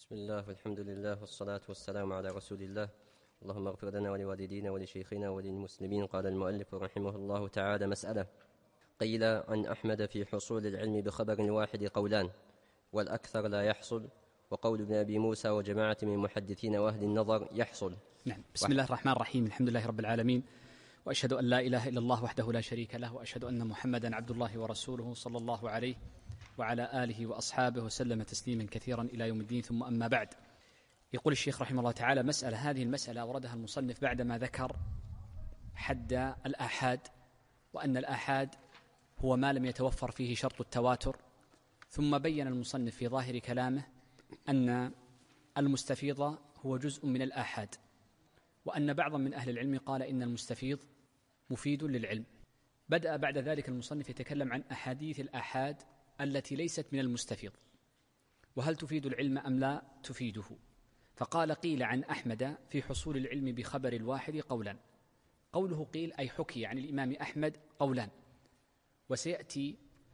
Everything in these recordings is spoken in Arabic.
بسم الله والحمد لله والصلاة والسلام على رسول الله. اللهم اغفر لنا ولوالدينا ولشيخنا وللمسلمين. قال المؤلف رحمه الله تعالى: مسألة. قيل عن أحمد في حصول العلم بخبر واحد قولان، والأكثر لا يحصل، وقول ابن أبي موسى وجماعة من المحدثين وأهل النظر يحصل. نعم. بسم الله الرحمن الرحيم. الحمد لله رب العالمين، وأشهد أن لا إله إلا الله وحده لا شريك له، وأشهد أن محمدا عبد الله ورسوله صلى الله عليه وعلى آله وأصحابه وسلم تسليما كثيرا إلى يوم الدين. ثم أما بعد، يقول الشيخ رحمه الله تعالى: مسألة. هذه المسألة أوردها المصنف بعدما ذكر حد الآحاد، وأن الآحاد هو ما لم يتوفر فيه شرط التواتر، ثم بين المصنف في ظاهر كلامه أن المستفيض هو جزء من الآحاد، وأن بعضا من أهل العلم قال إن المستفيض مفيد للعلم. بدأ بعد ذلك المصنف يتكلم عن أحاديث الآحاد التي ليست من المستفيض، وهل تفيد العلم أم لا تفيده. فقال: قيل عن أحمد في حصول العلم بخبر الواحد قولان. قوله قيل أي حكي عن الإمام أحمد قولان، وسيأتي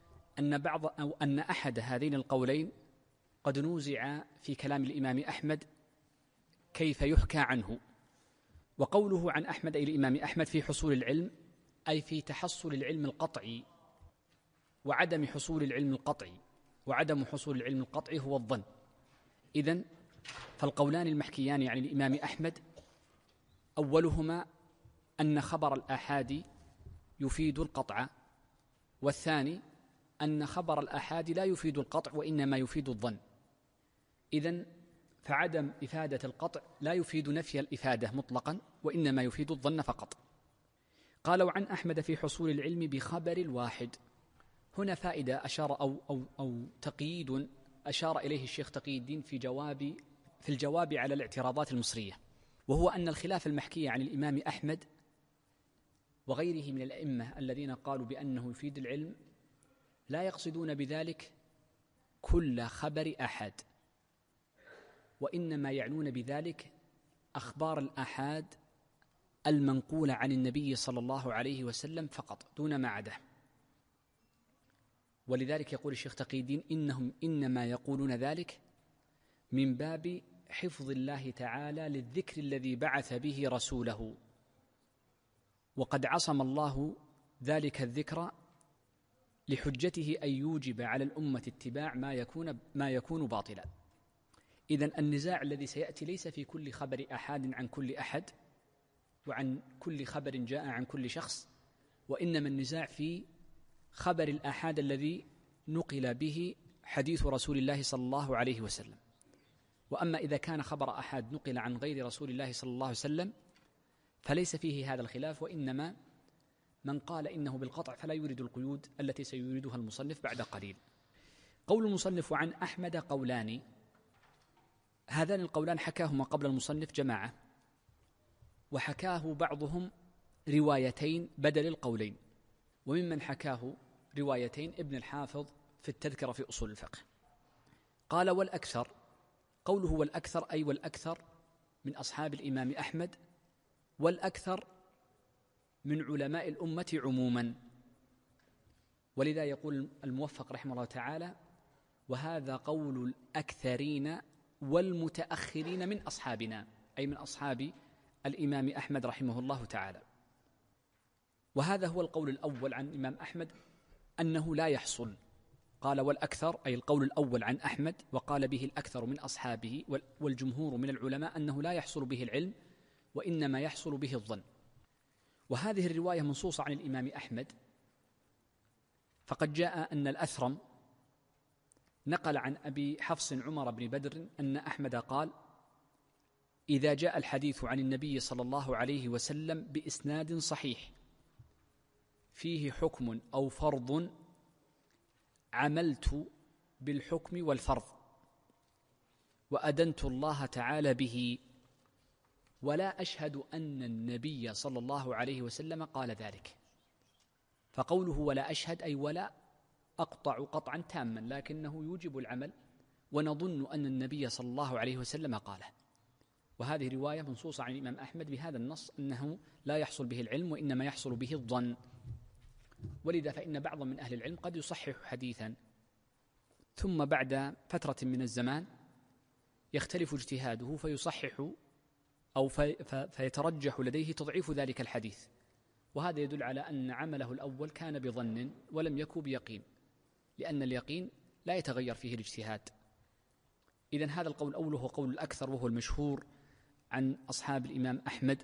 أن أحد هذين القولين قد نوزع في كلام الإمام أحمد كيف يحكى عنه. وقوله عن أحمد أي الإمام أحمد في حصول العلم أي في تحصل العلم القطعي وعدم حصول العلم القطعي، وعدم حصول العلم القطعي هو الظن. إذن فالقولان المحكيان عن الإمام أحمد أولهما أن خبر الآحاد يفيد القطع، والثاني أن خبر الآحاد لا يفيد القطع وإنما يفيد الظن. إذن فعدم إفادة القطع لا يفيد نفي الإفادة مطلقا، وإنما يفيد الظن فقط. قالوا عن أحمد في حصول العلم بخبر الواحد. هنا فائدة أشار أو تقييد أشار إليه الشيخ تقي الدين في الجواب على الاعتراضات المصرية، وهو أن الخلاف المحكي عن الإمام أحمد وغيره من الأئمة الذين قالوا بأنه يفيد العلم لا يقصدون بذلك كل خبر أحد، وإنما يعنون بذلك أخبار الآحاد المنقولة عن النبي صلى الله عليه وسلم فقط دون ما عداه. ولذلك يقول الشيخ تقي الدين: إنهم إنما يقولون ذلك من باب حفظ الله تعالى للذكر الذي بعث به رسوله، وقد عصم الله ذلك الذكر لحجته أن يوجب على الأمة اتباع ما يكون باطلا. إذن النزاع الذي سيأتي ليس في كل خبر أحد عن كل أحد وعن كل خبر جاء عن كل شخص، وإنما النزاع في خبر الآحاد الذي نقل به حديث رسول الله صلى الله عليه وسلم. وأما إذا كان خبر أحاد نقل عن غير رسول الله صلى الله عليه وسلم فليس فيه هذا الخلاف، وإنما من قال إنه بالقطع فلا يريد القيود التي سيريدها المصنف بعد قليل. قول المصنف عن أحمد قولان. هذان القولان حكاهما قبل المصنف جماعة، وحكاه بعضهم روايتين بدل القولين، وممن حكاه روايتين ابن الحافظ في التذكرة في أصول الفقه. قال: والأكثر. قوله والأكثر أي والأكثر من أصحاب الإمام أحمد، والأكثر من علماء الأمة عموما. ولذا يقول الموفق رحمه الله تعالى: وهذا قول الأكثرين والمتأخرين من أصحابنا، أي من أصحاب الإمام أحمد رحمه الله تعالى. وهذا هو القول الأول عن الإمام أحمد أنه لا يحصل. قال والأكثر أي القول الأول عن أحمد، وقال به الأكثر من أصحابه والجمهور من العلماء أنه لا يحصل به العلم وإنما يحصل به الظن. وهذه الرواية منصوصة عن الإمام أحمد، فقد جاء أن الأثرم نقل عن أبي حفص عمر بن بدر أن أحمد قال: إذا جاء الحديث عن النبي صلى الله عليه وسلم بإسناد صحيح فيه حكم أو فرض عملت بالحكم والفرض وأدنت الله تعالى به، ولا أشهد أن النبي صلى الله عليه وسلم قال ذلك. فقوله ولا أشهد أي ولا أقطع قطعا تاما، لكنه يوجب العمل، ونظن أن النبي صلى الله عليه وسلم قاله. وهذه رواية منصوصة عن الإمام أحمد بهذا النص أنه لا يحصل به العلم وإنما يحصل به الظن. ولذا فإن بعضا من أهل العلم قد يصحح حديثا ثم بعد فترة من الزمان يختلف اجتهاده فيصحح أو فيترجح لديه تضعيف ذلك الحديث، وهذا يدل على أن عمله الأول كان بظن ولم يكن بيقين، لأن اليقين لا يتغير فيه الاجتهاد. إذن هذا القول الأول هو قول الأكثر وهو المشهور عن أصحاب الإمام أحمد،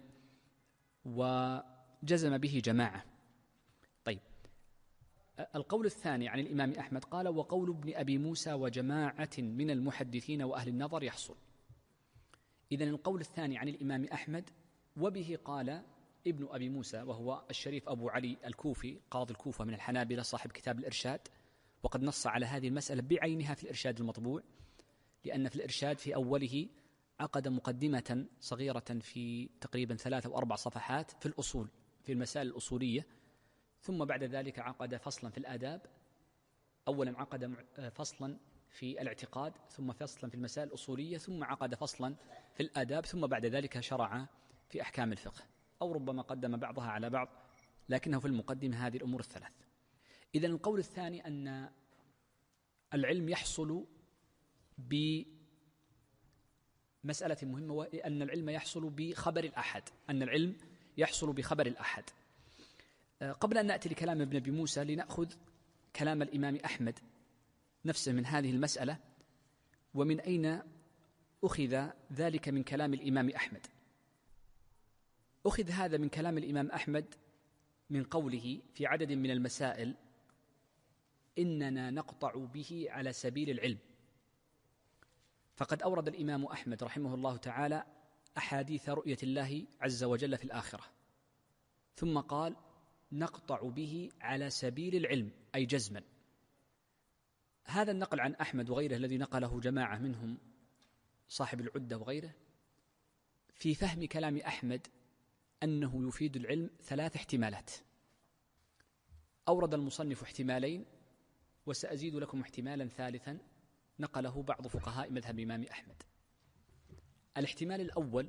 وجزم به جماعة. طيب، القول الثاني عن الإمام أحمد قال: وقول ابن أبي موسى وجماعة من المحدثين وأهل النظر يحصل. إذن القول الثاني عن الإمام أحمد وبه قال ابن أبي موسى، وهو الشريف أبو علي الكوفي قاضي الكوفة من الحنابلة صاحب كتاب الإرشاد، وقد نص على هذه المسألة بعينها في الإرشاد المطبوع، لأن في الإرشاد في أوله عقد مقدمة صغيرة في تقريبا 3 أو 4 صفحات في الأصول، في المسائل الأصولية، ثم بعد ذلك عقد فصلا في الآداب. أولا عقد فصلا في الاعتقاد، ثم فصلا في المسائل الأصولية، ثم عقد فصلا في الآداب، ثم بعد ذلك شرع في أحكام الفقه، أو ربما قدم بعضها على بعض، لكنه في المقدمة هذه الأمور الثلاث. إذن القول الثاني أن العلم يحصل بمسألة مهمة، وأن العلم يحصل بخبر الأحد، أن العلم يحصل بخبر الأحد. قبل أن نأتي لكلام ابن أبي موسى لنأخذ كلام الإمام أحمد نفسه من هذه المسألة، ومن أين أخذ ذلك من كلام الإمام أحمد. أخذ هذا من كلام الإمام أحمد من قوله في عدد من المسائل: إننا نقطع به على سبيل العلم. فقد أورد الإمام أحمد رحمه الله تعالى أحاديث رؤية الله عز وجل في الآخرة، ثم قال: نقطع به على سبيل العلم، أي جزما. هذا النقل عن أحمد وغيره الذي نقله جماعة منهم صاحب العدة وغيره، في فهم كلام أحمد أنه يفيد العلم 3 احتمالات. أورد المصنف احتمالين، وسأزيد لكم احتمالا ثالثا نقله بعض فقهاء مذهب الإمام أحمد. الاحتمال الأول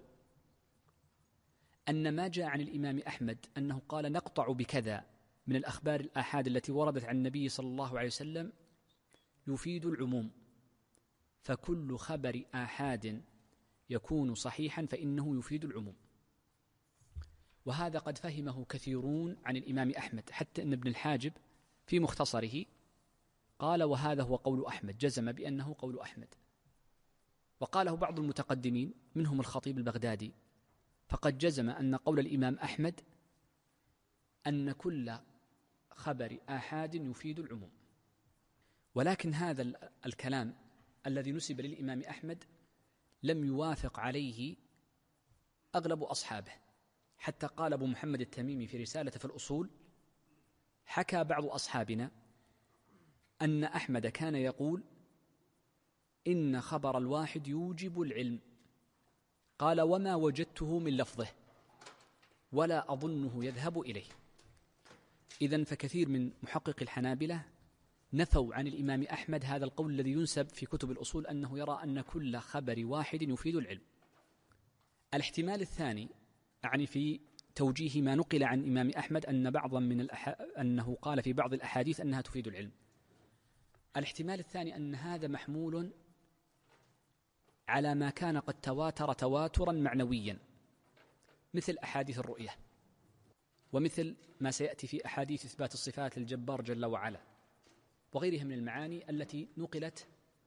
أن ما جاء عن الإمام أحمد أنه قال: نقطع بكذا من الأخبار الآحاد التي وردت عن النبي صلى الله عليه وسلم يفيد العموم، فكل خبر آحاد يكون صحيحا فإنه يفيد العموم. وهذا قد فهمه كثيرون عن الإمام أحمد، حتى أن ابن الحاجب في مختصره قال: وهذا هو قول أحمد، جزم بأنه قول أحمد. وقاله بعض المتقدمين منهم الخطيب البغدادي، فقد جزم أن قول الإمام أحمد أن كل خبر آحاد يفيد العموم. ولكن هذا الكلام الذي نسب للإمام أحمد لم يوافق عليه أغلب أصحابه، حتى قال أبو محمد التميمي في رسالة في الأصول: حكى بعض أصحابنا أن أحمد كان يقول: إن خبر الواحد يوجب العلم. قال: وما وجدته من لفظه ولا أظنه يذهب إليه. إذن فكثير من محقق الحنابلة نفوا عن الإمام أحمد هذا القول الذي ينسب في كتب الأصول أنه يرى أن كل خبر واحد يفيد العلم. الاحتمال الثاني أعني في توجيه ما نقل عن الإمام أحمد أن بعضا من أنه قال في بعض الأحاديث أنها تفيد العلم. الاحتمال الثاني أن هذا محمول على ما كان قد تواتر تواترا معنويا، مثل أحاديث الرؤية، ومثل ما سيأتي في أحاديث إثبات الصفات للجبار جل وعلا، وغيرها من المعاني التي نقلت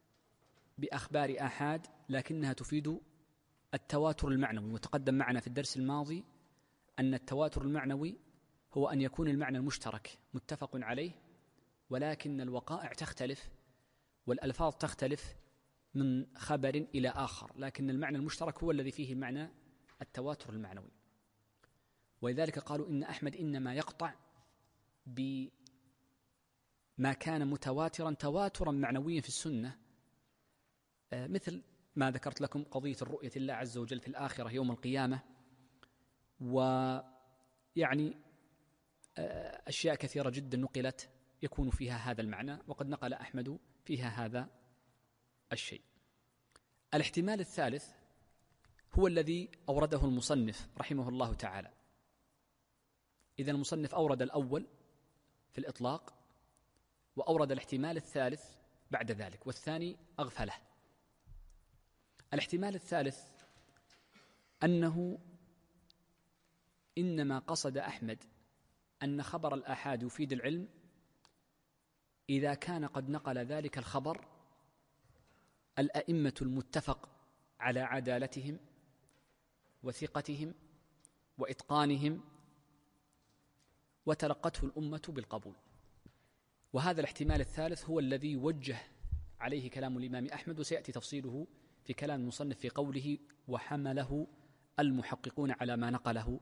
بأخبار آحاد لكنها تفيد التواتر المعنوي. وتقدم معنا في الدرس الماضي أن التواتر المعنوي هو أن يكون المعنى المشترك متفق عليه، ولكن الوقائع تختلف والألفاظ تختلف من خبر إلى آخر، لكن المعنى المشترك هو الذي فيه معنى التواتر المعنوي. ولذلك قالوا إن أحمد إنما يقطع بما كان متواترا تواترا معنويا في السنة، مثل ما ذكرت لكم قضية الرؤية الله عز وجل في الآخرة يوم القيامة، ويعني أشياء كثيرة جدا نقلت يكون فيها هذا المعنى، وقد نقل أحمد فيها هذا الشيء. الاحتمال الثالث هو الذي أورده المصنف رحمه الله تعالى. إذا المصنف أورد الأول في الإطلاق، وأورد الاحتمال الثالث بعد ذلك، والثاني أغفله. الاحتمال الثالث أنه إنما قصد أحمد أن خبر الآحاد يفيد العلم إذا كان قد نقل ذلك الخبر الأئمة المتفق على عدالتهم وثقتهم وإتقانهم وتلقته الأمة بالقبول. وهذا الاحتمال الثالث هو الذي يوجه عليه كلام الإمام أحمد، وسيأتي تفصيله في كلام المصنف في قوله وحمله المحققون على ما نقله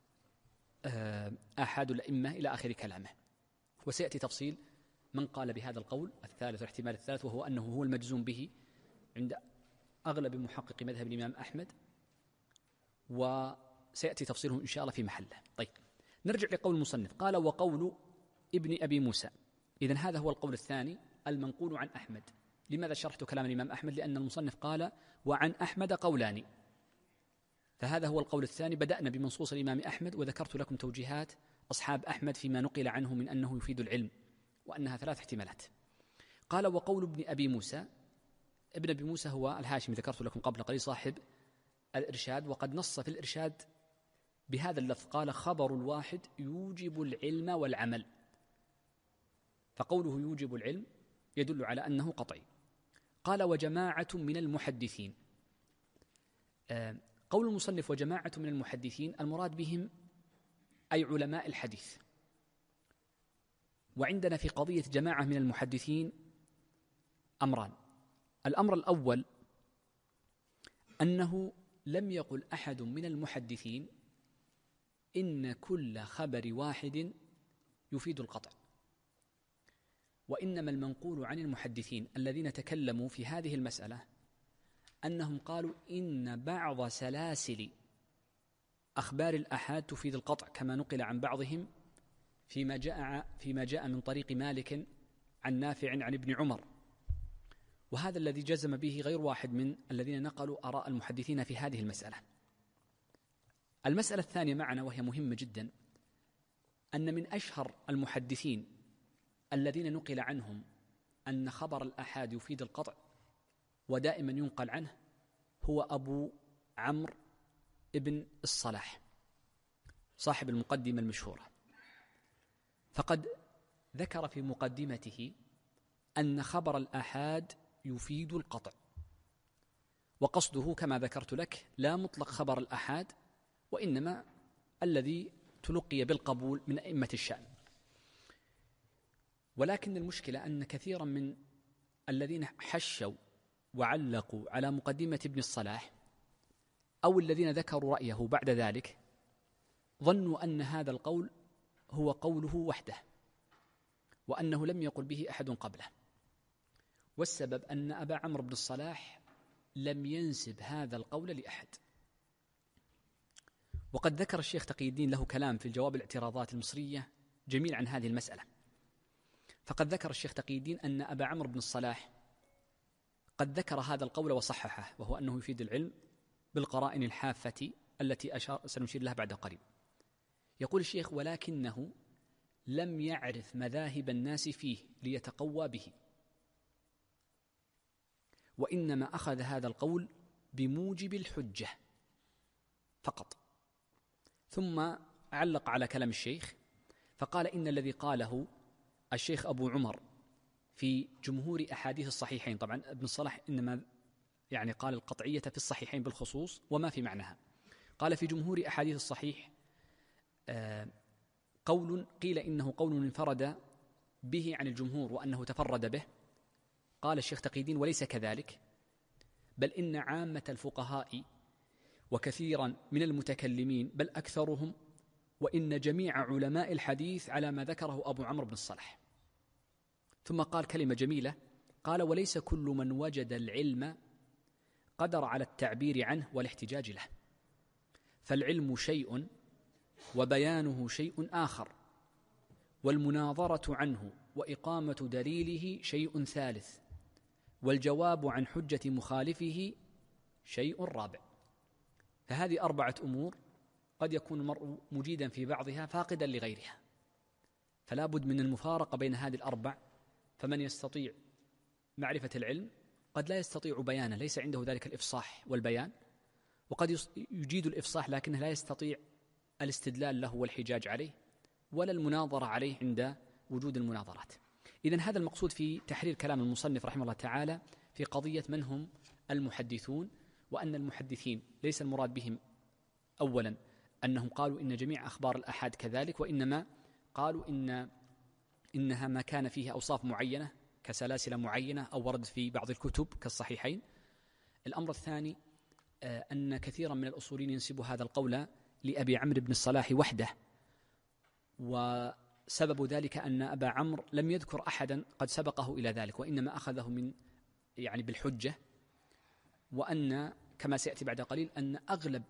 آحاد الأئمة إلى آخر كلامه. وسيأتي تفصيل من قال بهذا القول الثالث والاحتمال الثالث، وهو أنه هو المجزوم به عند أغلب محقق مذهب الإمام أحمد، وسيأتي تفصيله إن شاء الله في محله. طيب، نرجع لقول المصنف. قال وقول ابن أبي موسى. إذن هذا هو القول الثاني المنقول عن أحمد. لماذا شرحت كلام الإمام أحمد؟ لأن المصنف قال وعن أحمد قولان، فهذا هو القول الثاني. بدأنا بمنصوص الإمام أحمد وذكرت لكم توجيهات أصحاب أحمد فيما نقل عنه من أنه يفيد العلم، وأنها 3 احتمالات. قال وقول ابن أبي موسى. ابن أبي موسى هو الهاشمي، ذكرت لكم قبل قليل، صاحب الإرشاد، وقد نص في الإرشاد بهذا اللفظ، قال خبر الواحد يوجب العلم والعمل. فقوله يوجب العلم يدل على أنه قطعي. قال وجماعة من المحدثين. قول المصنف وجماعة من المحدثين المراد بهم أي علماء الحديث. وعندنا في قضية جماعة من المحدثين أمران. الأمر الأول أنه لم يقل أحد من المحدثين إن كل خبر واحد يفيد القطع، وإنما المنقول عن المحدثين الذين تكلموا في هذه المسألة أنهم قالوا إن بعض سلاسل أخبار الآحاد تفيد القطع، كما نقل عن بعضهم فيما جاء من طريق مالك عن نافع عن ابن عمر، وهذا الذي جزم به غير واحد من الذين نقلوا آراء المحدثين في هذه المسألة. المسألة الثانية معنا وهي مهمة جدا، أن من أشهر المحدثين الذين نقل عنهم أن خبر الآحاد يفيد القطع ودائما ينقل عنه هو أبو عمرو ابن الصلاح صاحب المقدمة المشهورة. فقد ذكر في مقدمته أن خبر الآحاد يفيد القطع، وقصده كما ذكرت لك لا مطلق خبر الآحاد، وإنما الذي تلقي بالقبول من أئمة الشأن. ولكن المشكلة أن كثيرا من الذين حشوا وعلقوا على مقدمة ابن الصلاح أو الذين ذكروا رأيه بعد ذلك ظنوا أن هذا القول هو قوله وحده، وأنه لم يقل به أحد قبله. والسبب أن أبا عمرو بن الصلاح لم ينسب هذا القول لأحد. وقد ذكر الشيخ تقي الدين له كلام في الجواب الاعتراضات المصرية جميل عن هذه المسألة. فقد ذكر الشيخ تقي الدين أن أبا عمرو بن الصلاح قد ذكر هذا القول وصححه، وهو أنه يفيد العلم بالقرائن الحافة التي سنشير لها بعد قريب. يقول الشيخ ولكنه لم يعرف مذاهب الناس فيه ليتقوى به، وإنما أخذ هذا القول بموجب الحجة فقط. ثم علق على كلام الشيخ فقال إن الذي قاله الشيخ أبو عمر في جمهور أحاديث الصحيحين، طبعا ابن الصلاح إنما يعني قال القطعية في الصحيحين بالخصوص وما في معناها، قال في جمهور أحاديث الصحيح قول قيل إنه قول انفرد به عن الجمهور وأنه تفرد به. قال الشيخ تقي الدين وليس كذلك، بل إن عامة الفقهاء وكثيرا من المتكلمين بل أكثرهم وإن جميع علماء الحديث على ما ذكره أبو عمرو بن الصلاح. ثم قال كلمة جميلة، قال وليس كل من وجد العلم قدر على التعبير عنه والاحتجاج له، فالعلم شيء وبيانه شيء آخر، والمناظرة عنه وإقامة دليله شيء ثالث، والجواب عن حجة مخالفه شيء رابع. فهذه 4 أمور قد يكون المرء مجيدا في بعضها فاقدا لغيرها، فلا بد من المفارقة بين هذه 4. فمن يستطيع معرفة العلم قد لا يستطيع بيانه، ليس عنده ذلك الإفصاح والبيان، وقد يجيد الإفصاح لكنه لا يستطيع الاستدلال له والحجاج عليه ولا المناظرة عليه عند وجود المناظرات. إذن هذا المقصود في تحرير كلام المصنف رحمه الله تعالى في قضية من هم المحدثون، وأن المحدثين ليس المراد بهم أولا أنهم قالوا إن جميع أخبار الآحاد كذلك، وإنما قالوا إنها ما كان فيه أوصاف معينة كسلاسل معينة أو ورد في بعض الكتب كالصحيحين. الأمر الثاني أن كثيرا من الأصوليين ينسبوا هذا القول لأبي عمرو بن الصلاح وحده، وسبب ذلك أن أبا عمرو لم يذكر أحدا قد سبقه إلى ذلك، وإنما أخذه من بالحجة، وأن كما سيأتي بعد قليل أن أغلب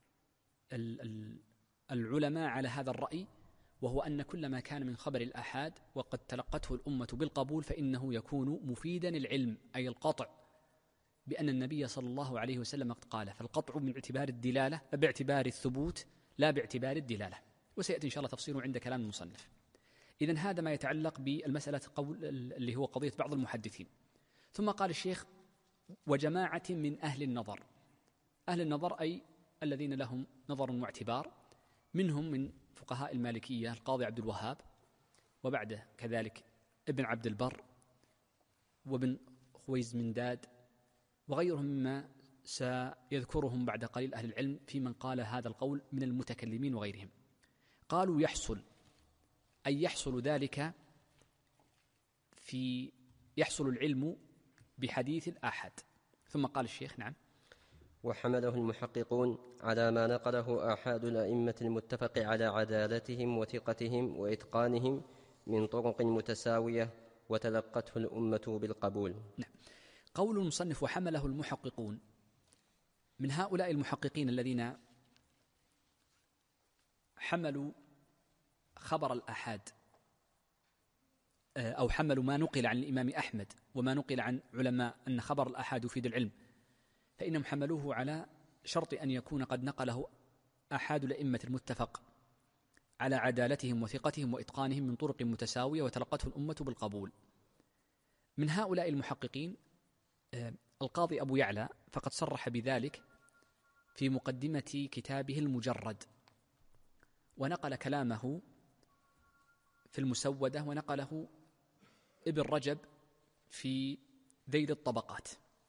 العلماء على هذا الرأي، وهو أن كل ما كان من خبر الآحاد وقد تلقته الأمة بالقبول فإنه يكون مفيدا العلم، أي القطع بأن النبي صلى الله عليه وسلم قد قال، فالقطع من اعتبار الدلالة باعتبار الثبوت لا باعتبار الدلالة، وسيأتي إن شاء الله تفصيله عند كلام المصنف. إذن هذا ما يتعلق بالمسألة قول اللي هو قضية بعض المحدثين. ثم قال الشيخ وجماعة من أهل النظر. أهل النظر أي الذين لهم نظر واعتبار، منهم من فقهاء المالكية القاضي عبد الوهاب، وبعده كذلك ابن عبد البر وابن خويزمنداد وغيرهم مما سيذكرهم بعد قليل أهل العلم في من قال هذا القول من المتكلمين وغيرهم. قالوا يحصل ذلك يحصل العلم بحديث الآحاد. ثم قال الشيخ نعم. وحمله المحققون على ما نقله آحاد الأئمة المتفق على عدالتهم وثقتهم وإتقانهم من طرق متساوية وتلقته الأمة بالقبول. نعم. قول المصنف وحمله المحققون، من هؤلاء المحققين الذين حملوا خبر الآحاد أو حملوا ما نقل عن الإمام أحمد وما نقل عن علماء أن خبر الآحاد يفيد العلم، فإنهم حملوه على شرط أن يكون قد نقله أحد الأئمة المتفق على عدالتهم وثقتهم وإتقانهم من طرق متساوية وتلقته الأمة بالقبول. من هؤلاء المحققين القاضي أبو يعلى، فقد صرح بذلك في مقدمة كتابه المجرد، ونقل كلامه في المسودة، ونقله ابن رجب في ذيل الطبقات.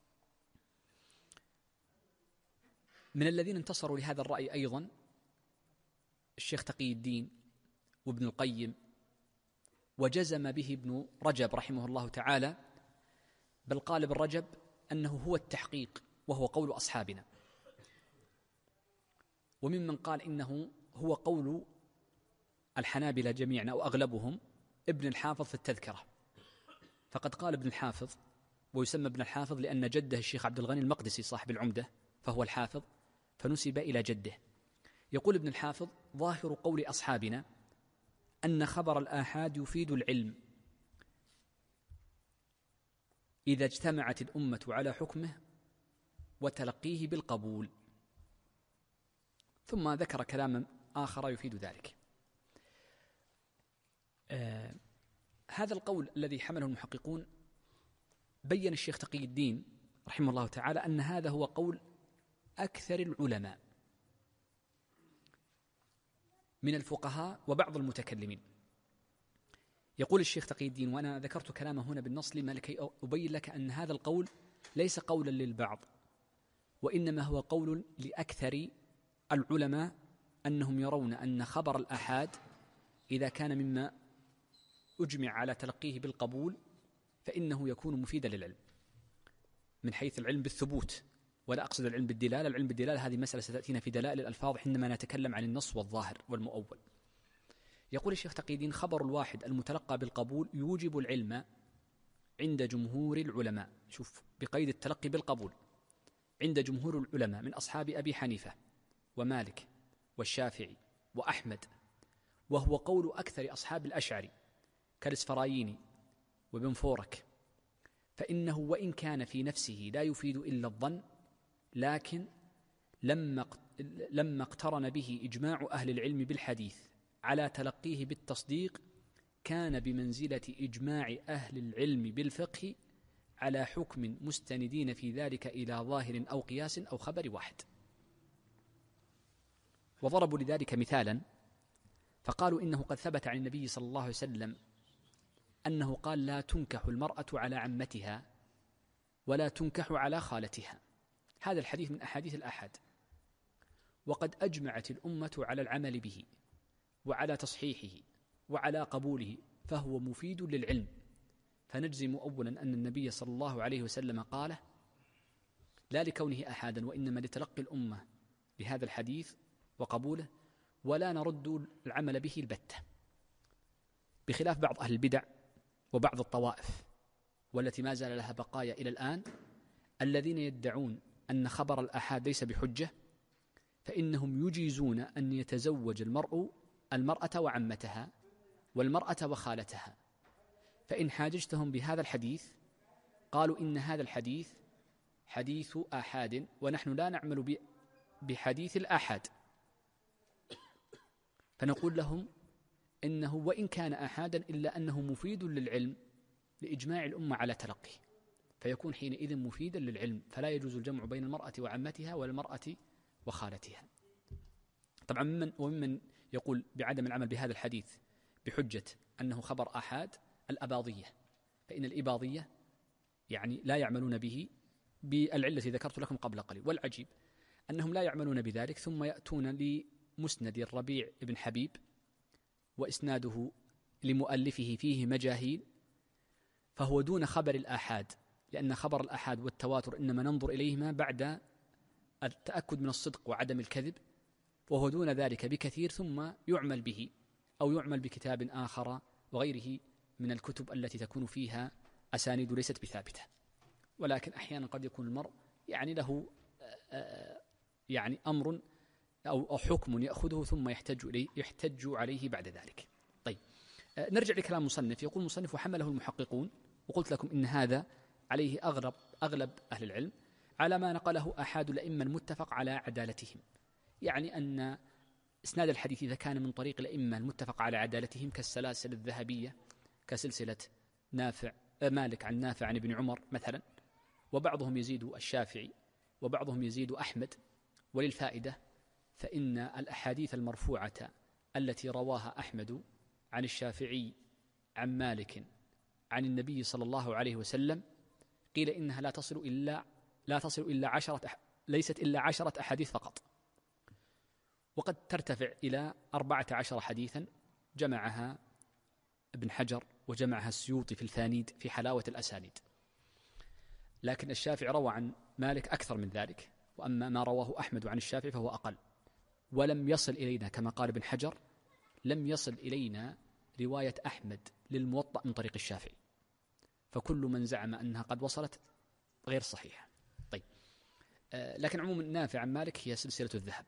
من الذين انتصروا لهذا الرأي أيضا الشيخ تقي الدين وابن القيم، وجزم به ابن رجب رحمه الله تعالى، بل قال ابن رجب أنه هو التحقيق وهو قول أصحابنا. وممن قال إنه هو قول الحنابلة جميعا أو أغلبهم ابن الحافظ في التذكرة، فقد قال ابن الحافظ، ويسمى ابن الحافظ لأن جده الشيخ عبد الغني المقدسي صاحب العمدة فهو الحافظ فنسب إلى جده. يقول ابن الحافظ ظاهر قول أصحابنا أن خبر الآحاد يفيد العلم إذا اجتمعت الأمة على حكمه وتلقيه بالقبول. ثم ذكر كلاما آخر يفيد ذلك. هذا القول الذي حمله المحققون بين الشيخ تقي الدين رحمه الله تعالى أن هذا هو قول أكثر العلماء من الفقهاء وبعض المتكلمين. يقول الشيخ تقي الدين، وأنا ذكرت كلامه هنا بالنص لكي أبين لك أن هذا القول ليس قولا للبعض، وإنما هو قول لأكثر العلماء، أنهم يرون أن خبر الآحاد إذا كان مما أجمع على تلقيه بالقبول فإنه يكون مفيدا للعلم من حيث العلم بالثبوت، ولا أقصد العلم بالدلالة. العلم بالدلالة هذه مسألة ستأتينا في دلائل الألفاظ حينما نتكلم عن النص والظاهر والمؤول. يقول الشيخ تقي الدين خبر الواحد المتلقى بالقبول يوجب العلم عند جمهور العلماء، شوف بقيد التلقي بالقبول، عند جمهور العلماء من أصحاب أبي حنيفة ومالك والشافعي وأحمد، وهو قول أكثر أصحاب الأشعري كالإسفرايني وابن فورك، فإنه وإن كان في نفسه لا يفيد إلا الظن، لكن لما اقترن به إجماع أهل العلم بالحديث على تلقيه بالتصديق كان بمنزلة إجماع أهل العلم بالفقه على حكم مستندين في ذلك إلى ظاهر أو قياس أو خبر واحد. وضربوا لذلك مثالا فقالوا إنه قد ثبت عن النبي صلى الله عليه وسلم أنه قال: لا تنكح المرأة على عمتها ولا تنكح على خالتها. هذا الحديث من أحاديث الآحاد، وقد أجمعت الأمة على العمل به وعلى تصحيحه وعلى قبوله، فهو مفيد للعلم. فنجزم أولا أن النبي صلى الله عليه وسلم قاله لا لكونه أحادا، وإنما لتلقي الأمة بهذا الحديث وقبوله، ولا نرد العمل به البتة، بخلاف بعض أهل البدع وبعض الطوائف والتي ما زال لها بقايا إلى الآن، الذين يدعون أن خبر الآحاد ليس بحجة، فإنهم يجيزون أن يتزوج المرء المرأة وعمتها والمرأة وخالتها. فإن حاججتهم بهذا الحديث قالوا إن هذا الحديث حديث آحاد، ونحن لا نعمل بحديث الآحاد، فنقول لهم إنه وإن كان آحادا إلا أنه مفيد للعلم لإجماع الأمة على تلقيه، فيكون حينئذ مفيدا للعلم، فلا يجوز الجمع بين المرأة وعمتها والمرأة وخالتها. طبعا وممن يقول بعدم العمل بهذا الحديث بحجة أنه خبر آحاد الأباضية، فإن الإباضية يعني لا يعملون به بالعلة التي ذكرت لكم قبل قليل. والعجيب أنهم لا يعملون بذلك ثم يأتون لمسند الربيع بن حبيب وإسناده لمؤلفه فيه مجاهيل، فهو دون خبر الآحاد، لأن خبر الآحاد والتواتر إنما ننظر إليهما بعد التأكد من الصدق وعدم الكذب، وهو دون ذلك بكثير، ثم يعمل به أو يعمل بكتاب آخر وغيره من الكتب التي تكون فيها أسانيد ليست بثابتة. ولكن أحيانا قد يكون المرء يعني له يعني أمر أو حكم يأخذه ثم يحتج عليه بعد ذلك. طيب، نرجع لكلام المصنف. يقول المصنف: وحمله المحققون، وقلت لكم إن هذا عليه أغلب أهل العلم، على ما نقله أحد الأئمة المتفق على عدالتهم، يعني أن إسناد الحديث إذا كان من طريق الأئمة المتفق على عدالتهم كالسلاسل الذهبية كسلسلة مالك عن نافع عن ابن عمر مثلا، وبعضهم يزيد الشافعي وبعضهم يزيد أحمد، وللفائدة فإن الأحاديث المرفوعة التي رواها أحمد عن الشافعي عن مالك عن النبي صلى الله عليه وسلم قيل إنها لا تصل إلا ليست إلا 10 أحاديث فقط، وقد ترتفع إلى 14 حديثا جمعها ابن حجر وجمعها السيوطي في الفانيد في حلاوة الأسانيد. لكن الشافعي روى عن مالك أكثر من ذلك، وأما ما رواه أحمد عن الشافعي فهو أقل، ولم يصل إلينا كما قال ابن حجر، لم يصل إلينا رواية أحمد للموطأ من طريق الشافعي، فكل من زعم أنها قد وصلت غير صحيحة. طيب، لكن عموما نافع عن مالك هي سلسلة الذهب.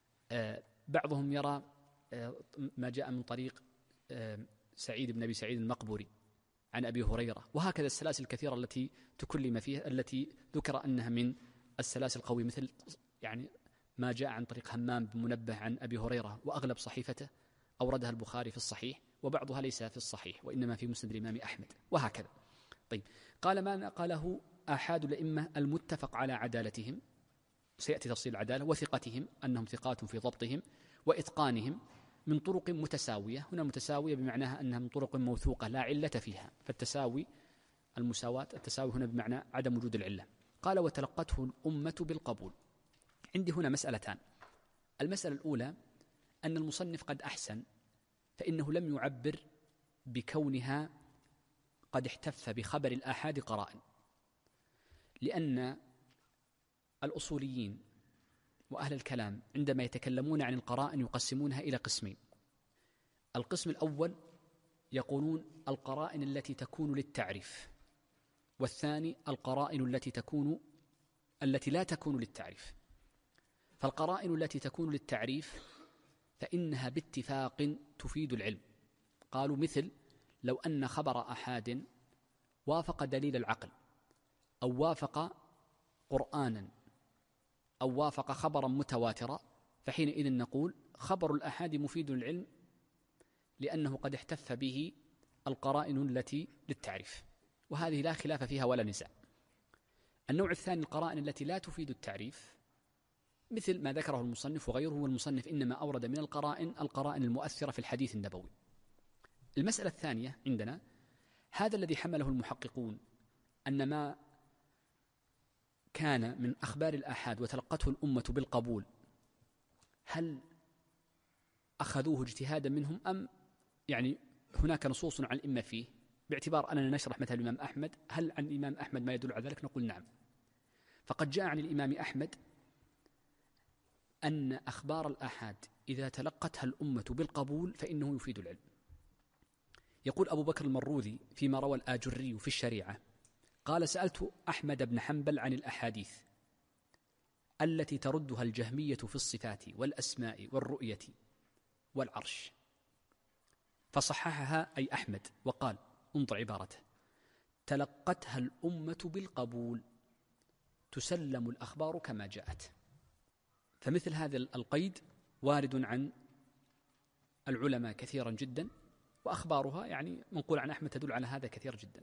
بعضهم يرى ما جاء من طريق سعيد بن أبي سعيد المقبوري عن أبي هريرة، وهكذا السلاسل الكثيرة التي تكلم فيها، التي ذكر أنها من السلاسل القوية، مثل يعني ما جاء عن طريق همام بن منبه عن أبي هريرة، وأغلب صحيفته أوردها البخاري في الصحيح، وبعضها ليس في الصحيح وإنما في مسند الإمام أحمد، وهكذا. طيب، قال ما نقله أحد الأئمة المتفق على عدالتهم، سيأتي تفصيل العدالة، وثقتهم أنهم ثقات في ضبطهم وإتقانهم من طرق متساوية. هنا متساوية بمعناها أنها من طرق موثوقة لا علة فيها، فالتساوي التساوي هنا بمعنى عدم وجود العلة. قال: وتلقته الأمة بالقبول. عندي هنا مسألتان. المسألة الأولى أن المصنف قد أحسن، فإنه لم يعبر بكونها قد احتف بخبر الآحاد قرائن، لأن الأصوليين وأهل الكلام عندما يتكلمون عن القرائن يقسمونها إلى قسمين. القسم الأول يقولون القرائن التي تكون للتعريف، والثاني القرائن التي لا تكون للتعريف. فالقرائن التي تكون للتعريف فإنها باتفاق تفيد العلم. قالوا مثل لو أن خبر أحاد وافق دليل العقل، أو وافق قرآنا، أو وافق خبرا متواترا، فحينئذ نقول خبر الأحاد مفيد العلم لأنه قد احتف به القرائن التي للتعريف، وهذه لا خلاف فيها ولا نزاع. النوع الثاني القرائن التي لا تفيد التعريف، مثل ما ذكره المصنف وغيره، والمصنف إنما أورد من القرائن المؤثرة في الحديث النبوي. المسألة الثانية عندنا هذا الذي حمله المحققون أن ما كان من أخبار الآحاد وتلقته الأمة بالقبول هل أخذوه اجتهادا منهم أم يعني هناك نصوص عن الإمة فيه، باعتبار أننا نشرح مثل الإمام أحمد، هل عن الإمام أحمد ما يدل على ذلك؟ نقول نعم. فقد جاء عن الإمام أحمد أن أخبار الآحاد إذا تلقتها الأمة بالقبول فإنه يفيد العلم. يقول أبو بكر المروذي فيما روى الآجري في الشريعة قال: سألت أحمد بن حنبل عن الأحاديث التي تردها الجهمية في الصفات والأسماء والرؤية والعرش، فصححها أي أحمد وقال، انظر عبارته: تلقتها الأمة بالقبول، تسلم الأخبار كما جاءت. فمثل هذا القيد وارد عن العلماء كثيرا جدا، وأخبارها يعني منقول عن أحمد تدل على هذا كثير جدا.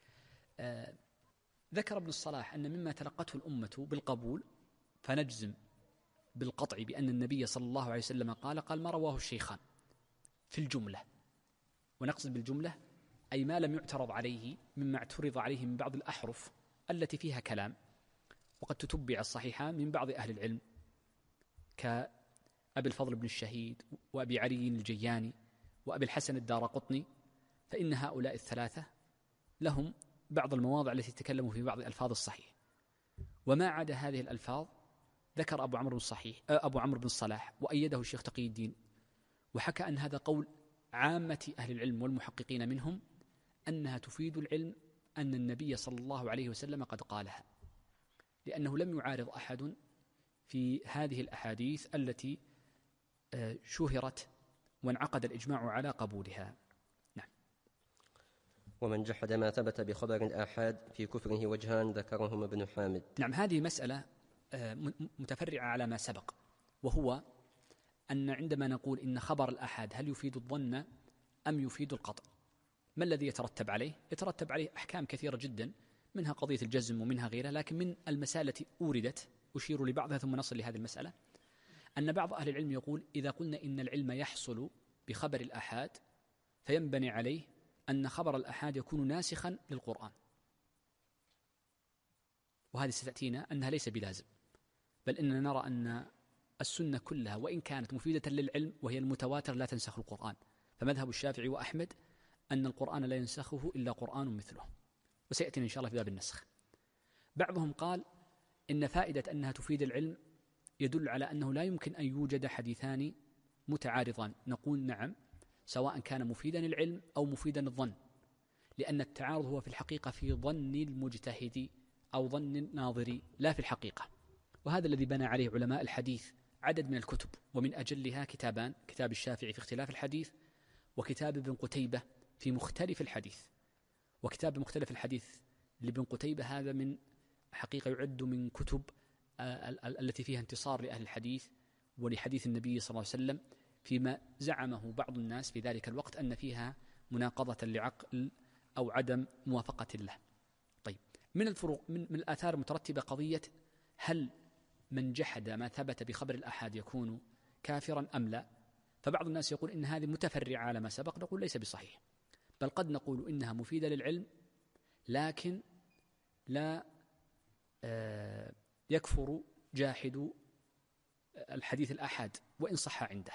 ذكر ابن الصلاح أن مما تلقته الأمة بالقبول فنجزم بالقطع بأن النبي صلى الله عليه وسلم قال ما رواه الشيخان في الجملة، ونقصد بالجملة أي ما لم يعترض عليه مما اعترض عليه من بعض الأحرف التي فيها كلام وقد تتبع الصحيحان من بعض أهل العلم كأبي الفضل بن الشهيد وأبي علي الجياني وأبي الحسن الدارقطني، فإن هؤلاء الثلاثة لهم بعض المواضع التي تكلموا في بعض الألفاظ الصحيح، وما عدا هذه الألفاظ ذكر أبو عمرو بن الصلاح وأيده الشيخ تقي الدين، وحكى أن هذا قول عامة أهل العلم والمحققين منهم أنها تفيد العلم، أن النبي صلى الله عليه وسلم قد قالها، لأنه لم يعارض أحد في هذه الأحاديث التي شهرت وانعقد الإجماع على قبولها. نعم. ومن جحد ما ثبت بخبر الآحاد في كفره وجهان ذكرهما ابن حامد. نعم، هذه مسألة متفرعة على ما سبق، وهو أن عندما نقول إن خبر الآحاد هل يفيد الظن أم يفيد القطع، ما الذي يترتب عليه؟ يترتب عليه أحكام كثيرة جدا، منها قضية الجزم ومنها غيرها، لكن من المسائل التي أوردت أشير لبعضها ثم نصل لهذه المسألة، أن بعض أهل العلم يقول إذا قلنا إن العلم يحصل بخبر الآحاد فينبني عليه أن خبر الآحاد يكون ناسخا للقرآن، وهذه ستأتينا أنها ليس بلازم، بل إننا نرى أن السنة كلها وإن كانت مفيدة للعلم وهي المتواتر لا تنسخ القرآن، فمذهب الشافعي وأحمد أن القرآن لا ينسخه إلا قرآن مثله، وسيأتينا إن شاء الله في باب النسخ. بعضهم قال إن فائدة أنها تفيد العلم يدل على أنه لا يمكن أن يوجد حديثان متعارضان، نقول نعم، سواء كان مفيدا العلم أو مفيدا الظن، لأن التعارض هو في الحقيقة في ظن المجتهد أو ظن الناظر لا في الحقيقة، وهذا الذي بنى عليه علماء الحديث عدد من الكتب، ومن أجلها كتابان: كتاب الشافعي في اختلاف الحديث، وكتاب ابن قتيبة في مختلف الحديث. وكتاب مختلف الحديث لابن قتيبة هذا من حقيقة يعد من كتب التي فيها انتصار لأهل الحديث ولحديث النبي صلى الله عليه وسلم، فيما زعمه بعض الناس في ذلك الوقت أن فيها مناقضة لعقل أو عدم موافقة له. طيب، من الفروق من الآثار المترتبة قضية هل من جحد ما ثبت بخبر الآحاد يكون كافرا أم لا؟ فبعض الناس يقول إن هذه متفرعة على ما سبق، نقول ليس بصحيح، بل قد نقول إنها مفيدة للعلم، لكن لا يكفر جاحد الحديث الآحاد وإن صح عنده،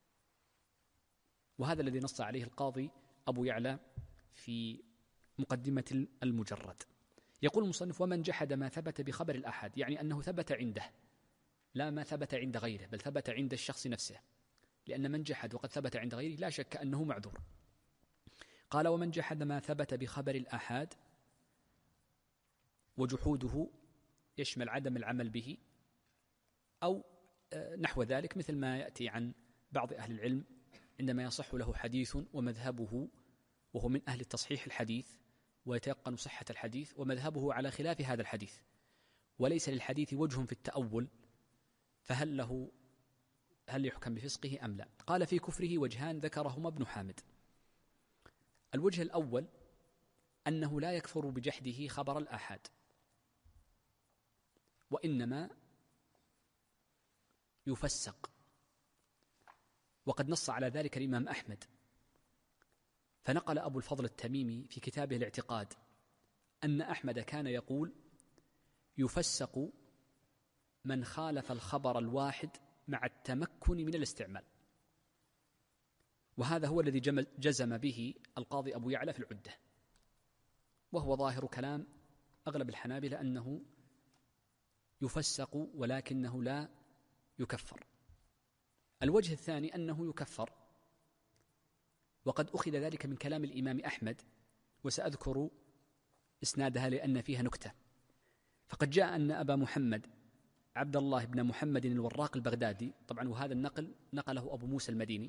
وهذا الذي نص عليه القاضي أبو يعلى في مقدمة المجرد. يقول المصنف: ومن جحد ما ثبت بخبر الآحاد، يعني أنه ثبت عنده، لا ما ثبت عند غيره، بل ثبت عند الشخص نفسه، لأن من جحد وقد ثبت عند غيره لا شك أنه معذور. قال: ومن جحد ما ثبت بخبر الآحاد، وجحوده يشمل عدم العمل به أو نحو ذلك، مثل ما يأتي عن بعض أهل العلم عندما يصح له حديث ومذهبه وهو من أهل التصحيح الحديث ويتيقن صحة الحديث، ومذهبه على خلاف هذا الحديث وليس للحديث وجه في التأول، فهل يحكم بفسقه أم لا؟ قال: في كفره وجهان ذكرهما ابن حامد. الوجه الأول أنه لا يكفر بجحده خبر الآحاد، وإنما يفسق. وقد نص على ذلك الإمام أحمد، فنقل أبو الفضل التميمي في كتابه الاعتقاد أن أحمد كان يقول: يفسق من خالف الخبر الواحد مع التمكن من الاستعمال. وهذا هو الذي جزم به القاضي أبو يعلى في العدة، وهو ظاهر كلام أغلب الحنابلة أنه يفسق ولكنه لا يكفر. الوجه الثاني أنه يكفر، وقد أخذ ذلك من كلام الإمام أحمد، وسأذكر إسنادها لأن فيها نكتة. فقد جاء أن أبا محمد عبد الله بن محمد الوراق البغدادي، طبعا وهذا النقل نقله أبو موسى المديني،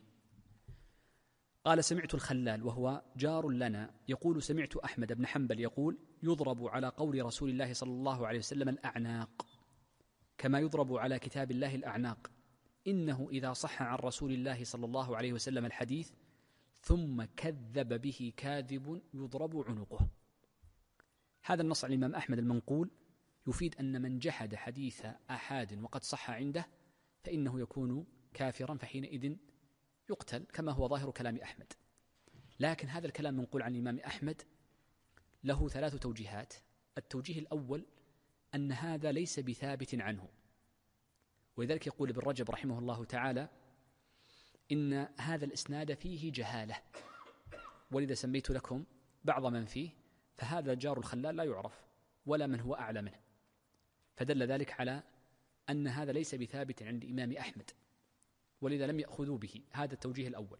قال: سمعت الخلال وهو جار لنا يقول: سمعت أحمد بن حنبل يقول: يضرب على قول رسول الله صلى الله عليه وسلم الأعناق كما يضرب على كتاب الله الأعناق، إنه إذا صح عن رسول الله صلى الله عليه وسلم الحديث ثم كذب به كاذب يضرب عنقه. هذا النص على الإمام أحمد المنقول يفيد أن من جحد حديث آحاد وقد صح عنده فإنه يكون كافرا، فحينئذ يقتل، كما هو ظاهر كلام أحمد. لكن هذا الكلام منقول عن الإمام أحمد له 3 توجيهات. التوجيه الأول أن هذا ليس بثابت عنه، ولذلك يقول ابن رجب رحمه الله تعالى: إن هذا الإسناد فيه جهالة، ولذا سميت لكم بعض من فيه، فهذا جار الخلال لا يعرف ولا من هو أعلى منه، فدل ذلك على أن هذا ليس بثابت عند الإمام أحمد، ولذا لم يأخذوا به. هذا التوجيه الأول.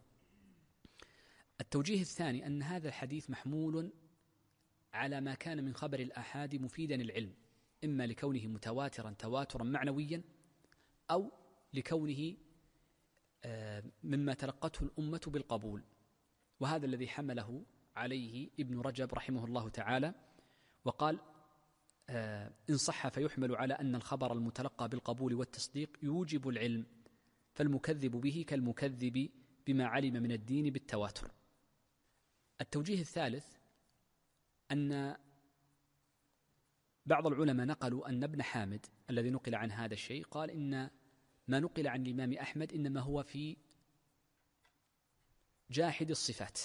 التوجيه الثاني أن هذا الحديث محمول على ما كان من خبر الآحاد مفيدا العلم، إما لكونه متواترا تواترا معنويا، أو لكونه مما تلقته الأمة بالقبول، وهذا الذي حمله عليه ابن رجب رحمه الله تعالى، وقال: إن صح فيحمل على أن الخبر المتلقى بالقبول والتصديق يوجب العلم، فالمكذب به كالمكذب بما علم من الدين بالتواتر. التوجيه الثالث أن بعض العلماء نقلوا أن ابن حامد الذي نقل عن هذا الشيء قال إن ما نقل عن الإمام أحمد إنما هو في جاحد الصفات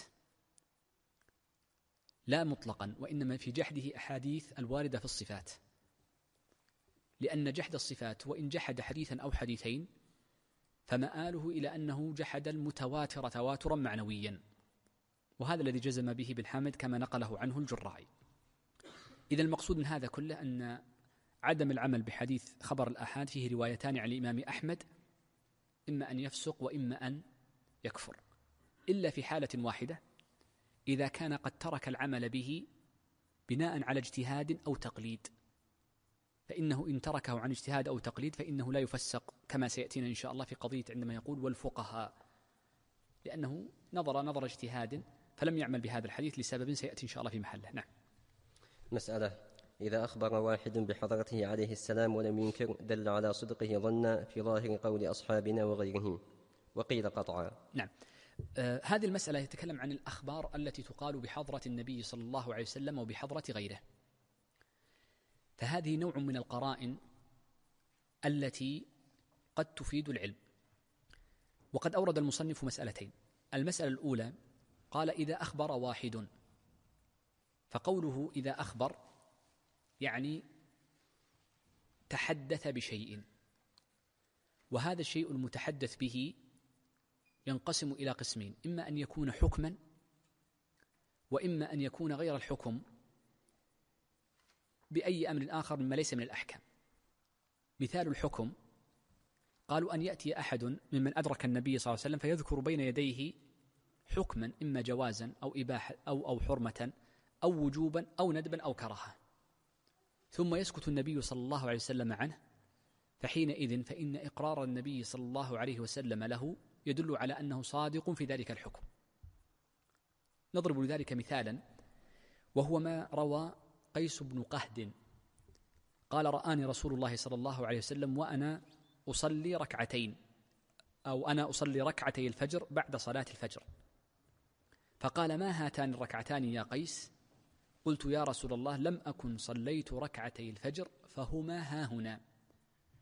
لا مطلقا، وإنما في جحده أحاديث الواردة في الصفات، لأن جحد الصفات وإن جحد حديثا أو حديثين فمآله إلى أنه جحد المتواتر تواترا معنويا، وهذا الذي جزم به ابن حامد كما نقله عنه الجراعي. إذا المقصود من هذا كله أن عدم العمل بحديث خبر الآحاد فيه روايتان عن الإمام أحمد، إما أن يفسق وإما أن يكفر، إلا في حالة واحدة، إذا كان قد ترك العمل به بناء على اجتهاد أو تقليد، فإنه إن تركه عن اجتهاد أو تقليد فإنه لا يفسق، كما سيأتينا إن شاء الله في قضية عندما يقول والفقهاء، لأنه نظر اجتهاد فلم يعمل بهذا الحديث لسبب سيأتي إن شاء الله في محله. نعم. مسألة: إذا أخبر واحد بحضرته عليه السلام ولم ينكر دل على صدقه ظنا في ظاهر قول أصحابنا وغيرهم، وقيل قطعا. نعم. هذه المسألة يتكلم عن الأخبار التي تقال بحضرة النبي صلى الله عليه وسلم وبحضرة غيره، فهذه نوع من القرائن التي قد تفيد العلم. وقد أورد المصنف مسألتين. المسألة الأولى قال: إذا أخبر واحد، فقوله إذا أخبر يعني تحدث بشيء، وهذا الشيء المتحدث به ينقسم إلى قسمين: إما أن يكون حكما، وإما أن يكون غير الحكم بأي أمر آخر مما ليس من الأحكام. مثال الحكم قالوا أن يأتي أحد ممن أدرك النبي صلى الله عليه وسلم فيذكر بين يديه حكما، إما جوازا أو إباحة أو حرمة أو وجوبا أو ندبا أو كراهة، ثم يسكت النبي صلى الله عليه وسلم عنه، فحينئذ فإن إقرار النبي صلى الله عليه وسلم له يدل على أنه صادق في ذلك الحكم. نضرب لذلك مثالا، وهو ما روى قيس بن قهد قال: رآني رسول الله صلى الله عليه وسلم وأنا أصلي ركعتين، أو أنا أصلي ركعتي الفجر بعد صلاة الفجر، فقال: ما هاتان الركعتان يا قيس؟ قلت: يا رسول الله لم أكن صليت ركعتي الفجر فهما هاهنا.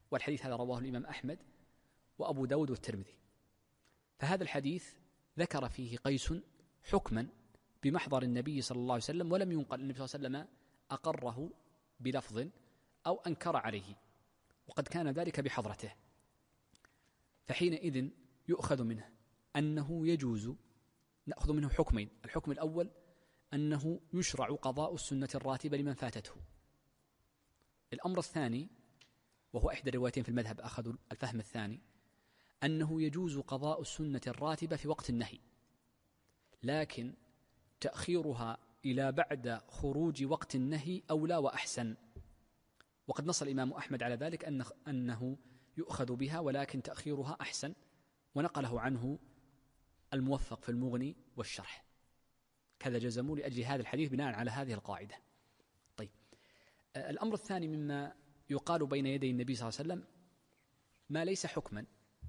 والحديث هذا رواه الإمام أحمد وأبو داود والترمذي. فهذا الحديث ذكر فيه قيس حكما بمحضر النبي صلى الله عليه وسلم، ولم ينقل النبي صلى الله عليه وسلم أقره بلفظ أو أنكر عليه، وقد كان ذلك بحضرته. فحينئذ يؤخذ منه أنه يجوز، نأخذ منه حكمين: الحكم الأول أنه يشرع قضاء السنة الراتبة لمن فاتته. الأمر الثاني، وهو إحدى الروايتين في المذهب أخذوا الفهم الثاني، أنه يجوز قضاء السنة الراتبة في وقت النهي، لكن تأخيرها إلى بعد خروج وقت النهي أولى وأحسن. وقد نص الإمام أحمد على ذلك أنه يؤخذ بها، ولكن تأخيرها أحسن، ونقله عنه الموفق في المغني والشرح. كذا جزموا لأجل هذا الحديث بناء على هذه القاعدة. طيب، الأمر الثاني مما يقال بين يدي النبي صلى الله عليه وسلم ما ليس حكما،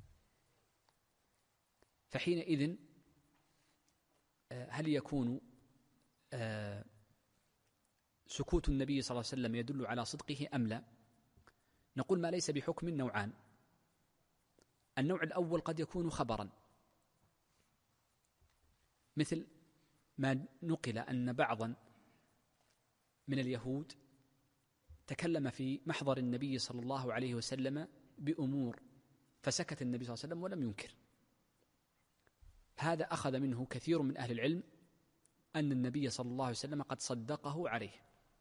فحينئذ هل يكون سكوت النبي صلى الله عليه وسلم يدل على صدقه أم لا؟ نقول ما ليس بحكم نوعان. النوع الأول قد يكون خبرا، مثل ما نقل أن بعضا من اليهود تكلم في محضر النبي صلى الله عليه وسلم بأمور فسكت النبي صلى الله عليه وسلم ولم ينكر. هذا أخذ منه كثير من أهل العلم أن النبي صلى الله عليه وسلم قد صدقه عليه.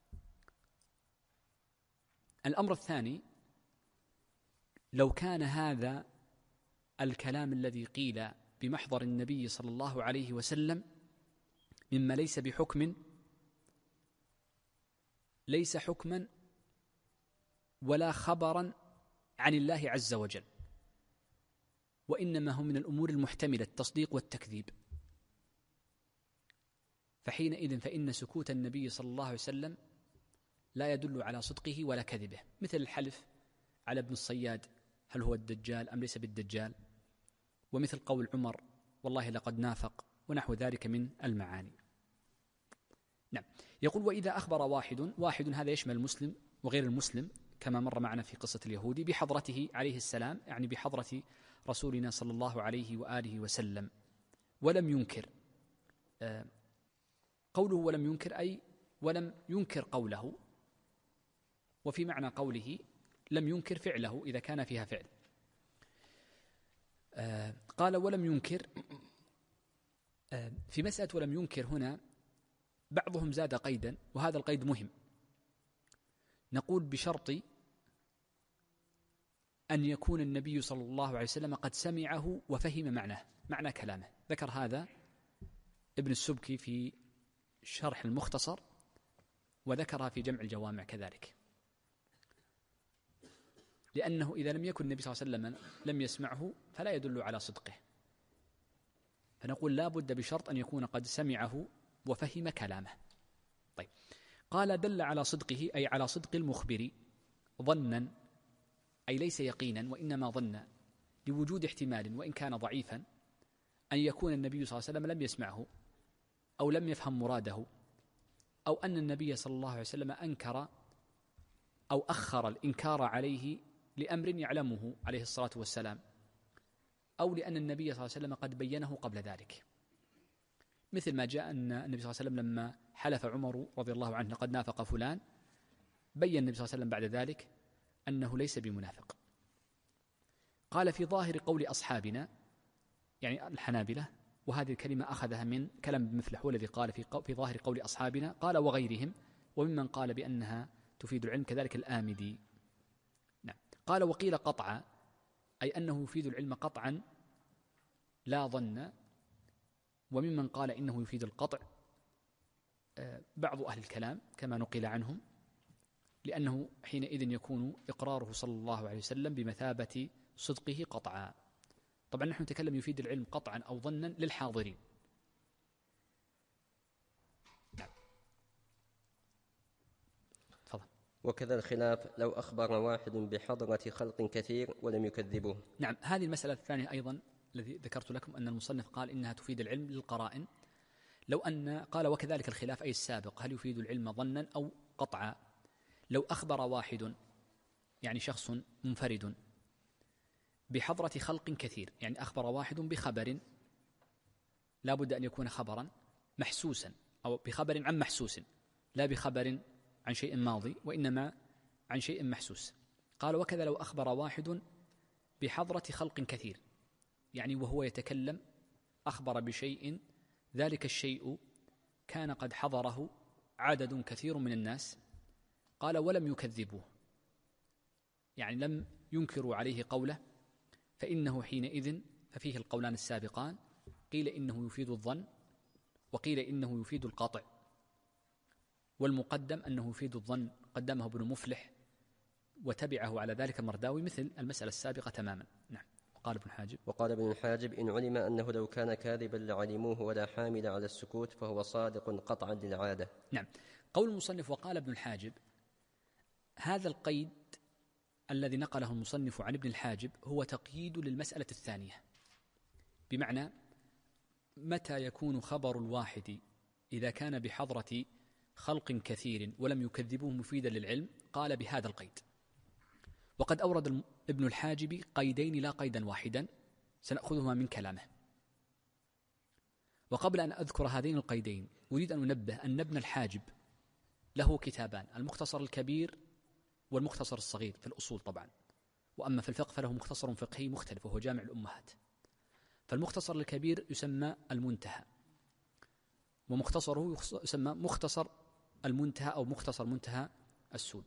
الأمر الثاني، لو كان هذا الكلام الذي قيل بمحضر النبي صلى الله عليه وسلم مما ليس بحكم، ليس حكما ولا خبرا عن الله عز وجل، وإنما هم من الأمور المحتملة التصديق والتكذيب، فحينئذ فإن سكوت النبي صلى الله عليه وسلم لا يدل على صدقه ولا كذبه، مثل الحلف على ابن الصياد هل هو الدجال أم ليس بالدجال، ومثل قول عمر والله لقد نافق، ونحو ذلك من المعاني. نعم. يقول وإذا أخبر واحد هذا يشمل المسلم وغير المسلم، كما مر معنا في قصة اليهودي، بحضرته عليه السلام، يعني بحضرة رسولنا صلى الله عليه وآله وسلم، ولم ينكر. قوله ولم ينكر أي ولم ينكر قوله، وفي معنى قوله لم ينكر فعله إذا كان فيها فعل. قال ولم ينكر. في مسألة ولم ينكر هنا بعضهم زاد قيدا، وهذا القيد مهم. نقول بشرط أن يكون النبي صلى الله عليه وسلم قد سمعه وفهم معناه، معنى كلامه. ذكر هذا ابن السبكي في شرح المختصر، وذكرها في جمع الجوامع كذلك، لأنه إذا لم يكن النبي صلى الله عليه وسلم لم يسمعه فلا يدل على صدقه، فنقول لا بد بشرط أن يكون قد سمعه وفهم كلامه. طيب، قال دل على صدقه أي على صدق المخبر ظنا، أي ليس يقينا وإنما ظنا، لوجود احتمال وإن كان ضعيفا أن يكون النبي صلى الله عليه وسلم لم يسمعه أو لم يفهم مراده، أو أن النبي صلى الله عليه وسلم أنكر أو أخر الإنكار عليه لأمر يعلمه عليه الصلاة والسلام، أو لأن النبي صلى الله عليه وسلم قد بينه قبل ذلك، مثل ما جاء أن النبي صلى الله عليه وسلم لما حلف عمر رضي الله عنه قد نافق فلان، بين النبي صلى الله عليه وسلم بعد ذلك أنه ليس بمنافق. قال في ظاهر قول أصحابنا، يعني الحنابلة، وهذه الكلمة أخذها من كلام ابن مفلح، هو الذي قال في ظاهر قول أصحابنا، قال وغيرهم، وممن قال بأنها تفيد العلم كذلك الآمدي. نعم. قال وقيل قطعا، أي أنه يفيد العلم قطعا لا ظن، وممن قال إنه يفيد القطع بعض أهل الكلام كما نقل عنهم، لأنه حينئذ يكون إقراره صلى الله عليه وسلم بمثابة صدقه قطعا. طبعا نحن نتكلم يفيد العلم قطعا أو ظنا للحاضرين. تفضل. وكذا الخلاف لو أخبر واحد بحضرة خلق كثير ولم يكذبه. نعم، هذه المسألة الثانية أيضا الذي ذكرت لكم، أن المصنف قال إنها تفيد العلم للقرائن. لو أن قال وكذلك الخلاف أي السابق، هل يفيد العلم ظنا أو قطعا؟ لو أخبر واحد يعني شخص منفرد بحضرة خلق كثير، يعني أخبر واحد بخبر لا بد أن يكون خبرا محسوسا، أو بخبر عن محسوس، لا بخبر عن شيء ماضي وإنما عن شيء محسوس. قال: وكذا لو أخبر واحد بحضرة خلق كثير، يعني وهو يتكلم أخبر بشيء ذلك الشيء كان قد حضره عدد كثير من الناس. قال: ولم يكذبوه، يعني لم ينكروا عليه قوله، فإنه حينئذ ففيه القولان السابقان، قيل إنه يفيد الظن وقيل إنه يفيد القطع، والمقدم أنه يفيد الظن قدمه ابن مفلح وتبعه على ذلك المرداوي، مثل المسألة السابقة تماما. نعم. وقال ابن الحاجب: إن علم أنه لو كان كاذبا لعلموه ولا حامل على السكوت فهو صادق قطعا للعادة. نعم. قول المصنف: وقال ابن الحاجب، هذا القيد الذي نقله المصنف عن ابن الحاجب هو تقييد للمسألة الثانية، بمعنى متى يكون خبر الواحد إذا كان بحضرة خلق كثير ولم يكذبوه مفيدا للعلم، قال بهذا القيد. وقد أورد ابن الحاجب قيدين لا قيدا واحدا سنأخذهما من كلامه. وقبل أن أذكر هذين القيدين أريد أن أنبه أن ابن الحاجب له كتابان: المختصر الكبير والمختصر الصغير في الأصول طبعا، وأما في الفقه فله مختصر فقهي مختلف وهو جامع الأمهات. فالمختصر الكبير يسمى المنتهى، ومختصره يسمى مختصر المنتهى أو مختصر منتهى السول.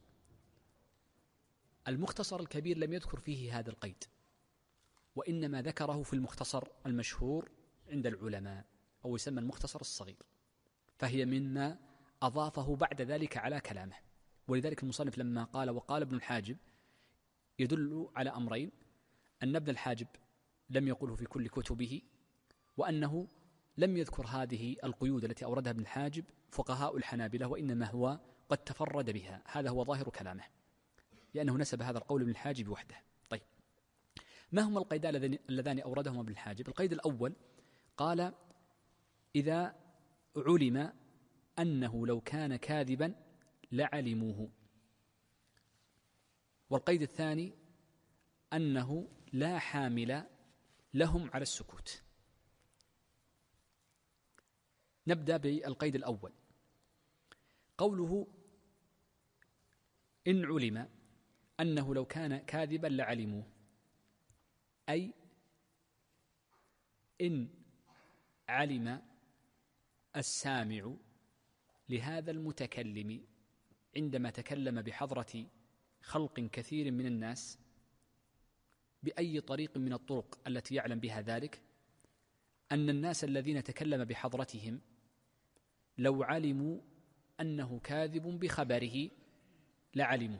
المختصر الكبير لم يذكر فيه هذا القيد، وإنما ذكره في المختصر المشهور عند العلماء، أو يسمى المختصر الصغير، فهي مما أضافه بعد ذلك على كلامه. ولذلك المصنف لما قال وقال ابن الحاجب يدل على أمرين: أن ابن الحاجب لم يقله في كل كتبه، وأنه لم يذكر هذه القيود التي أوردها ابن الحاجب فقهاء الحنابلة، وإنما هو قد تفرد بها. هذا هو ظاهر كلامه، لأنه نسب هذا القول ابن الحاجب وحده. طيب، ما هما القيدان اللذان أوردهما ابن الحاجب؟ القيد الأول قال: إذا علم أنه لو كان كاذبا لعلموه. والقيد الثاني أنه لا حامل لهم على السكوت. نبدأ بالقيد الأول. قوله: إن علم أنه لو كان كاذبا لعلموه، أي إن علم السامع لهذا المتكلم عندما تكلم بحضرة خلق كثير من الناس بأي طريق من الطرق التي يعلم بها ذلك، أن الناس الذين تكلم بحضرتهم لو علموا أنه كاذب بخبره لعلموا،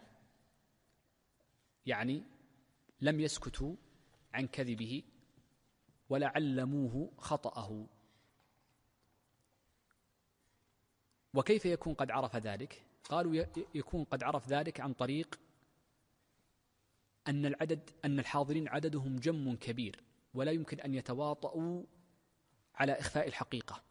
يعني لم يسكتوا عن كذبه ولا علموه خطأه. وكيف يكون قد عرف ذلك؟ قالوا: يكون قد عرف ذلك عن طريق أن الحاضرين عددهم جم كبير ولا يمكن أن يتواطؤوا على إخفاء الحقيقة،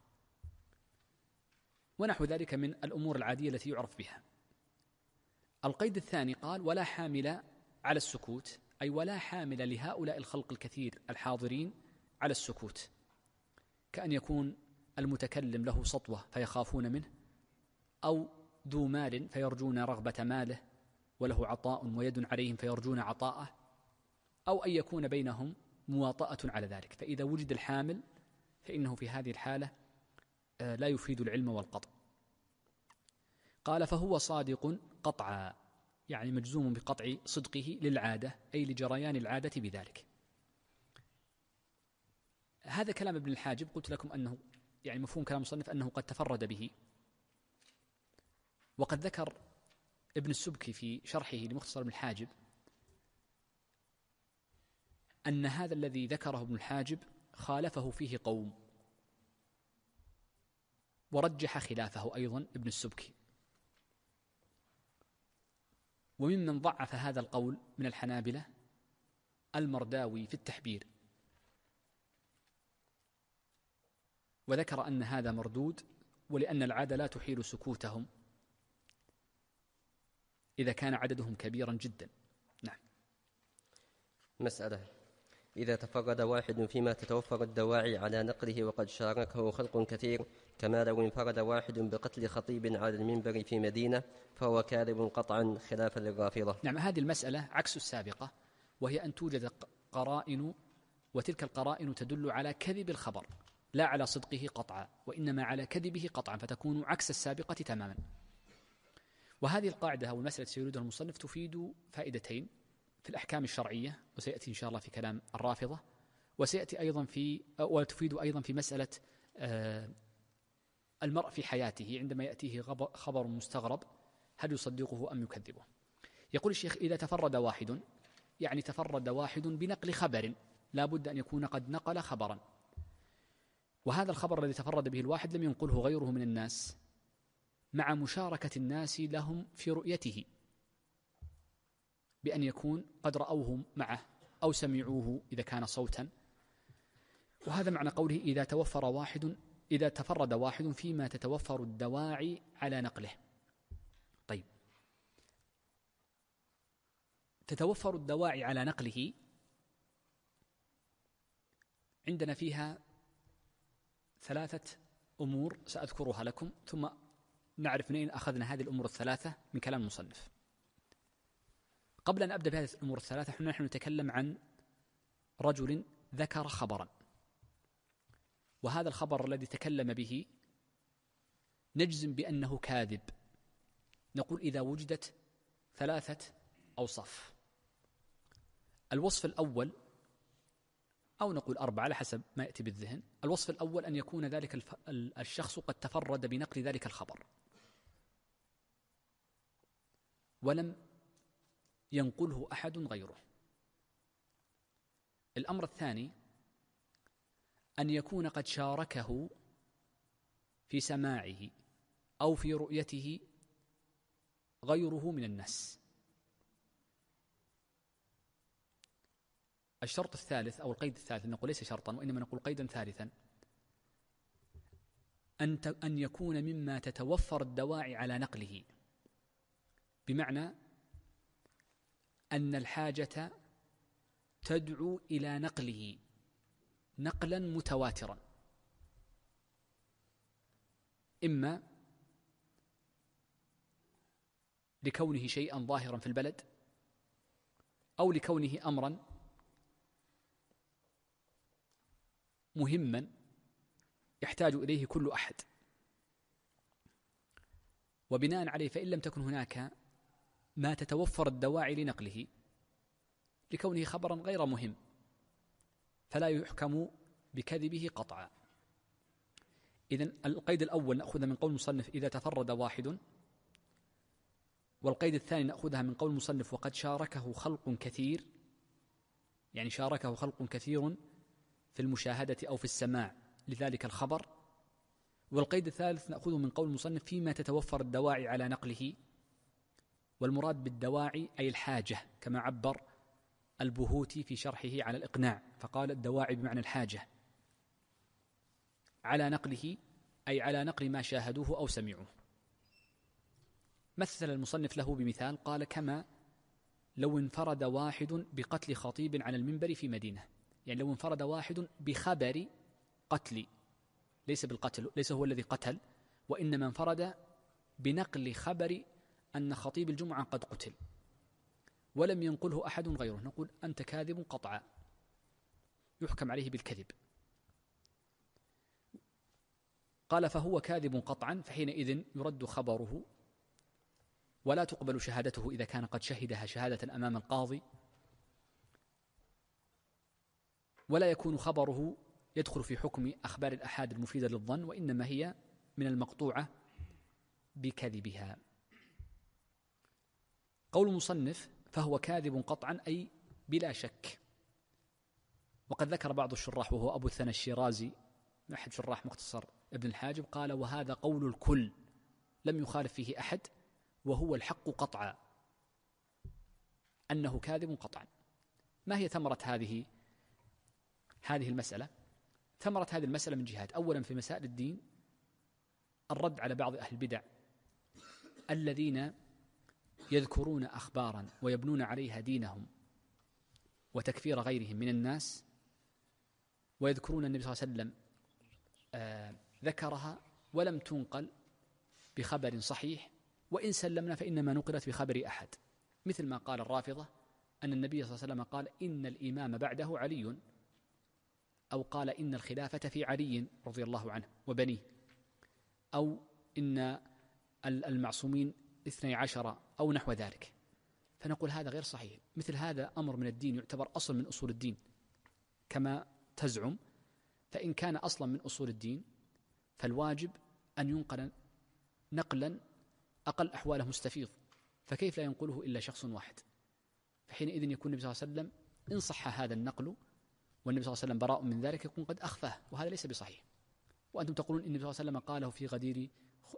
ونحو ذلك من الأمور العادية التي يعرف بها. القيد الثاني قال: ولا حامل على السكوت، أي ولا حامل لهؤلاء الخلق الكثير الحاضرين على السكوت، كأن يكون المتكلم له سطوة فيخافون منه، أو ذو مال فيرجون رغبة ماله، وله عطاء ويد عليهم فيرجون عطاءه، أو أن يكون بينهم مواطأة على ذلك. فإذا وجد الحامل فإنه في هذه الحالة لا يفيد العلم والقطع. قال: فهو صادق قطعا، يعني مجزوم بقطع صدقه للعادة، أي لجريان العادة بذلك. هذا كلام ابن الحاجب، قلت لكم أنه يعني مفهوم كلام المصنف أنه قد تفرد به. وقد ذكر ابن السبكي في شرحه لمختصر ابن الحاجب أن هذا الذي ذكره ابن الحاجب خالفه فيه قوم، ورجح خلافه أيضا ابن السبكي. وممن ضعف هذا القول من الحنابلة المرداوي في التحبير، وذكر أن هذا مردود، ولأن العادة لا تحيل سكوتهم إذا كان عددهم كبيرا جدا. مسألة: إذا تفرد واحد فيما تتوفر الدواعي على نقله وقد شاركه خلق كثير، كما لو انفرد واحد بقتل خطيب على المنبر في مدينة، فهو كاذب قطعا خلافا للرافضة. نعم، هذه المسألة عكس السابقة، وهي أن توجد قرائن، وتلك القرائن تدل على كذب الخبر لا على صدقه قطعا، وإنما على كذبه قطعا، فتكون عكس السابقة تماما. وهذه القاعدة أو المسألة سيريدها المصنف تفيد فائدتين في الأحكام الشرعية، وسيأتي إن شاء الله في كلام الرافضة، وسيأتي أيضا وتفيد أيضا في مسألة المرء في حياته عندما يأتيه خبر مستغرب هل يصدقه أم يكذبه. يقول الشيخ: إذا تفرد واحد، يعني تفرد واحد بنقل خبر، لا بد أن يكون قد نقل خبرا، وهذا الخبر الذي تفرد به الواحد لم ينقله غيره من الناس، مع مشاركة الناس لهم في رؤيته، بأن يكون قد رأوه معه أو سمعوه إذا كان صوتا. وهذا معنى قوله: إذا تفرد واحد فيما تتوفر الدواعي على نقله. طيب، تتوفر الدواعي على نقله عندنا فيها 3 أمور سأذكرها لكم، ثم نعرف منين أخذنا هذه الأمور الثلاثة من كلام المصنف. قبل أن أبدأ بهذه الأمور الثلاثة، نحن نتكلم عن رجل ذكر خبرا، وهذا الخبر الذي تكلم به نجزم بأنه كاذب. نقول: إذا وجدت 3 أوصاف. الوصف الأول، أو نقول 4 على حسب ما يأتي بالذهن. الوصف الأول أن يكون ذلك الشخص قد تفرد بنقل ذلك الخبر ولم ينقله أحد غيره. الأمر الثاني أن يكون قد شاركه في سماعه أو في رؤيته غيره من الناس. الشرط الثالث أو القيد الثالث، نقول ليس شرطا وإنما نقول قيدا ثالثا، أن يكون مما تتوفر الدواعي على نقله، بمعنى أن الحاجة تدعو إلى نقله نقلا متواترا، إما لكونه شيئا ظاهرا في البلد، أو لكونه أمرا مهما يحتاج إليه كل أحد، وبناء عليه فإن لم تكن هناك ما تتوفر الدواعي لنقله لكونه خبرا غير مهم فلا يحكم بكذبه قطعا. إذن القيد الأول نأخذ من قول المصنف: إذا تفرد واحد، والقيد الثاني نأخذها من قول المصنف: وقد شاركه خلق كثير، يعني شاركه خلق كثير في المشاهدة أو في السماع لذلك الخبر. والقيد الثالث نأخذه من قول المصنف: فيما تتوفر الدواعي على نقله، والمراد بالدواعي أي الحاجة، كما عبر البهوتي في شرحه على الإقناع، فقال: الدواعي بمعنى الحاجة على نقله، أي على نقل ما شاهدوه أو سمعوه. مثل المصنف له بمثال، قال: كما لو انفرد واحد بقتل خطيب على المنبر في مدينة، يعني لو انفرد واحد بخبر قتل، ليس بالقتل، ليس هو الذي قتل، وإنما انفرد بنقل خبر أن خطيب الجمعة قد قتل ولم ينقله أحد غيره، نقول: أنت كاذب قطعا، يحكم عليه بالكذب. قال: فهو كاذب قطعا، فحينئذ يرد خبره ولا تقبل شهادته إذا كان قد شهدها شهادة أمام القاضي، ولا يكون خبره يدخل في حكم أخبار الأحاد المفيدة للظن، وإنما هي من المقطوعة بكذبها. قول المصنف: فهو كاذب قطعا، أي بلا شك. وقد ذكر بعض الشراح وهو أبو الثنى الشيرازي أحد شراح مختصر ابن الحاجب، قال: وهذا قول الكل لم يخالف فيه أحد، وهو الحق قطعا أنه كاذب قطعا. ما هي ثمرة هذه المسألة؟ ثمرة هذه المسألة من جهات: أولا في مسائل الدين الرد على بعض أهل البدع الذين يذكرون أخبارا ويبنون عليها دينهم وتكفير غيرهم من الناس، ويذكرون النبي صلى الله عليه وسلم ذكرها ولم تنقل بخبر صحيح، وإن سلمنا فإنما نقلت بخبر أحد، مثل ما قال الرافضة أن النبي صلى الله عليه وسلم قال إن الإمام بعده علي، أو قال إن الخلافة في علي رضي الله عنه وبنيه، أو إن المعصومين 12 أو نحو ذلك، فنقول هذا غير صحيح. مثل هذا أمر من الدين يعتبر أصل من أصول الدين كما تزعم، فإن كان أصلا من أصول الدين فالواجب أن ينقل نقلا أقل أحواله مستفيض، فكيف لا ينقله إلا شخص واحد؟ فحينئذ يكون النبي صلى الله عليه وسلم إن صح هذا النقل والنبي صلى الله عليه وسلم براء من ذلك يكون قد أخفاه، وهذا ليس بصحيح. وأنتم تقولون إن النبي صلى الله عليه وسلم قاله في غدير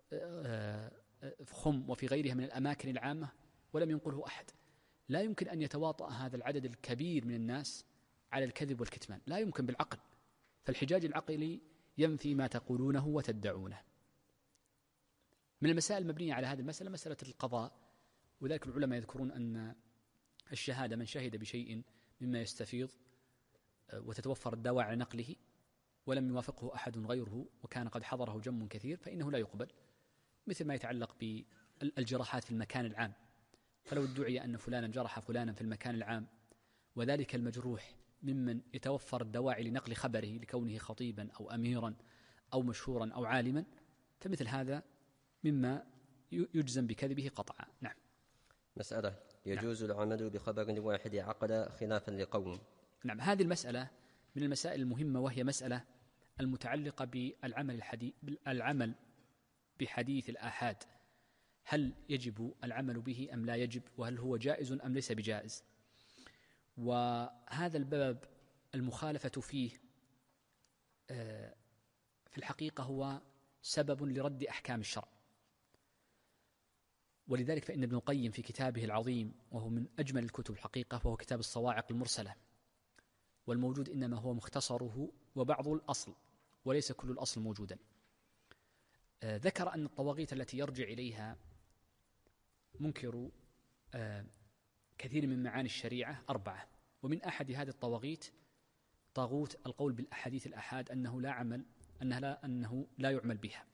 خم وفي غيرها من الأماكن العامة ولم ينقله أحد. لا يمكن أن يتواطأ هذا العدد الكبير من الناس على الكذب والكتمان، لا يمكن بالعقل، فالحجاج العقلي ينفي ما تقولونه وتدعونه. من المسائل المبنية على هذه المسألة مسألة القضاء، وذلك العلماء يذكرون أن الشهادة من شهد بشيء مما يستفيض وتتوفر الدواعي على نقله ولم يوافقه أحد غيره وكان قد حضره جم كثير فإنه لا يقبل، مثل ما يتعلق بالجراحات في المكان العام، فلو ادعي أن فلانا جرح فلانا في المكان العام وذلك المجروح ممن يتوفر الدواعي لنقل خبره لكونه خطيبا أو أميرا أو مشهورا أو عالما، فمثل هذا مما يجزم بكذبه قطعا. نعم. مسألة: يجوز العمل بخبر واحد عقد خلافا لقوم. نعم، هذه المسألة من المسائل المهمة، وهي مسألة المتعلقة بالعمل بحديث الآحاد، هل يجب العمل به أم لا يجب، وهل هو جائز أم ليس بجائز. وهذا الباب المخالفة فيه في الحقيقة هو سبب لرد أحكام الشرع، ولذلك فإن ابن القيم في كتابه العظيم وهو من أجمل الكتب الحقيقة وهو كتاب الصواعق المرسلة، والموجود إنما هو مختصره وبعض الأصل وليس كل الأصل موجودا، ذكر أن الطواغيت التي يرجع إليها منكر كثير من معاني الشريعة 4، ومن أحد هذه الطواغيت طاغوت القول بالأحاديث الآحاد أنه لا يعمل بها.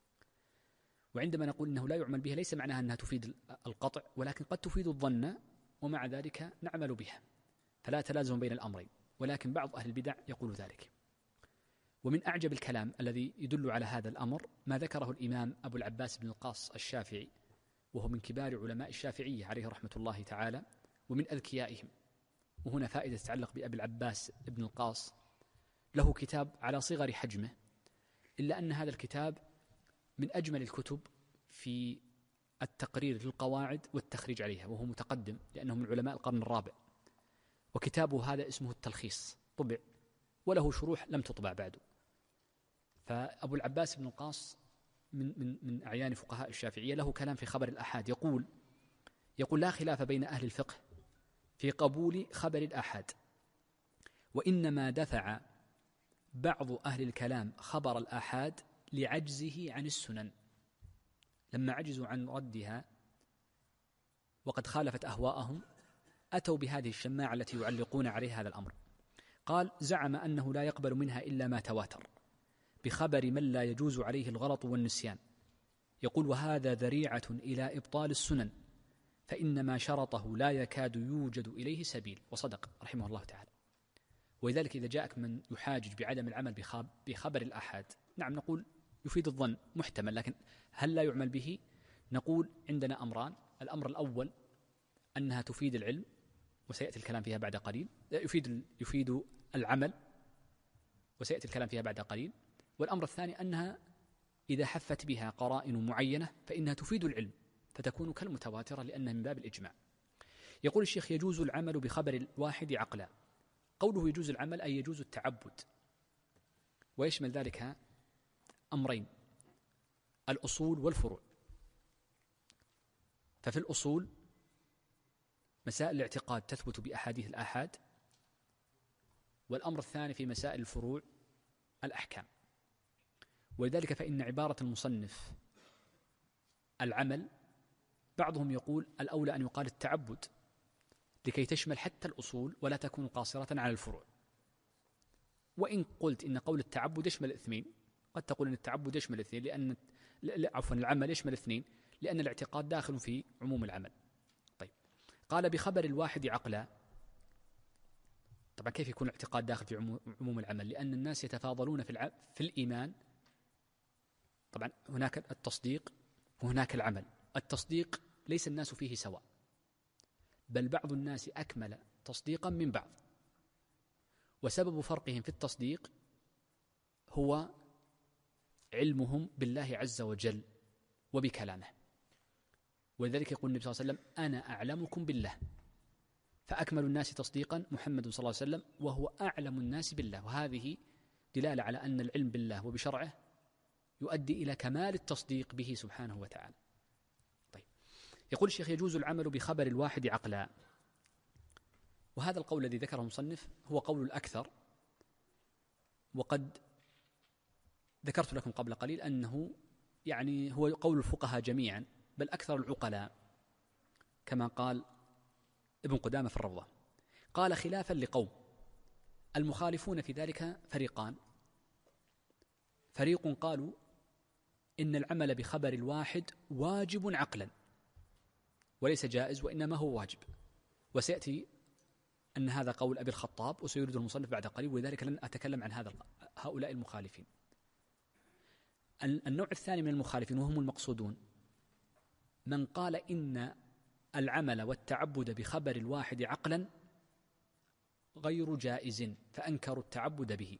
وعندما نقول أنه لا يعمل بها ليس معناها أنها تفيد القطع، ولكن قد تفيد الظن، ومع ذلك نعمل بها، فلا تلازم بين الأمرين، ولكن بعض أهل البدع يقول ذلك. ومن أعجب الكلام الذي يدل على هذا الأمر ما ذكره الإمام أبو العباس بن القاص الشافعي، وهو من كبار علماء الشافعية عليه رحمة الله تعالى ومن أذكيائهم. وهنا فائدة تتعلق بأبي العباس بن القاص، له كتاب على صغر حجمه، إلا أن هذا الكتاب من أجمل الكتب في التقرير للقواعد والتخريج عليها، وهو متقدم لأنه من علماء القرن الرابع. وكتابه هذا اسمه التلخيص، طبع وله شروح لم تطبع بعد. فأبو العباس بن القاص من أعيان فقهاء الشافعية، له كلام في خبر الآحاد، يقول لا خلاف بين أهل الفقه في قبول خبر الآحاد، وإنما دفع بعض أهل الكلام خبر الآحاد لعجزه عن السنن، لما عجزوا عن ردها وقد خالفت أهواءهم أتوا بهذه الشماعة التي يعلقون عليها هذا الأمر. قال: زعم أنه لا يقبل منها إلا ما تواتر بخبر من لا يجوز عليه الغلط والنسيان. يقول: وهذا ذريعة إلى إبطال السنن، فإنما شرطه لا يكاد يوجد إليه سبيل. وصدق رحمه الله تعالى. ولذلك إذا جاءك من يحاجج بعدم العمل بخبر الآحاد، نعم نقول يفيد الظن محتمل، لكن هل لا يعمل به؟ نقول عندنا أمران: الأمر الأول أنها تفيد العلم، وسيأتي الكلام فيها بعد قليل، يفيد العمل، وسيأتي الكلام فيها بعد قليل. والأمر الثاني أنها إذا حفت بها قرائن معينة فإنها تفيد العلم، فتكون كالمتواترة لأنها من باب الإجماع. يقول الشيخ: يجوز العمل بخبر الواحد عقلا. قوله يجوز العمل أي يجوز التعبد، ويشمل ذلك أمرين: الأصول والفروع. ففي الأصول مسائل الاعتقاد تثبت بأحاديث الآحاد، والأمر الثاني في مسائل الفروع الأحكام. ولذلك فإن عبارة المصنف العمل، بعضهم يقول الأولى أن يقال التعبد، لكي تشمل حتى الأصول ولا تكون قاصرة على الفروع. وإن قلت إن قول التعبد يشمل الاثنين، قد تقول إن التعبد يشمل الاثنين لأن العمل يشمل الاثنين لأن الاعتقاد داخل في عموم العمل. طيب، قال بخبر الواحد عقلا. طبعا كيف يكون الاعتقاد داخل في عموم العمل؟ لأن الناس يتفاضلون في الإيمان. طبعا هناك التصديق وهناك العمل. التصديق ليس الناس فيه سواء، بل بعض الناس أكمل تصديقا من بعض، وسبب فرقهم في التصديق هو علمهم بالله عز وجل وبكلامه. ولذلك يقول النبي صلى الله عليه وسلم: أنا أعلمكم بالله. فأكمل الناس تصديقا محمد صلى الله عليه وسلم، وهو أعلم الناس بالله. وهذه دلالة على أن العلم بالله وبشرعه يؤدي إلى كمال التصديق به سبحانه وتعالى. طيب، يقول الشيخ: يجوز العمل بخبر الواحد عقلا. وهذا القول الذي ذكره المصنف هو قول الأكثر، وقد ذكرت لكم قبل قليل أنه يعني هو قول الفقهاء جميعا، بل أكثر العقلاء، كما قال ابن قدامة في الروضة. قال: خلافا لقوم المخالفون في ذلك فريقان. فريق قالوا إن العمل بخبر الواحد واجب عقلا وليس جائز، وإنما هو واجب. وسيأتي أن هذا قول أبي الخطاب وسيرد المصنف بعد قليل، ولذلك لن أتكلم عن هؤلاء المخالفين. النوع الثاني من المخالفين وهم المقصودون من قال إن العمل والتعبد بخبر الواحد عقلا غير جائز، فأنكروا التعبد به.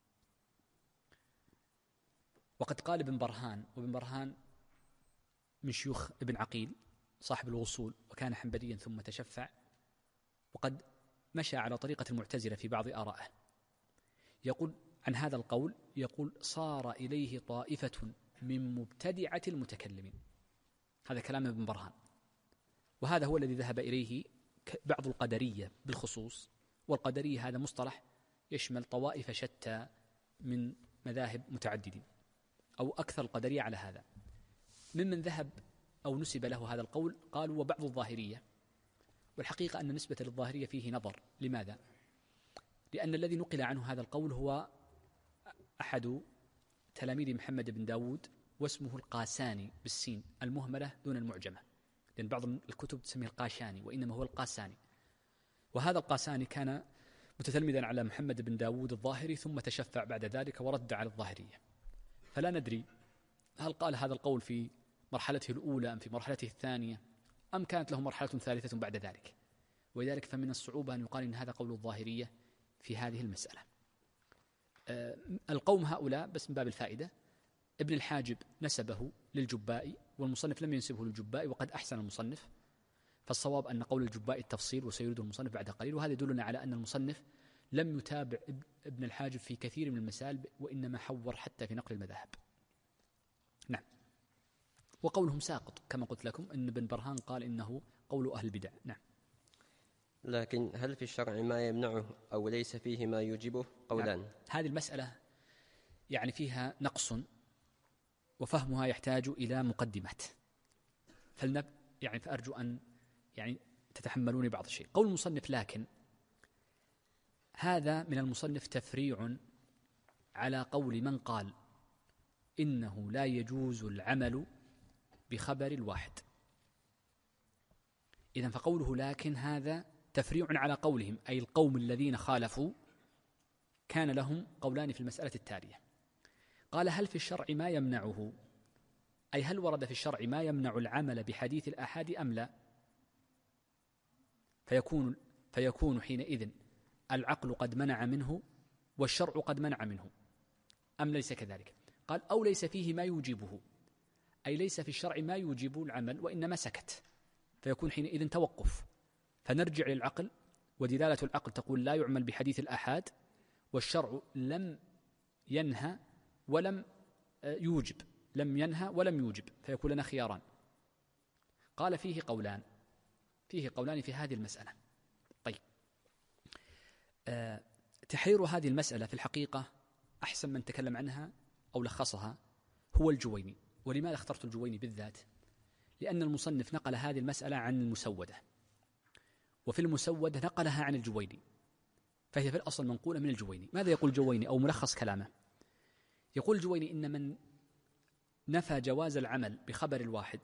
وقد قال ابن برهان، وابن برهان من شيوخ ابن عقيل صاحب الوصول، وكان حنبليا ثم تشفع، وقد مشى على طريقة المعتزلة في بعض آرائه. يقول عن هذا القول: يقول: صار إليه طائفة من مبتدعة المتكلمين. هذا كلام ابن برهان، وهذا هو الذي ذهب إليه بعض القدرية بالخصوص. والقدرية هذا مصطلح يشمل طوائف شتى من مذاهب متعددين، أو أكثر القدرية على هذا. ممن ذهب أو نسب له هذا القول قالوا: وبعض الظاهرية. والحقيقة أن نسبة للظاهرية فيه نظر. لماذا؟ لأن الذي نقل عنه هذا القول هو أحد تلاميذ محمد بن داود، واسمه القاساني بالسين المهملة دون المعجمة، لأن بعض الكتب تسميه القاشاني وإنما هو القاساني. وهذا القاساني كان متتلمذا على محمد بن داود الظاهري، ثم تشفع بعد ذلك ورد على الظاهرية. فلا ندري هل قال هذا القول في مرحلته الأولى أم في مرحلته الثانية، أم كانت له مرحلة ثالثة بعد ذلك. ولذلك فمن الصعوبة أن يقال إن هذا قول الظاهرية في هذه المسألة. القوم هؤلاء بس من باب الفائدة، ابن الحاجب نسبه للجبائي، والمصنف لم ينسبه للجبائي، وقد أحسن المصنف. فالصواب أن قول الجبائي التفصيل، وسيرد المصنف بعد قليل. وهذا يدلنا على أن المصنف لم يتابع ابن الحاجب في كثير من المسائل، وإنما حور حتى في نقل المذاهب. نعم. وقولهم ساقط كما قلت لكم، أن ابن برهان قال إنه قول أهل البدع. نعم. لكن هل في الشرع ما يمنعه أو ليس فيه ما يوجبه؟ قولان. نعم. هذه المسألة يعني فيها نقص، وفهمها يحتاج إلى مقدمات، فأرجو أن تتحملوني بعض الشيء. قول المصنف: لكن هذا من المصنف تفريع على قول من قال إنه لا يجوز العمل بخبر الواحد. إذن فقوله لكن هذا تفريع على قولهم، أي القوم الذين خالفوا كان لهم قولان في المسألة التالية. قال: هل في الشرع ما يمنعه؟ أي هل ورد في الشرع ما يمنع العمل بحديث الآحاد أم لا؟ فيكون حينئذ العقل قد منع منه والشرع قد منع منه، أم ليس كذلك؟ قال: أو ليس فيه ما يوجبه، أي ليس في الشرع ما يوجب العمل وإنما سكت، فيكون حينئذ توقف. فنرجع للعقل، ودلالة العقل تقول لا يعمل بحديث الآحاد، والشرع لم ينهى ولم يوجب، لم ينهى ولم يوجب، فيكون لنا خياران. قال: فيه قولان في هذه المسألة. طيب، تحرير هذه المسألة في الحقيقة أحسن من تكلم عنها أو لخصها هو الجويني. ولماذا اخترت الجويني بالذات؟ لأن المصنف نقل هذه المسألة عن المسودة، وفي المسودة نقلها عن الجويني، فهي في الأصل منقولة من الجويني. ماذا يقول الجويني أو ملخص كلامه؟ يقول الجويني إن من نفى جواز العمل بخبر الواحد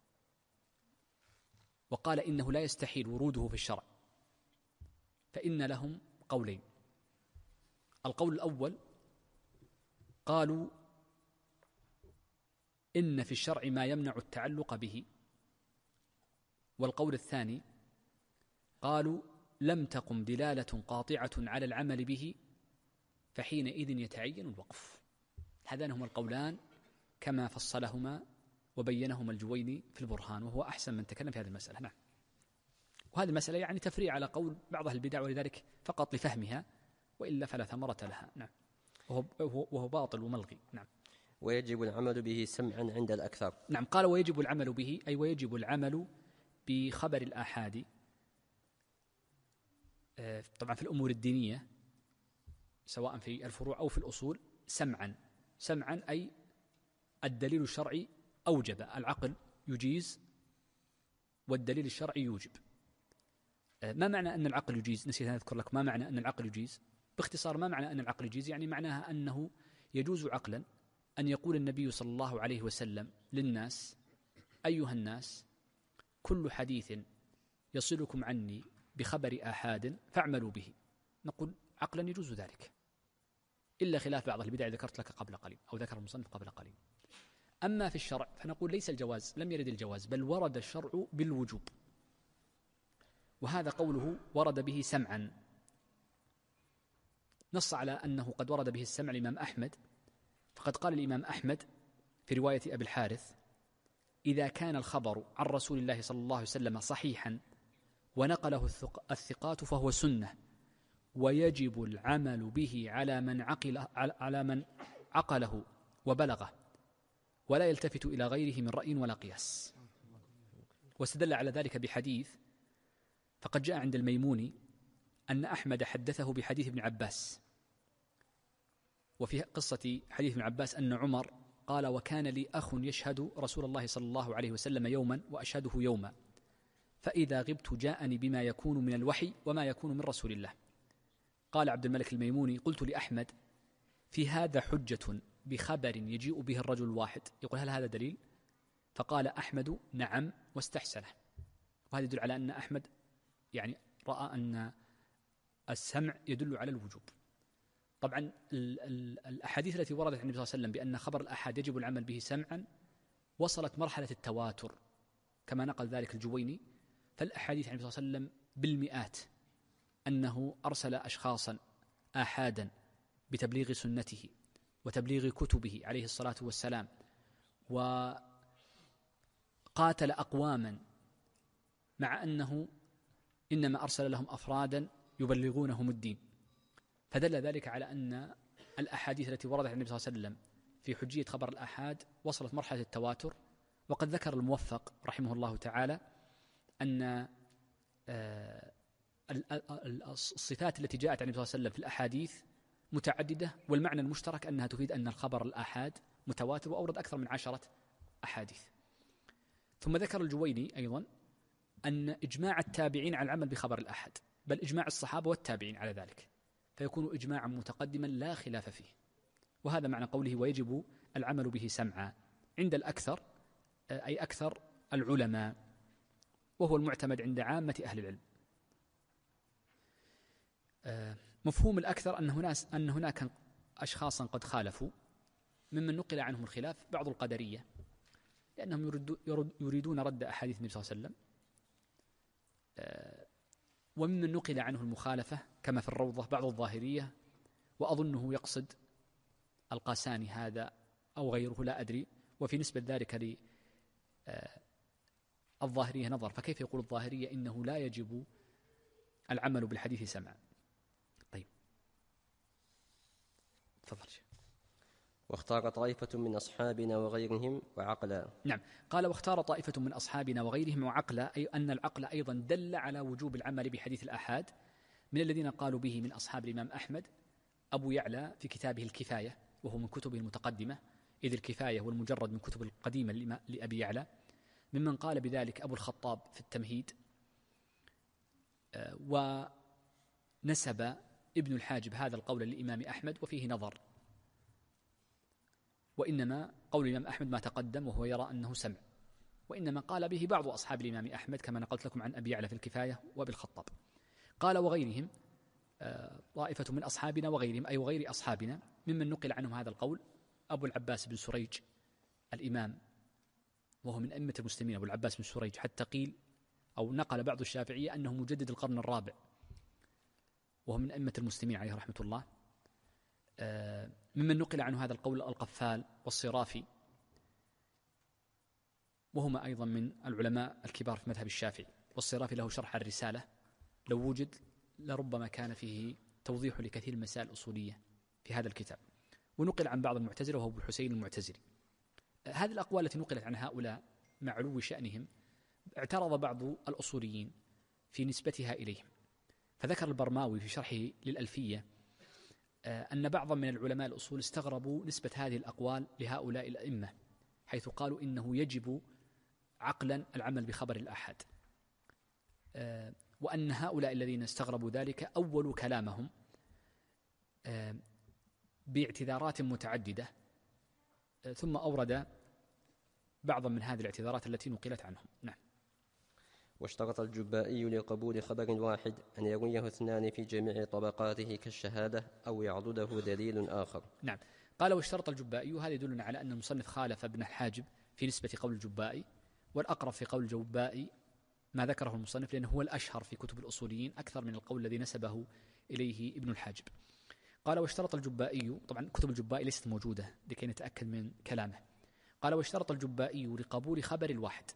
وقال إنه لا يستحيل وروده في الشرع فإن لهم قولين. القول الأول قالوا إن في الشرع ما يمنع التعلق به، والقول الثاني قالوا لم تقم دلالة قاطعة على العمل به فحينئذ يتعين الوقف. هذان هما القولان كما فصلهما وبينهما الجويني في البرهان، وهو أحسن من تكلم في هذه المسألة. نعم. وهذه المسألة يعني تفريع على قول بعض أهل البدع، ولذلك فقط لفهمها، وإلا فلا ثمرة لها. نعم. وهو باطل وملغي. نعم. ويجب العمل به سمعا عند الأكثر. نعم. قال ويجب العمل به، أي ويجب العمل بخبر الآحاد طبعا في الأمور الدينية سواء في الفروع أو في الأصول سمعا أي الدليل الشرعي أوجب، العقل يجيز والدليل الشرعي يوجب. ما معنى أن العقل يجيز؟ نسيت أن أذكر لك ما معنى أن العقل يجيز. باختصار ما معنى أن العقل يجيز؟ يعني معناها أنه يجوز عقلا أن يقول النبي صلى الله عليه وسلم للناس أيها الناس كل حديث يصلكم عني بخبر آحاد فاعملوا به. نقول عقلا يجوز ذلك، إلا خلاف بعض البدع ذكرت لك قبل قليل أو ذكر المصنف قبل قليل. أما في الشرع فنقول ليس الجواز، لم يرد الجواز، بل ورد الشرع بالوجوب، وهذا قوله ورد به سمعا. نص على أنه قد ورد به السمع الإمام أحمد، فقد قال الإمام أحمد في رواية أبي الحارث إذا كان الخبر عن رسول الله صلى الله عليه وسلم صحيحا ونقله الثقات فهو سنة، ويجب العمل به على من عقله وبلغه، ولا يلتفت إلى غيره من رأي ولا قياس. واستدل على ذلك بحديث، فقد جاء عند الميموني أن أحمد حدثه بحديث ابن عباس، وفي قصة حديث ابن عباس أن عمر قال وكان لي أخ يشهد رسول الله صلى الله عليه وسلم يوما وأشهده يوما، فإذا غبت جاءني بما يكون من الوحي وما يكون من رسول الله. قال عبد الملك الميموني قلت لأحمد في هذا حجة بخبر يجيء به الرجل الواحد، يقول هل هذا دليل؟ فقال أحمد نعم واستحسنه. وهذا يدل على أن أحمد يعني رأى أن السمع يدل على الوجوب. طبعا الأحاديث التي وردت عن النبي صلى الله عليه وسلم بأن خبر الآحاد يجب العمل به سمعا وصلت مرحلة التواتر كما نقل ذلك الجويني، فالأحاديث عن النبي صلى الله عليه وسلم بالمئات أنه أرسل أشخاصا آحادا بتبليغ سنته وتبليغ كتبه عليه الصلاة والسلام، وقاتل أقواما مع أنه إنما أرسل لهم أفرادا يبلغونهم الدين. فدل ذلك على أن الأحاديث التي وردت عن النبي صلى الله عليه وسلم في حجية خبر الآحاد وصلت مرحلة التواتر. وقد ذكر الموفق رحمه الله تعالى أن الصفات التي جاءت عن النبي صلى الله عليه وسلم في الأحاديث متعددة، والمعنى المشترك أنها تفيد أن الخبر الآحاد متواتر، وأورد أكثر من 10 أحاديث. ثم ذكر الجويني أيضا أن إجماع التابعين على العمل بخبر الآحاد، بل إجماع الصحابة والتابعين على ذلك، فيكون إجماعا متقدما لا خلاف فيه. وهذا معنى قوله ويجب العمل به سمعا عند الأكثر، أي أكثر العلماء، وهو المعتمد عند عامة أهل العلم. مفهوم الأكثر أن هناك أشخاصا قد خالفوا، ممن نقل عنهم الخلاف بعض القدرية لأنهم يريدون رد أحاديث النبي صلى الله عليه وسلم، وممن نقل عنه المخالفة كما في الروضة بعض الظاهرية، وأظنه يقصد القاساني هذا أو غيره لا أدري. وفي نسبة ذلك للظاهرية نظر، فكيف يقول الظاهرية إنه لا يجب العمل بالحديث سمعا؟ طيب تفضل. واختار طائفة من أصحابنا وغيرهم وعقلا. نعم. قال واختار طائفة من أصحابنا وغيرهم وعقلا، أي أن العقل أيضا دل على وجوب العمل بحديث الآحاد. من الذين قالوا به من أصحاب الإمام أحمد أبو يعلى في كتابه الكفاية، وهو من كتبه المتقدمة، إذ الكفاية والمجرد من كتب القديمة لأبي يعلى. ممن قال بذلك أبو الخطاب في التمهيد، ونسب ابن الحاجب هذا القول للإمام أحمد وفيه نظر، وإنما قول الإمام أحمد ما تقدم وهو يرى أنه سمع، وإنما قال به بعض أصحاب الإمام أحمد كما نقلت لكم عن أبي يعلى في الكفاية وبالخطاب. قال وغيرهم، طائفة من أصحابنا وغيرهم أي وغير أصحابنا ممن نقل عنهم هذا القول أبو العباس بن سريج الإمام، وهو من أئمة المسلمين أبو العباس بن سريج، حتى قيل أو نقل بعض الشافعية أنه مجدد القرن الرابع، وهو من أئمة المسلمين عليه رحمة الله. ممن نقل عنه هذا القول القفال والصرافي، وهما أيضا من العلماء الكبار في مذهب الشافعي. والصرافي له شرح الرسالة لو وجد لربما كان فيه توضيح لكثير من المسائل الأصولية في هذا الكتاب. ونقل عن بعض المعتزلة وهو أبو الحسين المعتزلي. هذه الأقوال التي نقلت عن هؤلاء مع علو شأنهم اعترض بعض الأصوليين في نسبتها إليهم، فذكر البرماوي في شرحه للألفية أن بعضا من العلماء الأصول استغربوا نسبة هذه الأقوال لهؤلاء الأئمة، حيث قالوا إنه يجب عقلا العمل بخبر الآحاد، وأن هؤلاء الذين استغربوا ذلك أول كلامهم باعتذارات متعددة، ثم أورد بعضا من هذه الاعتذارات التي نقلت عنهم. نعم. واشترط الجبائي لقبول خبر واحد أن يرويه اثنان في جميع طبقاته كالشهادة أو يعضده دليل آخر. نعم. قال واشترط الجبائي، وهذا يدلنا على أن المصنف خالف ابن الحاجب في نسبة قول الجبائي، والأقرب في قول الجبائي ما ذكره المصنف، لأنه هو الأشهر في كتب الأصوليين أكثر من القول الذي نسبه إليه ابن الحاجب. قال واشترط الجبائي، طبعا كتب الجبائي ليست موجودة لكي نتأكد من كلامه. قال واشترط الجبائي لقبول خبر الواحد.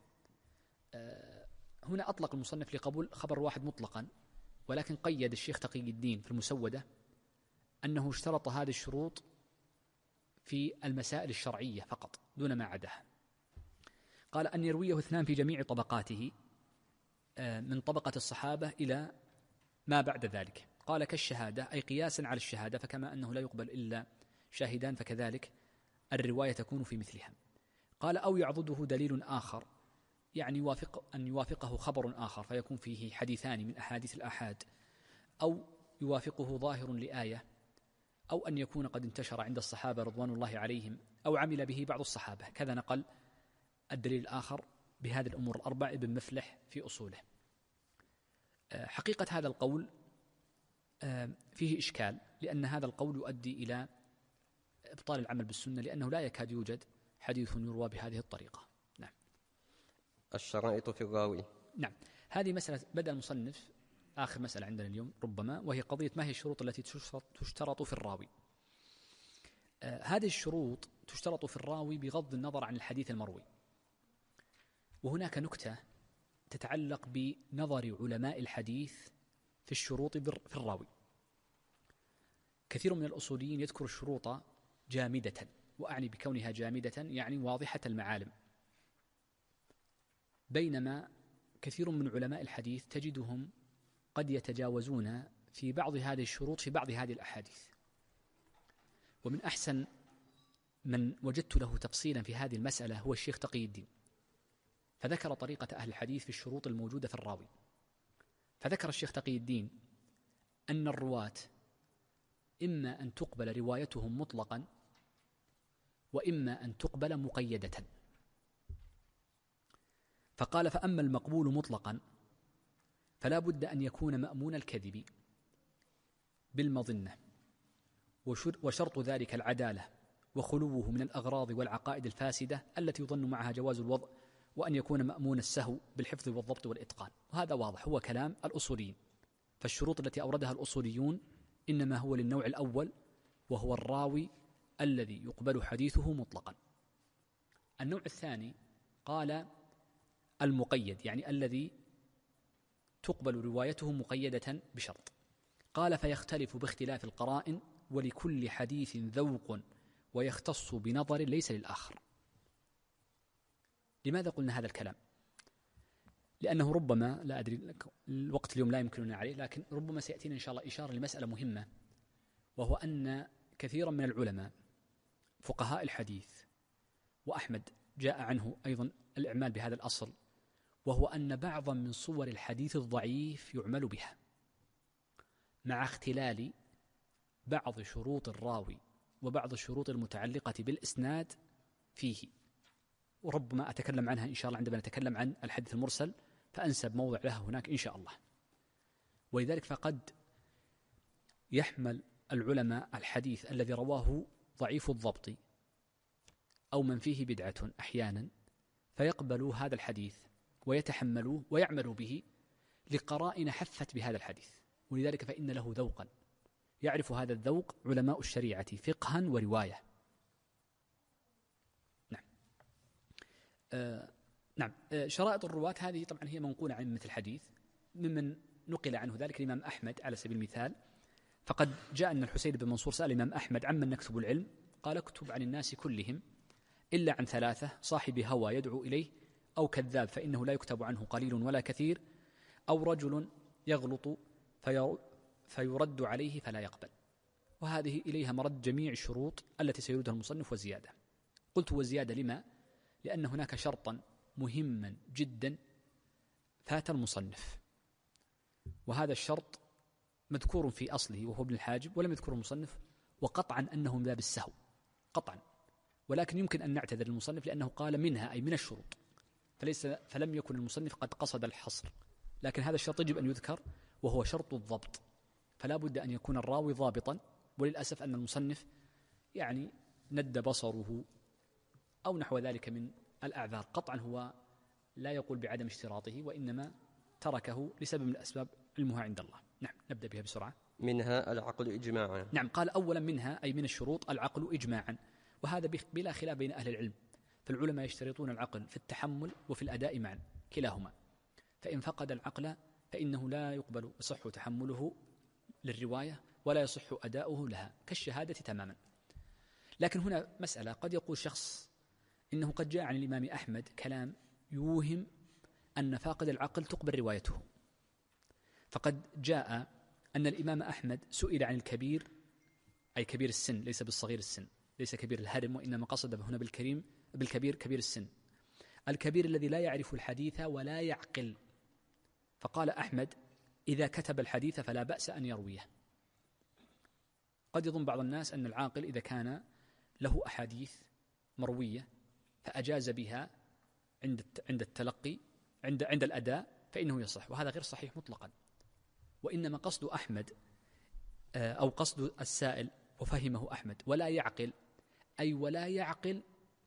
هنا أطلق المصنف لقبول خبر واحد مطلقا، ولكن قيد الشيخ تقي الدين في المسودة أنه اشترط هذه الشروط في المسائل الشرعية فقط دون ما عداها. قال أن يرويه اثنان في جميع طبقاته، من طبقة الصحابة إلى ما بعد ذلك. قال كالشهادة أي قياسا على الشهادة، فكما أنه لا يقبل إلا شاهدان فكذلك الرواية تكون في مثلها. قال أو يعضده دليل آخر، يعني أن يوافقه خبر آخر فيكون فيه حديثان من أحاديث الآحاد، أو يوافقه ظاهر لآية، أو أن يكون قد انتشر عند الصحابة رضوان الله عليهم، أو عمل به بعض الصحابة. كذا نقل الدليل الآخر بهذه الأمور الأربع ابن مفلح في أصوله. حقيقة هذا القول فيه إشكال، لأن هذا القول يؤدي إلى إبطال العمل بالسنة، لأنه لا يكاد يوجد حديث يروى بهذه الطريقة. نعم. الشرائط في الراوي. نعم. هذه مسألة بدأ المصنف آخر مسألة عندنا اليوم ربما، وهي قضية ما هي الشروط التي تشترط في الراوي. هذه الشروط تشترط في الراوي بغض النظر عن الحديث المروي. وهناك نكتة تتعلق بنظر علماء الحديث في الشروط في الراوي. كثير من الأصوليين يذكر الشروط جامدة، وأعني بكونها جامدة يعني واضحة المعالم، بينما كثير من علماء الحديث تجدهم قد يتجاوزون في بعض هذه الشروط في بعض هذه الأحاديث. ومن أحسن من وجدت له تفصيلا في هذه المسألة هو الشيخ تقي الدين، فذكر طريقة أهل الحديث في الشروط الموجودة في الراوي. فذكر الشيخ تقي الدين أن الرواة إما أن تقبل روايتهم مطلقا، وإما أن تقبل مقيدة. فقال فأما المقبول مطلقا فلا بد أن يكون مأمون الكذب بالمظنة، وشرط ذلك العدالة وخلوه من الأغراض والعقائد الفاسدة التي يظن معها جواز الوضع، وأن يكون مأمون السهو بالحفظ والضبط والإتقان. وهذا واضح، هو كلام الأصوليين. فالشروط التي أوردها الأصوليون إنما هو للنوع الأول، وهو الراوي الذي يقبل حديثه مطلقا. النوع الثاني قال المقيد، يعني الذي تقبل روايته مقيدة بشرط. قال فيختلف باختلاف القرائن، ولكل حديث ذوق ويختص بنظر ليس للآخر. لماذا قلنا هذا الكلام؟ لأنه ربما، لا أدري الوقت اليوم لا يمكننا عليه، لكن ربما سيأتينا إن شاء الله إشارة لمسألة مهمة، وهو أن كثيرا من العلماء فقهاء الحديث، وأحمد جاء عنه أيضا الإعمال بهذا الأصل، وهو أن بعضا من صور الحديث الضعيف يعمل بها مع اختلال بعض شروط الراوي وبعض الشروط المتعلقة بالإسناد فيه، وربما أتكلم عنها إن شاء الله عندما نتكلم عن الحديث المرسل، فأنسب موضع لها هناك إن شاء الله. ولذلك فقد يحمل العلماء الحديث الذي رواه ضعيف الضبط أو من فيه بدعة أحيانا، فيقبلوا هذا الحديث ويتحملوه ويعملوا به لقرائن حثت بهذا الحديث. ولذلك فإن له ذوقا يعرف هذا الذوق علماء الشريعة فقها ورواية. نعم. نعم. شرائط الرواة هذه طبعا هي منقولة عن أئمة الحديث، ممن نقل عنه ذلك الإمام أحمد على سبيل المثال، فقد جاء أن الحسين بن منصور سأل الإمام أحمد عمن نكتب العلم، قال اكتب عن الناس كلهم إلا عن ثلاثة: صاحب هوى يدعو إليه، أو كذاب فإنه لا يكتب عنه قليل ولا كثير، أو رجل يغلط فيرد عليه فلا يقبل. وهذه إليها مرد جميع الشروط التي سيردها المصنف وزيادة. قلت وزيادة لما؟ لأن هناك شرطا مهما جدا فات المصنف، وهذا الشرط مذكور في أصله وهو ابن الحاجب ولم يذكره المصنف، وقطعا أنه من باب السهو قطعا، ولكن يمكن أن نعتذر المصنف لأنه قال منها أي من الشروط، فلم يكن المصنف قد قصد الحصر، لكن هذا الشرط يجب أن يذكر وهو شرط الضبط، فلا بد أن يكون الراوي ضابطا. وللأسف أن المصنف يعني ند بصره أو نحو ذلك من الأعذار. قطعا هو لا يقول بعدم اشتراطه، وإنما تركه لسبب من الأسباب علمها عند الله. نعم، نبدأ بها بسرعة. منها العقل إجماعا. نعم، قال أولا منها أي من الشروط العقل إجماعا، وهذا بلا خلاف بين أهل العلم، فالعلماء يشترطون العقل في التحمل وفي الأداء معا كلاهما، فإن فقد العقل فإنه لا يقبل يصح تحمله للرواية ولا يصح أداؤه لها كالشهادة تماما. لكن هنا مسألة، قد يقول شخص إنه قد جاء عن الإمام أحمد كلام يوهم أن فاقد العقل تقبل روايته، فقد جاء أن الإمام أحمد سئل عن الكبير، أي كبير السن، ليس بالصغير السن، ليس كبير الهرم، وإنما قصد هنا بالكبير كبير السن، الكبير الذي لا يعرف الحديث ولا يعقل. فقال أحمد: إذا كتب الحديث فلا بأس أن يرويه. قد يظن بعض الناس أن العاقل إذا كان له أحاديث مروية فأجاز بها عند التلقي عند الأداء فإنه يصح، وهذا غير صحيح مطلقا. وإنما قصد أحمد أو قصد السائل وفهمه أحمد ولا يعقل، أي ولا يعقل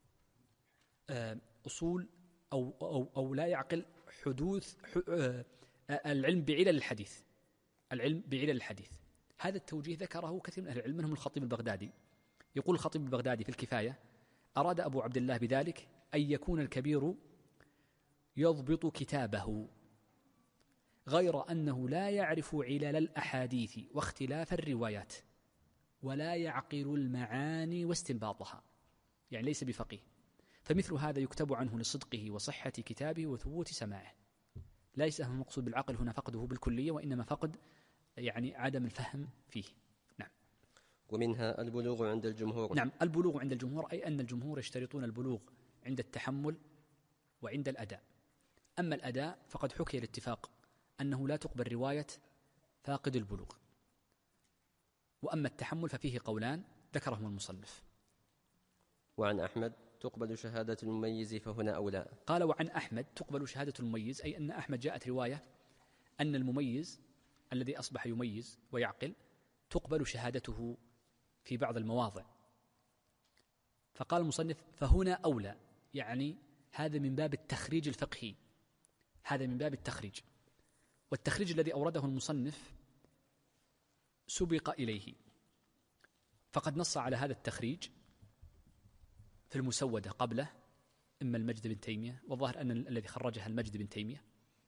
أصول أو لا يعقل حدوث العلم بعلل الحديث، العلم بعلل الحديث. هذا التوجيه ذكره كثير من أهل العلم منهم الخطيب البغدادي. يقول الخطيب البغدادي في الكفاية: أراد أبو عبد الله بذلك أن يكون الكبير يضبط كتابه، غير أنه لا يعرف علل الأحاديث واختلاف الروايات ولا يعقل المعاني واستنباطها، يعني ليس بفقيه، فمثل هذا يكتب عنه لصدقه وصحة كتابه وثبوت سماعه. ليس المقصود بالعقل هنا فقده بالكلية، وإنما فقد يعني عدم الفهم فيه. نعم. ومنها البلوغ عند الجمهور. نعم، البلوغ عند الجمهور أي أن الجمهور يشترطون البلوغ عند التحمل وعند الأداء. أما الأداء فقد حكي الاتفاق أنه لا تقبل رواية فاقد البلوغ، وأما التحمل ففيه قولان ذكرهم المصنف. وعن أحمد تقبل شهادة المميز فهنا أولى. قال: وعن أحمد تقبل شهادة المميز، أي أن أحمد جاءت رواية أن المميز الذي أصبح يميز ويعقل تقبل شهادته في بعض المواضع. فقال المصنف: فهنا أولى، يعني هذا من باب التخريج الفقهي، هذا من باب التخريج. والتخريج الذي أورده المصنف سبق إليه، فقد نص على هذا التخريج في المسودة قبله إما المجد بن تيمية، والظاهر أن الذي خرجها المجد بن تيمية،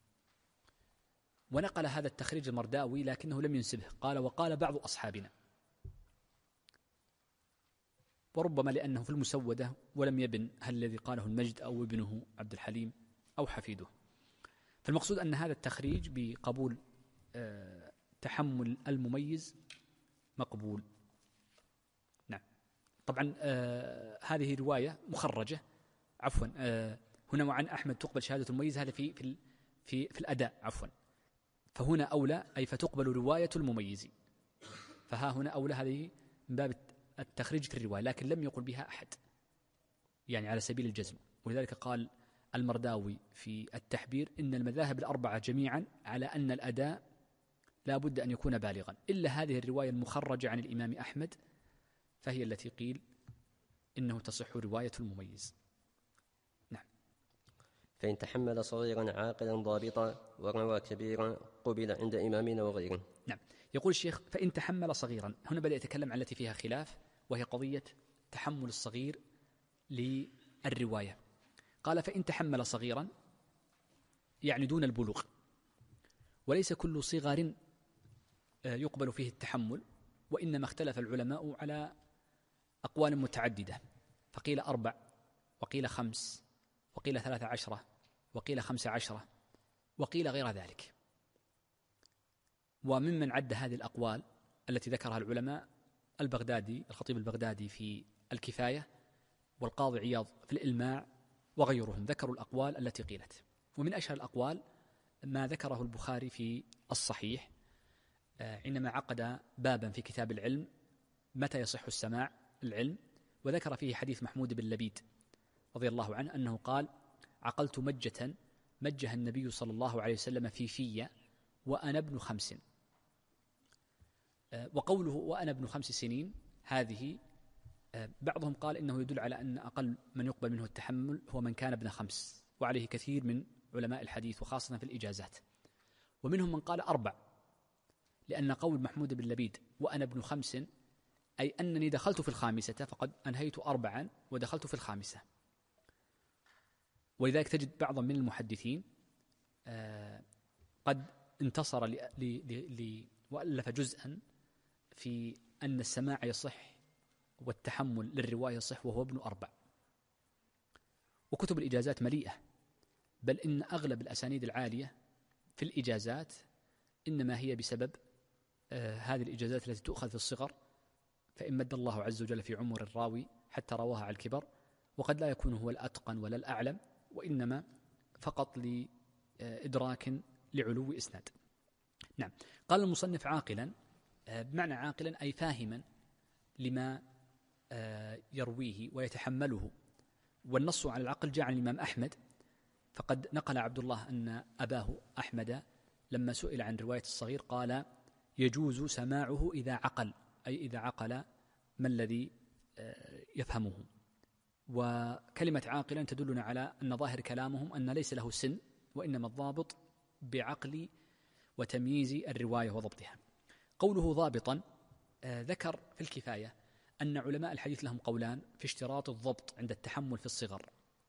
ونقل هذا التخريج المرداوي لكنه لم ينسبه. قال: وقال بعض أصحابنا، وربما لأنه في المسودة ولم يبن هل الذي قاله المجد أو ابنه عبد الحليم أو حفيده. فالمقصود أن هذا التخريج بقبول تحمل المميز مقبول. نعم. طبعا هذه رواية مخرجة، عفوا هنا وعن أحمد تقبل شهادة المميز، هذا في الأداء عفوا، فهنا أولى أي فتقبل رواية المميز، فها هنا أولى، هذه من باب التخريج في الرواية، لكن لم يقل بها أحد يعني على سبيل الجزم. ولذلك قال المرداوي في التحبير إن المذاهب الأربعة جميعا على أن الأداء لا بد أن يكون بالغا، إلا هذه الرواية المخرجة عن الإمام أحمد فهي التي قيل إنه تصح رواية المميز. نعم. فإن تحمل صغيرا عاقلا ضابطا وروى كبيرا قبل عند إمامنا وغيره. نعم. يقول الشيخ فإن تحمل صغيرا، هنا بدأ يتكلم عن التي فيها خلاف، وهي قضية تحمل الصغير للرواية. قال فإن تحمل صغيرا يعني دون البلوغ، وليس كل صغر يقبل فيه التحمل، وإنما اختلف العلماء على أقوال متعددة، فقيل 4 وقيل 5 وقيل 13 وقيل 15 وقيل غير ذلك. وممن عد هذه الأقوال التي ذكرها العلماء البغدادي، الخطيب البغدادي في الكفاية، والقاضي عياض في الإلماع، وغيرهم ذكروا الأقوال التي قيلت. ومن أشهر الأقوال ما ذكره البخاري في الصحيح عندما عقد بابا في كتاب العلم متى يصح السماع العلم، وذكر فيه حديث محمود بن لبيد رضي الله عنه أنه قال عقلت مجة مجها النبي صلى الله عليه وسلم في وأنا ابن 5. وقوله وأنا ابن 5 سنين هذه بعضهم قال إنه يدل على أن أقل من يقبل منه التحمل هو من كان ابن 5، وعليه كثير من علماء الحديث وخاصة في الإجازات. ومنهم من قال 4، لأن قول محمود بن لبيد وأنا ابن 5 أي أنني دخلت في 5 فقد أنهيت 4 ودخلت في 5. ولذلك تجد بعضا من المحدثين قد انتصر وألف جزءا في أن السماع يصح والتحمل للرواية يصح وهو ابن 4. وكتب الإجازات مليئة، بل إن أغلب الأسانيد العالية في الإجازات إنما هي بسبب هذه الإجازات التي تؤخذ في الصغر، فإن مد الله عز وجل في عمر الراوي حتى رواها على الكبر، وقد لا يكون هو الأتقن ولا الأعلم، وإنما فقط لإدراك لعلو إسناد. نعم. قال المصنف عاقلا، بمعنى عاقلا أي فاهما لما يرويه ويتحمله، والنص على العقل جاء عن الإمام أحمد، فقد نقل عبد الله أن أباه أحمد لما سئل عن رواية الصغير قال يجوز سماعه إذا عقل، أي إذا عقل ما الذي يفهمه. وكلمة عاقلا تدلنا على أن ظاهر كلامهم أن ليس له سن، وإنما الضابط بعقل وتمييز الرواية وضبطها. قوله ضابطا ذكر في الكفاية أن علماء الحديث لهم قولان في اشتراط الضبط عند التحمل في الصغر،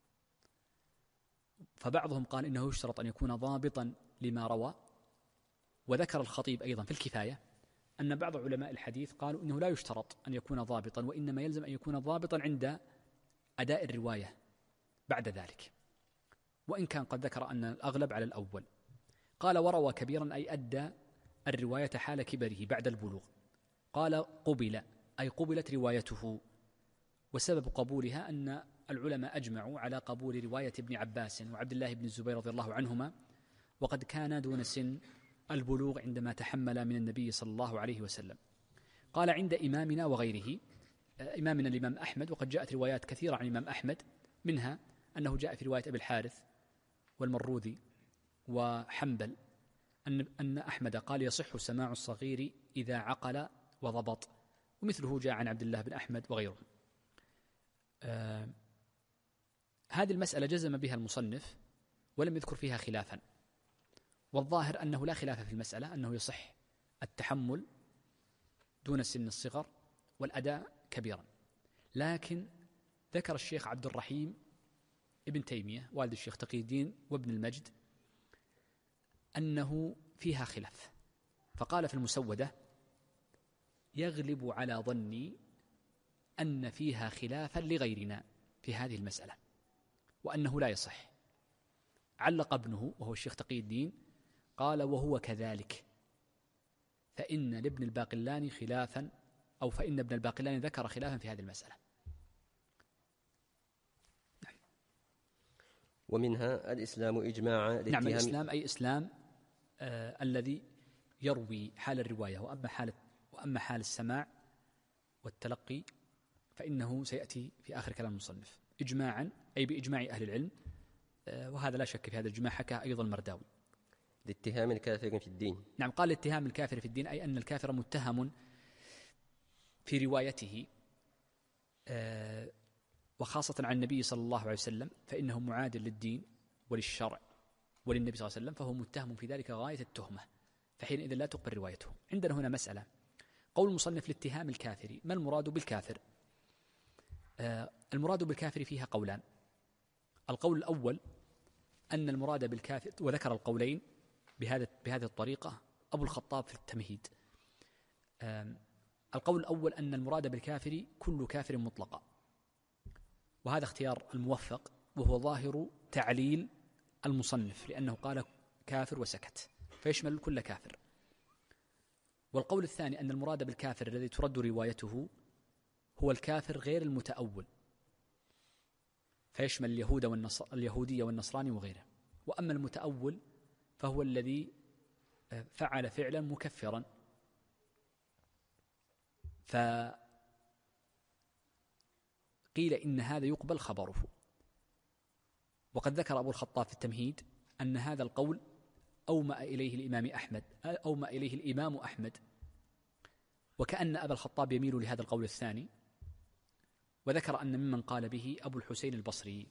فبعضهم قال إنه يشترط أن يكون ضابطا لما روى. وذكر الخطيب أيضا في الكفاية أن بعض علماء الحديث قالوا إنه لا يشترط أن يكون ضابطا، وإنما يلزم أن يكون ضابطا عند أداء الرواية بعد ذلك، وإن كان قد ذكر أن الأغلب على الأول. قال وروى كبيرا أي أدى الرواية حال كبره بعد البلوغ. قال قبل أي قبلت روايته، وسبب قبولها أن العلماء أجمعوا على قبول رواية ابن عباس وعبد الله بن الزبير رضي الله عنهما، وقد كان دون سن البلوغ عندما تحمل من النبي صلى الله عليه وسلم. قال عند إمامنا وغيره، إمامنا الإمام أحمد، وقد جاءت روايات كثيرة عن الإمام أحمد، منها أنه جاء في رواية أبي الحارث والمروذي وحنبل أن أحمد قال يصح سماع الصغير إذا عقل وضبط، ومثله جاء عن عبد الله بن أحمد وغيرهم. هذه المسألة جزم بها المصنف ولم يذكر فيها خلافا، والظاهر أنه لا خلاف في المسألة، أنه يصح التحمل دون سن الصغر والأداء كبيرا. لكن ذكر الشيخ عبد الرحيم ابن تيمية والد الشيخ تقي الدين وابن المجد أنه فيها خلاف، فقال في المسودة يغلب على ظني أن فيها خلافا لغيرنا في هذه المسألة، وأنه لا يصح. علق ابنه وهو الشيخ تقي الدين قال وهو كذلك، فإن لابن الباقلاني خلافا، أو فإن ابن الباقلاني ذكر خلافا في هذه المسألة. ومنها الإسلام إجماعا. نعم، الإسلام أي إسلام الذي يروي حال الرواية، وأما حال السماع والتلقي فإنه سيأتي في آخر كلام المصنف. إجماعا أي بإجماع أهل العلم، وهذا لا شك في هذا الإجماع حكى أيضا المرداوي. لاتهام الكافر في الدين. نعم، قال لاتهام الكافر في الدين أي أن الكافر متهم في روايته وخاصة عن النبي صلى الله عليه وسلم، فإنه معاد للدين وللشرع وللنبي صلى الله عليه وسلم، فهو متهم في ذلك غاية التهمة، فحينئذ لا تقبل روايته. عندنا هنا مسألة، قول المصنف لاتهام الكافر، ما المراد بالكافر؟ المراد بالكافر فيها قولان. القول الأول أن المراد بالكافر، وذكر القولين بهذه الطريقة أبو الخطاب في التمهيد. القول الأول أن المراد بالكافر كل كافر مطلقا، وهذا اختيار الموفق، وهو ظاهر تعليل المصنف، لأنه قال كافر وسكت، فيشمل كل كافر. والقول الثاني أن المراد بالكافر الذي ترد روايته هو الكافر غير المتأول، فيشمل اليهودية والنصراني وغيره. وأما المتأول فهو الذي فعل فعلا مكفرا، فقيل إن هذا يقبل خبره. وقد ذكر أبو الخطاب في التمهيد أن هذا القول أومأ إليه الإمام أحمد، وكأن أبا الخطاب يميل لهذا القول الثاني. وذكر أن ممن قال به أبو الحسين البصري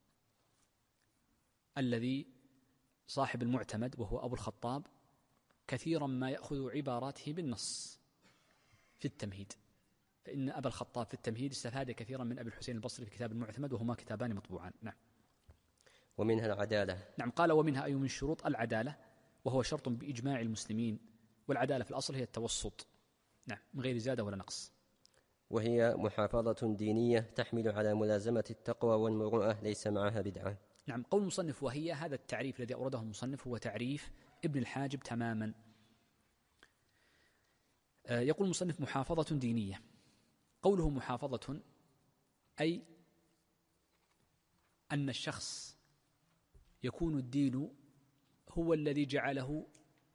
الذي صاحب المعتمد، وهو أبو الخطاب، كثيرا ما يأخذ عباراته بالنص في التمهيد، فإن أبا الخطاب في التمهيد استفاد كثيرا من أبي الحسين البصري في كتاب المعتمد، وهما كتابان مطبوعان. نعم. ومنها العدالة. نعم، قال ومنها أي من شروط العدالة، وهو شرط بإجماع المسلمين، والعدالة في الأصل هي التوسط، نعم، من غير زيادة ولا نقص. وهي محافظة دينية تحمل على ملازمة التقوى والمروءة، ليس معها بدعة. نعم، قول المصنف وهي، هذا التعريف الذي أورده المصنف هو تعريف ابن الحاجب تماما. يقول المصنف محافظة دينية. قوله محافظة أي أن الشخص يكون الدين هو الذي جعله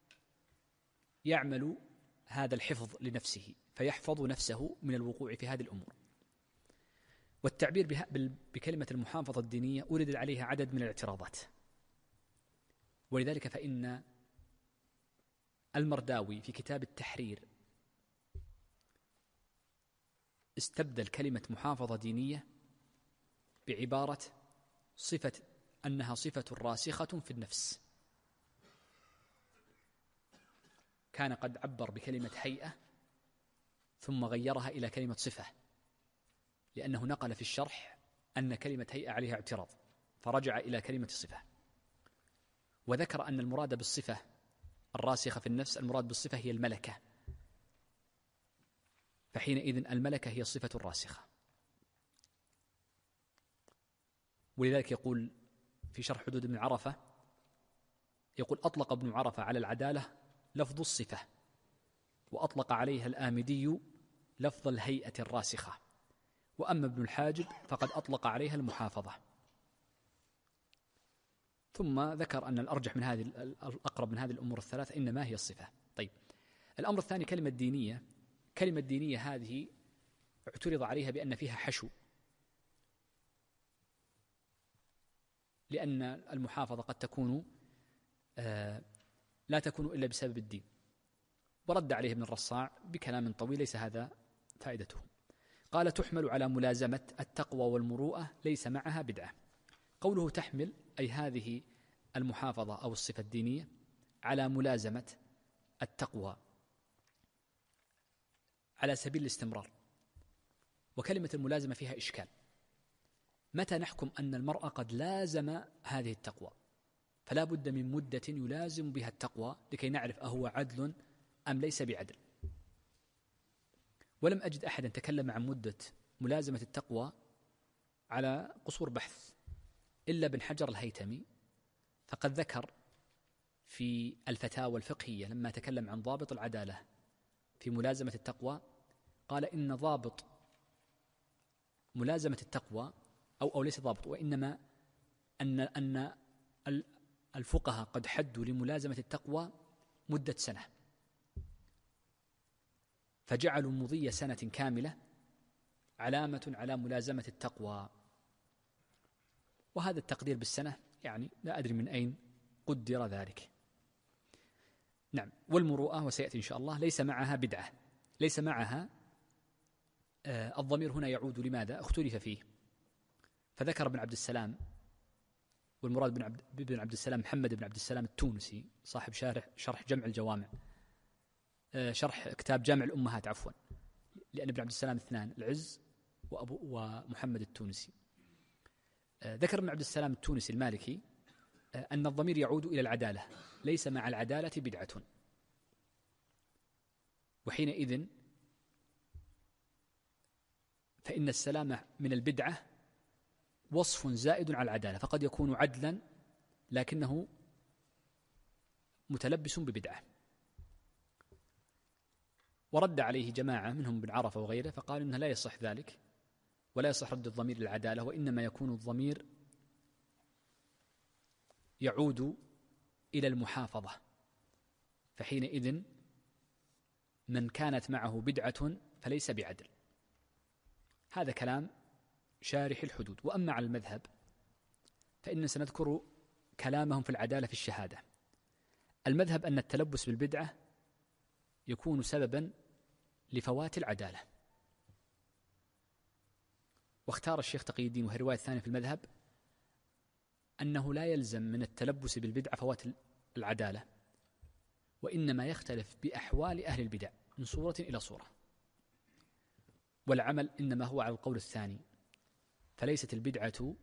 يعمل هذا الحفظ لنفسه، فيحفظ نفسه من الوقوع في هذه الأمور. والتعبير بكلمة المحافظة الدينية أورد عليها عدد من الاعتراضات، ولذلك فإن المرداوي في كتاب التحرير استبدل كلمة محافظة دينية بعبارة صفة، أنها صفة راسخة في النفس. كان قد عبر بكلمة هيئة ثم غيرها إلى كلمة صفة، لأنه نقل في الشرح أن كلمة هيئة عليها اعتراض، فرجع إلى كلمة صفة. وذكر أن المراد بالصفة الراسخة في النفس، المراد بالصفة هي الملكة، فحينئذ الملكة هي الصفة الراسخة. ولذلك يقول في شرح حدود ابن عرفة، يقول أطلق ابن عرفة على العدالة لفظ الصفة، وأطلق عليها الآمدي لفظ الهيئة الراسخة، وأما ابن الحاجب فقد أطلق عليها المحافظة. ثم ذكر أن الأرجح من هذه الأقرب من هذه الأمور الثلاث إنما هي الصفة. طيب، الأمر الثاني كلمة دينية. كلمة دينية هذه اعترض عليها بأن فيها حشو، لأن المحافظة قد تكون لا تكون إلا بسبب الدين، ورد عليه ابن الرصاع بكلام طويل ليس هذا فائدته. قال تحمل على ملازمة التقوى والمروءة، ليس معها بدعة. قوله تحمل أي هذه المحافظة أو الصفة الدينية على ملازمة التقوى على سبيل الاستمرار. وكلمة الملازمة فيها إشكال، متى نحكم أن المرء قد لازم هذه التقوى؟ فلا بد من مدة يلازم بها التقوى لكي نعرف أهو عدل أم ليس بعدل. ولم أجد أحدا تكلم عن مدة ملازمة التقوى على قصور بحث إلا بن حجر الهيتمي، فقد ذكر في الفتاوى الفقهية لما تكلم عن ضابط العدالة في ملازمة التقوى، قال إن ضابط ملازمة التقوى أو ليس ضابط، وإنما أن الفقهاء قد حدوا لملازمة التقوى مدة سنة، فجعلوا مضي سنة كاملة علامة على ملازمة التقوى. وهذا التقدير بالسنة يعني لا أدري من أين قدر ذلك. نعم. والمروءة وسيأتي إن شاء الله ليس معها بدعة، ليس معها الضمير هنا يعود لماذا؟ اختلف فيه. فذكر ابن عبد السلام، والمراد بن عبد السلام محمد بن عبد السلام التونسي صاحب شرح جمع الجوامع، شرح كتاب جامع الأمهات عفوا، لأن ابن عبد السلام اثنان، العز ومحمد التونسي. ذكر ابن عبد السلام التونسي المالكي أن الضمير يعود إلى العدالة، ليس مع العدالة بدعة، وحينئذ فإن السلامة من البدعة وصف زائد على العدالة، فقد يكون عدلا لكنه متلبس ببدعة. ورد عليه جماعة منهم بن عرفة وغيره فقالوا إنه لا يصح ذلك، ولا يصح رد الضمير للعدالة، وإنما يكون الضمير يعود إلى المحافظة، فحينئذ من كانت معه بدعة فليس بعدل. هذا كلام شارح الحدود. وأما على المذهب فإن سنذكر كلامهم في العدالة في الشهادة. المذهب أن التلبس بالبدعة يكون سببا لفوات العدالة، واختار الشيخ تقي الدين وهي الرواية الثانية في المذهب أنه لا يلزم من التلبس بالبدعة فوات العدالة، وإنما يختلف بأحوال أهل البدع من صورة إلى صورة، والعمل إنما هو على القول الثاني. فليست البدعة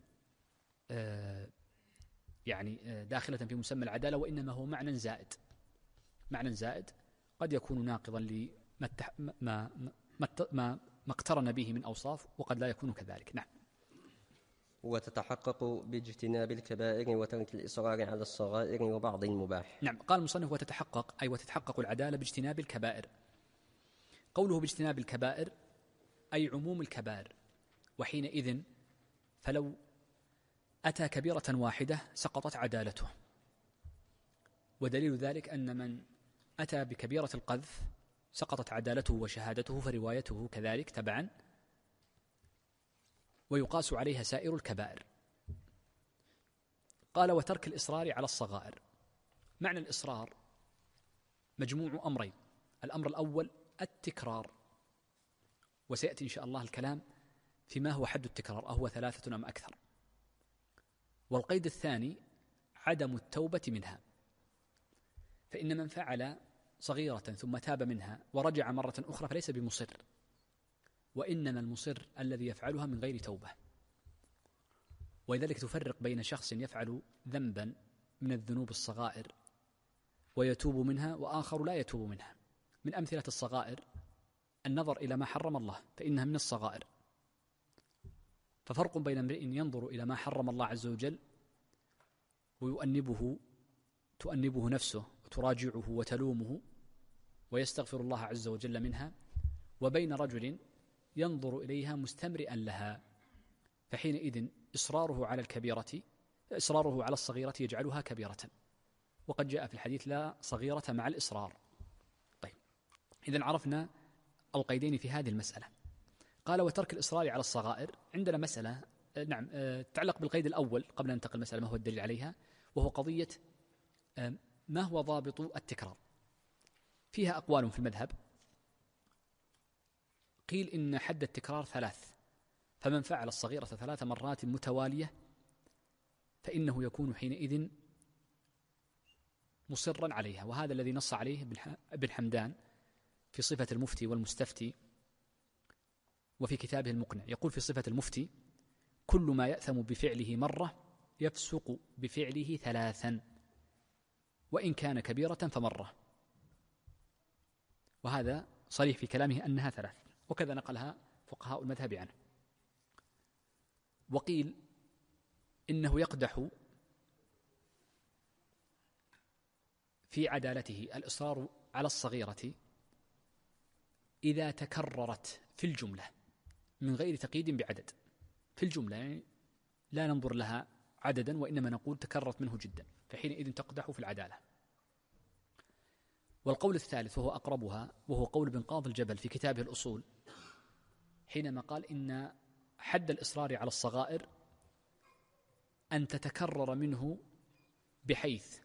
يعني داخلة في مسمى العدالة، وإنما هو معنى زائد قد يكون ناقضا ما اقترن به من أوصاف، وقد لا يكون كذلك. نعم. وتتحقق باجتناب الكبائر وترك الإصرار على الصغائر وبعض المباح. نعم. قال المصنف وتتحقق العدالة باجتناب الكبائر. قوله باجتناب الكبائر أي عموم الكبائر، وحينئذ فلو أتى كبيرة واحدة سقطت عدالته، ودليل ذلك أن من أتى بكبيرة القذف سقطت عدالته وشهادته، فروايته كذلك تبعا، ويقاس عليها سائر الكبائر. قال وترك الإصرار على الصغائر. معنى الإصرار مجموع أمرين: الأمر الأول التكرار، وسيأتي إن شاء الله الكلام فيما هو حد التكرار، أهو 3 أم أكثر. والقيد الثاني عدم التوبة منها، فإن من فعل صغيرة ثم تاب منها ورجع مرة أخرى فليس بمصر، وإنما المصر الذي يفعلها من غير توبة. ولذلك تفرق بين شخص يفعل ذنبا من الذنوب الصغائر ويتوب منها، وآخر لا يتوب منها. من أمثلة الصغائر النظر إلى ما حرم الله، فإنها من الصغائر. ففرق بين امرئ ينظر إلى ما حرم الله عز وجل تؤنبه نفسه وتراجعه وتلومه ويستغفر الله عز وجل منها، وبين رجل ينظر إليها مستمرئا لها، فحينئذ إصراره على الصغيرة يجعلها كبيرة، وقد جاء في الحديث لا صغيرة مع الإصرار. طيب، إذن عرفنا القيدين في هذه المسألة. قال وترك الإصرار على الصغائر. عندنا مسألة تتعلق بالقيد الأول قبل أن ننتقل المسألة ما هو الدليل عليها، وهو قضية ما هو ضابط التكرار. فيها أقوال في المذهب. قيل إن حد التكرار 3، فمن فعل الصغيرة 3 مرات متوالية فإنه يكون حينئذ مصرا عليها، وهذا الذي نص عليه ابن حمدان في صفة المفتي والمستفتي وفي كتابه المقنع. يقول في صفة المفتي: كل ما يأثم بفعله مرة يفسق بفعله 3، وإن كان كبيرة فمرة. وهذا صريح في كلامه أنها 3، وكذا نقلها فقهاء المذهب عنه. وقيل إنه يقدح في عدالته الإصرار على الصغيرة إذا تكررت في الجملة من غير تقييد بعدد، في الجملة يعني لا ننظر لها عددا، وإنما نقول تكررت منه جدا، فحينئذ تقدح في العدالة. والقول الثالث وهو أقربها، وهو قول ابن قاضي الجبل في كتابه الأصول، حينما قال إن حد الإصرار على الصغائر أن تتكرر منه بحيث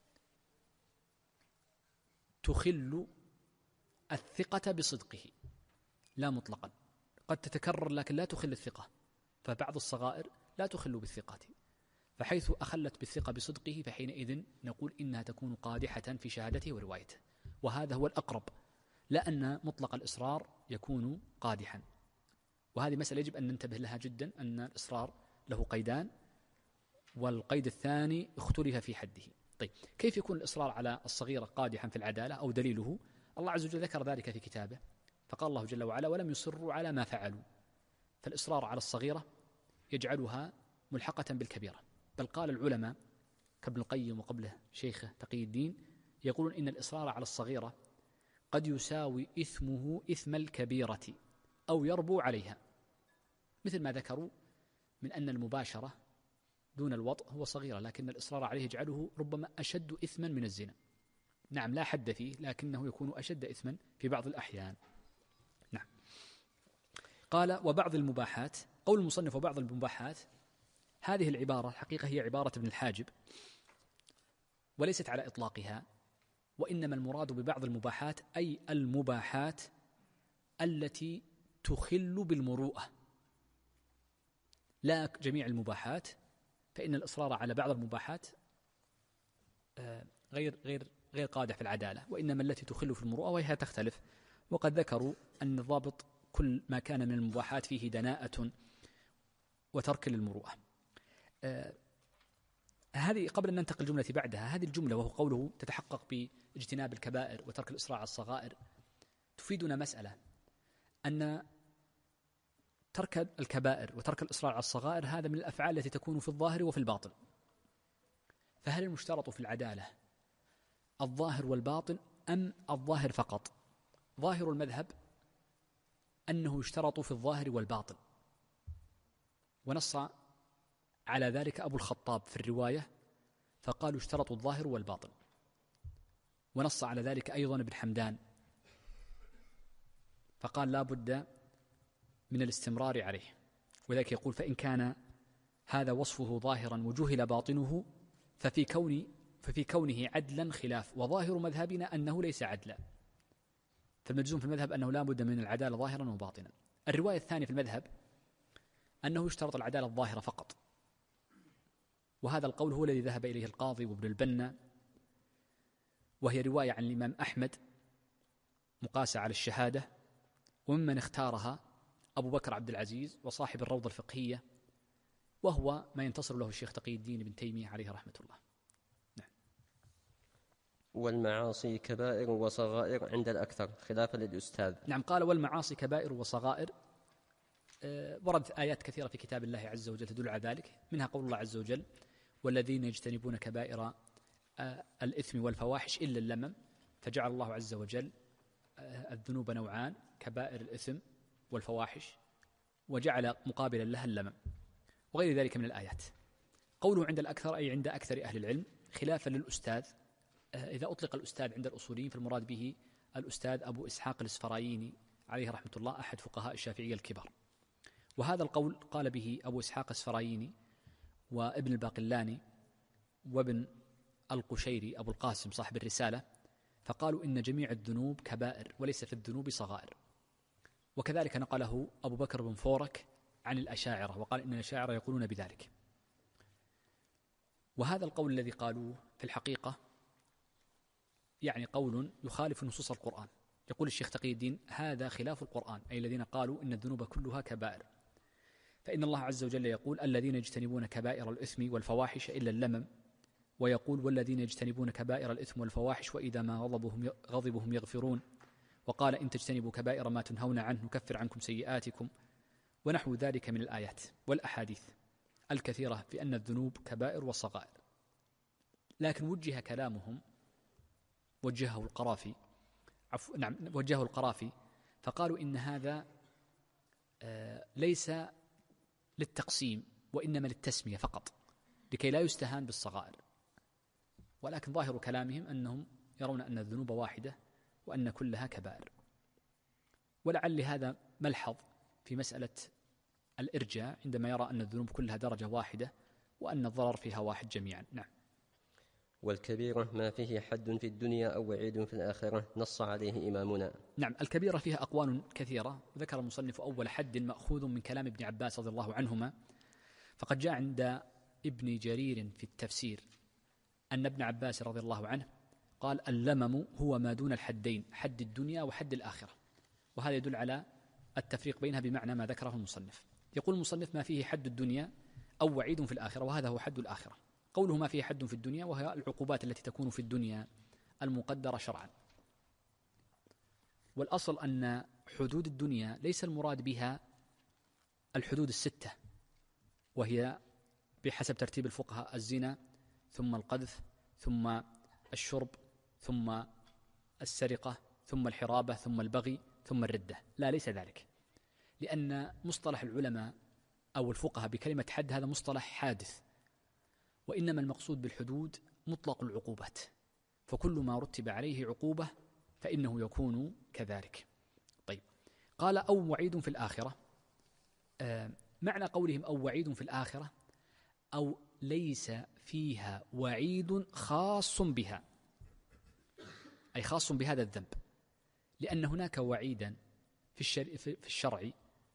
تخل الثقة بصدقه، لا مطلقا، قد تتكرر لكن لا تخل الثقة، فبعض الصغائر لا تخل بالثقة، فحيث أخلت بالثقة بصدقه فحينئذ نقول إنها تكون قادحة في شهادته وروايته، وهذا هو الأقرب، لا أن مطلق الإصرار يكون قادحا. وهذه مسألة يجب أن ننتبه لها جدا، أن الإصرار له قيدان، والقيد الثاني اختلف في حده. طيب، كيف يكون الإصرار على الصغيرة قادحا في العدالة أو دليله؟ الله عز وجل ذكر ذلك في كتابه، فقال الله جل وعلا: ولم يصروا على ما فعلوا. فالإصرار على الصغيرة يجعلها ملحقة بالكبيرة، بل قال العلماء كابن القيم وقبله شيخه تقي الدين يقولون إن الإصرار على الصغيرة قد يساوي إثمه إثم الكبيرة أو يربو عليها، مثل ما ذكروا من أن المباشرة دون الوطء هو صغيرة، لكن الإصرار عليه يجعله ربما أشد إثما من الزنا. نعم، لا حد فيه، لكنه يكون أشد إثما في بعض الأحيان. نعم. قال: وبعض المباحات، قول المصنف وبعض المباحات، هذه العبارة الحقيقة هي عبارة ابن الحاجب، وليست على إطلاقها، وإنما المراد ببعض المباحات أي المباحات التي تخل بالمروءة، لا جميع المباحات، فإن الإصرار على بعض المباحات غير قادح في العدالة، وإنما التي تخل في المروءة وهي تختلف. وقد ذكروا أن الضابط كل ما كان من المباحات فيه دناءة وترك للمروءة. هذه قبل أن ننتقل الجملة بعدها، هذه الجملة وهو قوله تتحقق باجتناب الكبائر وترك الإصرار على الصغائر، تفيدنا مسألة، أن ترك الكبائر وترك الإصرار على الصغائر هذا من الأفعال التي تكون في الظاهر وفي الباطن. فهل المشترط في العدالة الظاهر والباطن أم الظاهر فقط؟ ظاهر المذهب أنه يشترط في الظاهر والباطن، ونص على ذلك أبو الخطاب في الرواية فقالوا يشترط الظاهر والباطن، ونص على ذلك أيضا ابن حمدان فقال لا بد من الاستمرار عليه، وذلك يقول: فإن كان هذا وصفه ظاهرا وجهل باطنه ففي كونه عدلا خلاف، وظاهر مذهبنا أنه ليس عدلا، فالمجزوم في المذهب أنه لا بد من العدالة ظاهرا وباطنا. الرواية الثانية في المذهب أنه يشترط العدالة الظاهرة فقط، وهذا القول هو الذي ذهب إليه القاضي وابن البنا، وهي رواية عن الإمام أحمد مقاسة على الشهادة، وممن اختارها أبو بكر عبد العزيز وصاحب الروضة الفقهية، وهو ما ينتصر له الشيخ تقي الدين ابن تيمية عليه رحمة الله. نعم. والمعاصي كبائر وصغائر عند الأكثر خلافا للأستاذ. نعم، قال: والمعاصي كبائر وصغائر. ورد آيات كثيرة في كتاب الله عز وجل تدل على ذلك، منها قول الله عز وجل: والذين يجتنبون كبائر الإثم والفواحش إلا اللمم، فجعل الله عز وجل الذنوب نوعان: كبائر الإثم والفواحش، وجعل مقابلا لها اللمم، وغير ذلك من الآيات. قوله عند الأكثر أي عند أكثر أهل العلم، خلافا للأستاذ. إذا أطلق الأستاذ عند الأصوليين فالمراد به الأستاذ أبو إسحاق الإسفرايني عليه رحمة الله، أحد فقهاء الشافعية الكبار، وهذا القول قال به أبو إسحاق الإسفرايني وابن الباقلاني وابن القشيري أبو القاسم صاحب الرسالة، فقالوا إن جميع الذنوب كبائر وليس في الذنوب صغائر. وكذلك نقله أبو بكر بن فورك عن الأشاعرة، وقال إن الأشاعرة يقولون بذلك. وهذا القول الذي قالوه في الحقيقة يعني قول يخالف نصوص القرآن. يقول الشيخ تقي الدين: هذا خلاف القرآن، أي الذين قالوا إن الذنوب كلها كبائر، فإن الله عز وجل يقول: الذين يجتنبون كبائر الإثم والفواحش إلا اللمم، ويقول: والذين يجتنبون كبائر الإثم والفواحش وإذا ما غضبهم يغفرون، وقال: إن تجتنبوا كبائر ما تنهون عنه نكفر عنكم سيئاتكم، ونحو ذلك من الآيات والأحاديث الكثيرة في أن الذنوب كبائر وصغائر. لكن وجه كلامهم، وجهه القرافي فقالوا إن هذا ليس للتقسيم وإنما للتسمية فقط، لكي لا يستهان بالصغائر، ولكن ظاهر كلامهم أنهم يرون أن الذنوب واحدة وأن كلها كبائر. ولعل هذا ملحظ في مسألة الإرجاء عندما يرى أن الذنوب كلها درجة واحدة وأن الضرر فيها واحد جميعا. نعم. والكبيرة ما فيه حد في الدنيا أو وعيد في الآخرة نص عليه إمامنا. نعم، الكبيرة فيها أقوال كثيرة، وذكر المصنف أول حد مأخوذ من كلام ابن عباس رضي الله عنهما، فقد جاء عند ابن جرير في التفسير أن ابن عباس رضي الله عنه قال: اللمم هو ما دون الحدين، حد الدنيا وحد الآخرة، وهذا يدل على التفريق بينها بمعنى ما ذكره المصنف. يقول المصنف: ما فيه حد الدنيا أو وعيد في الآخرة، وهذا هو حد الآخرة. قوله ما فيه حد في الدنيا وهي العقوبات التي تكون في الدنيا المقدرة شرعا. والأصل أن حدود الدنيا ليس المراد بها الحدود الستة، وهي بحسب ترتيب الفقهاء الزنا، ثم القذف، ثم الشرب، ثم السرقة، ثم الحرابة، ثم البغي، ثم الردة. لا، ليس ذلك، لأن مصطلح العلماء أو الفقهاء بكلمة حد هذا مصطلح حادث، وإنما المقصود بالحدود مطلق العقوبات، فكل ما رتب عليه عقوبة فإنه يكون كذلك. طيب، قال: أو وعيد في الآخرة. معنى قولهم أو وعيد في الآخرة أو ليس فيها وعيد خاص بها، أي خاص بهذا الذنب، لأن هناك وعيدا في الشرع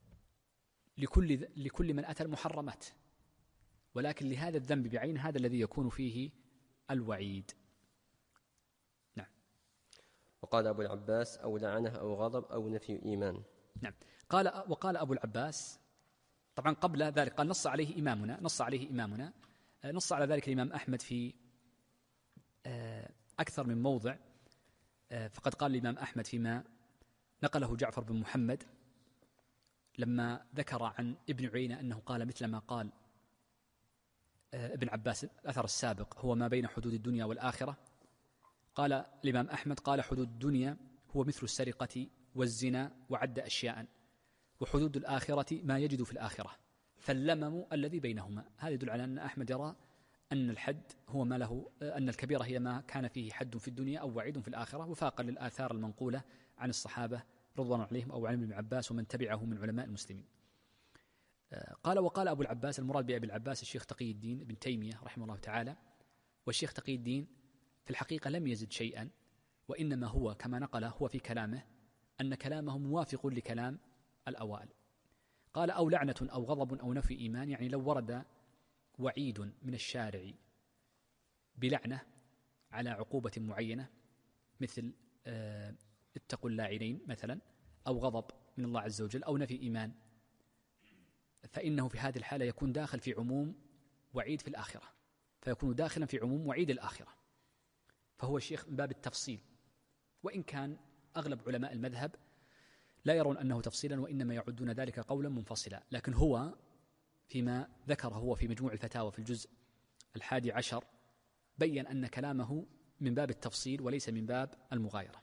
لكل من أتى المحرمات، ولكن لهذا الذنب بعين هذا الذي يكون فيه الوعيد. نعم. وقال أبو العباس: أو لعنه أو غضب أو نفي إيمان. نعم. وقال أبو العباس، طبعا قبل ذلك قال نص عليه إمامنا، نص على ذلك الإمام أحمد في أكثر من موضع. فقد قال الإمام أحمد فيما نقله جعفر بن محمد لما ذكر عن ابن عيينة أنه قال مثل ما قال ابن عباس الأثر السابق: هو ما بين حدود الدنيا والآخرة. قال الإمام أحمد: قال حدود الدنيا هو مثل السرقة والزنا وعد أشياء، وحدود الآخرة ما يجد في الآخرة، فاللمم الذي بينهما. هذا يدل على أن أحمد يرى أن الحد هو ما له، أن الكبيرة هي ما كان فيه حد في الدنيا أو وعيد في الآخرة، وفاقا للآثار المنقولة عن الصحابة رضوان عليهم أو عن ابن عباس ومن تبعه من علماء المسلمين. وقال أبو العباس، المراد بأبي العباس الشيخ تقي الدين ابن تيمية رحمه الله تعالى. والشيخ تقي الدين في الحقيقة لم يزد شيئا، وإنما هو كما نقله هو في كلامه أن كلامه موافق لكلام الأوائل. قال: أو لعنة أو غضب أو نفي إيمان، يعني لو ورد وعيد من الشارع بلعنة على عقوبة معينة مثل اتقوا اللاعنين مثلا، أو غضب من الله عز وجل، أو نفي إيمان، فإنه في هذه الحالة يكون داخل في عموم وعيد في الآخرة، فيكون داخلا في عموم وعيد الآخرة. فهو الشيخ من باب التفصيل، وإن كان أغلب علماء المذهب لا يرون أنه تفصيلا، وإنما يعدون ذلك قولا منفصلا. لكن هو فيما ذكره هو في مجموع الفتاوى في الجزء 11 بيّن أن كلامه من باب التفصيل وليس من باب المغايرة.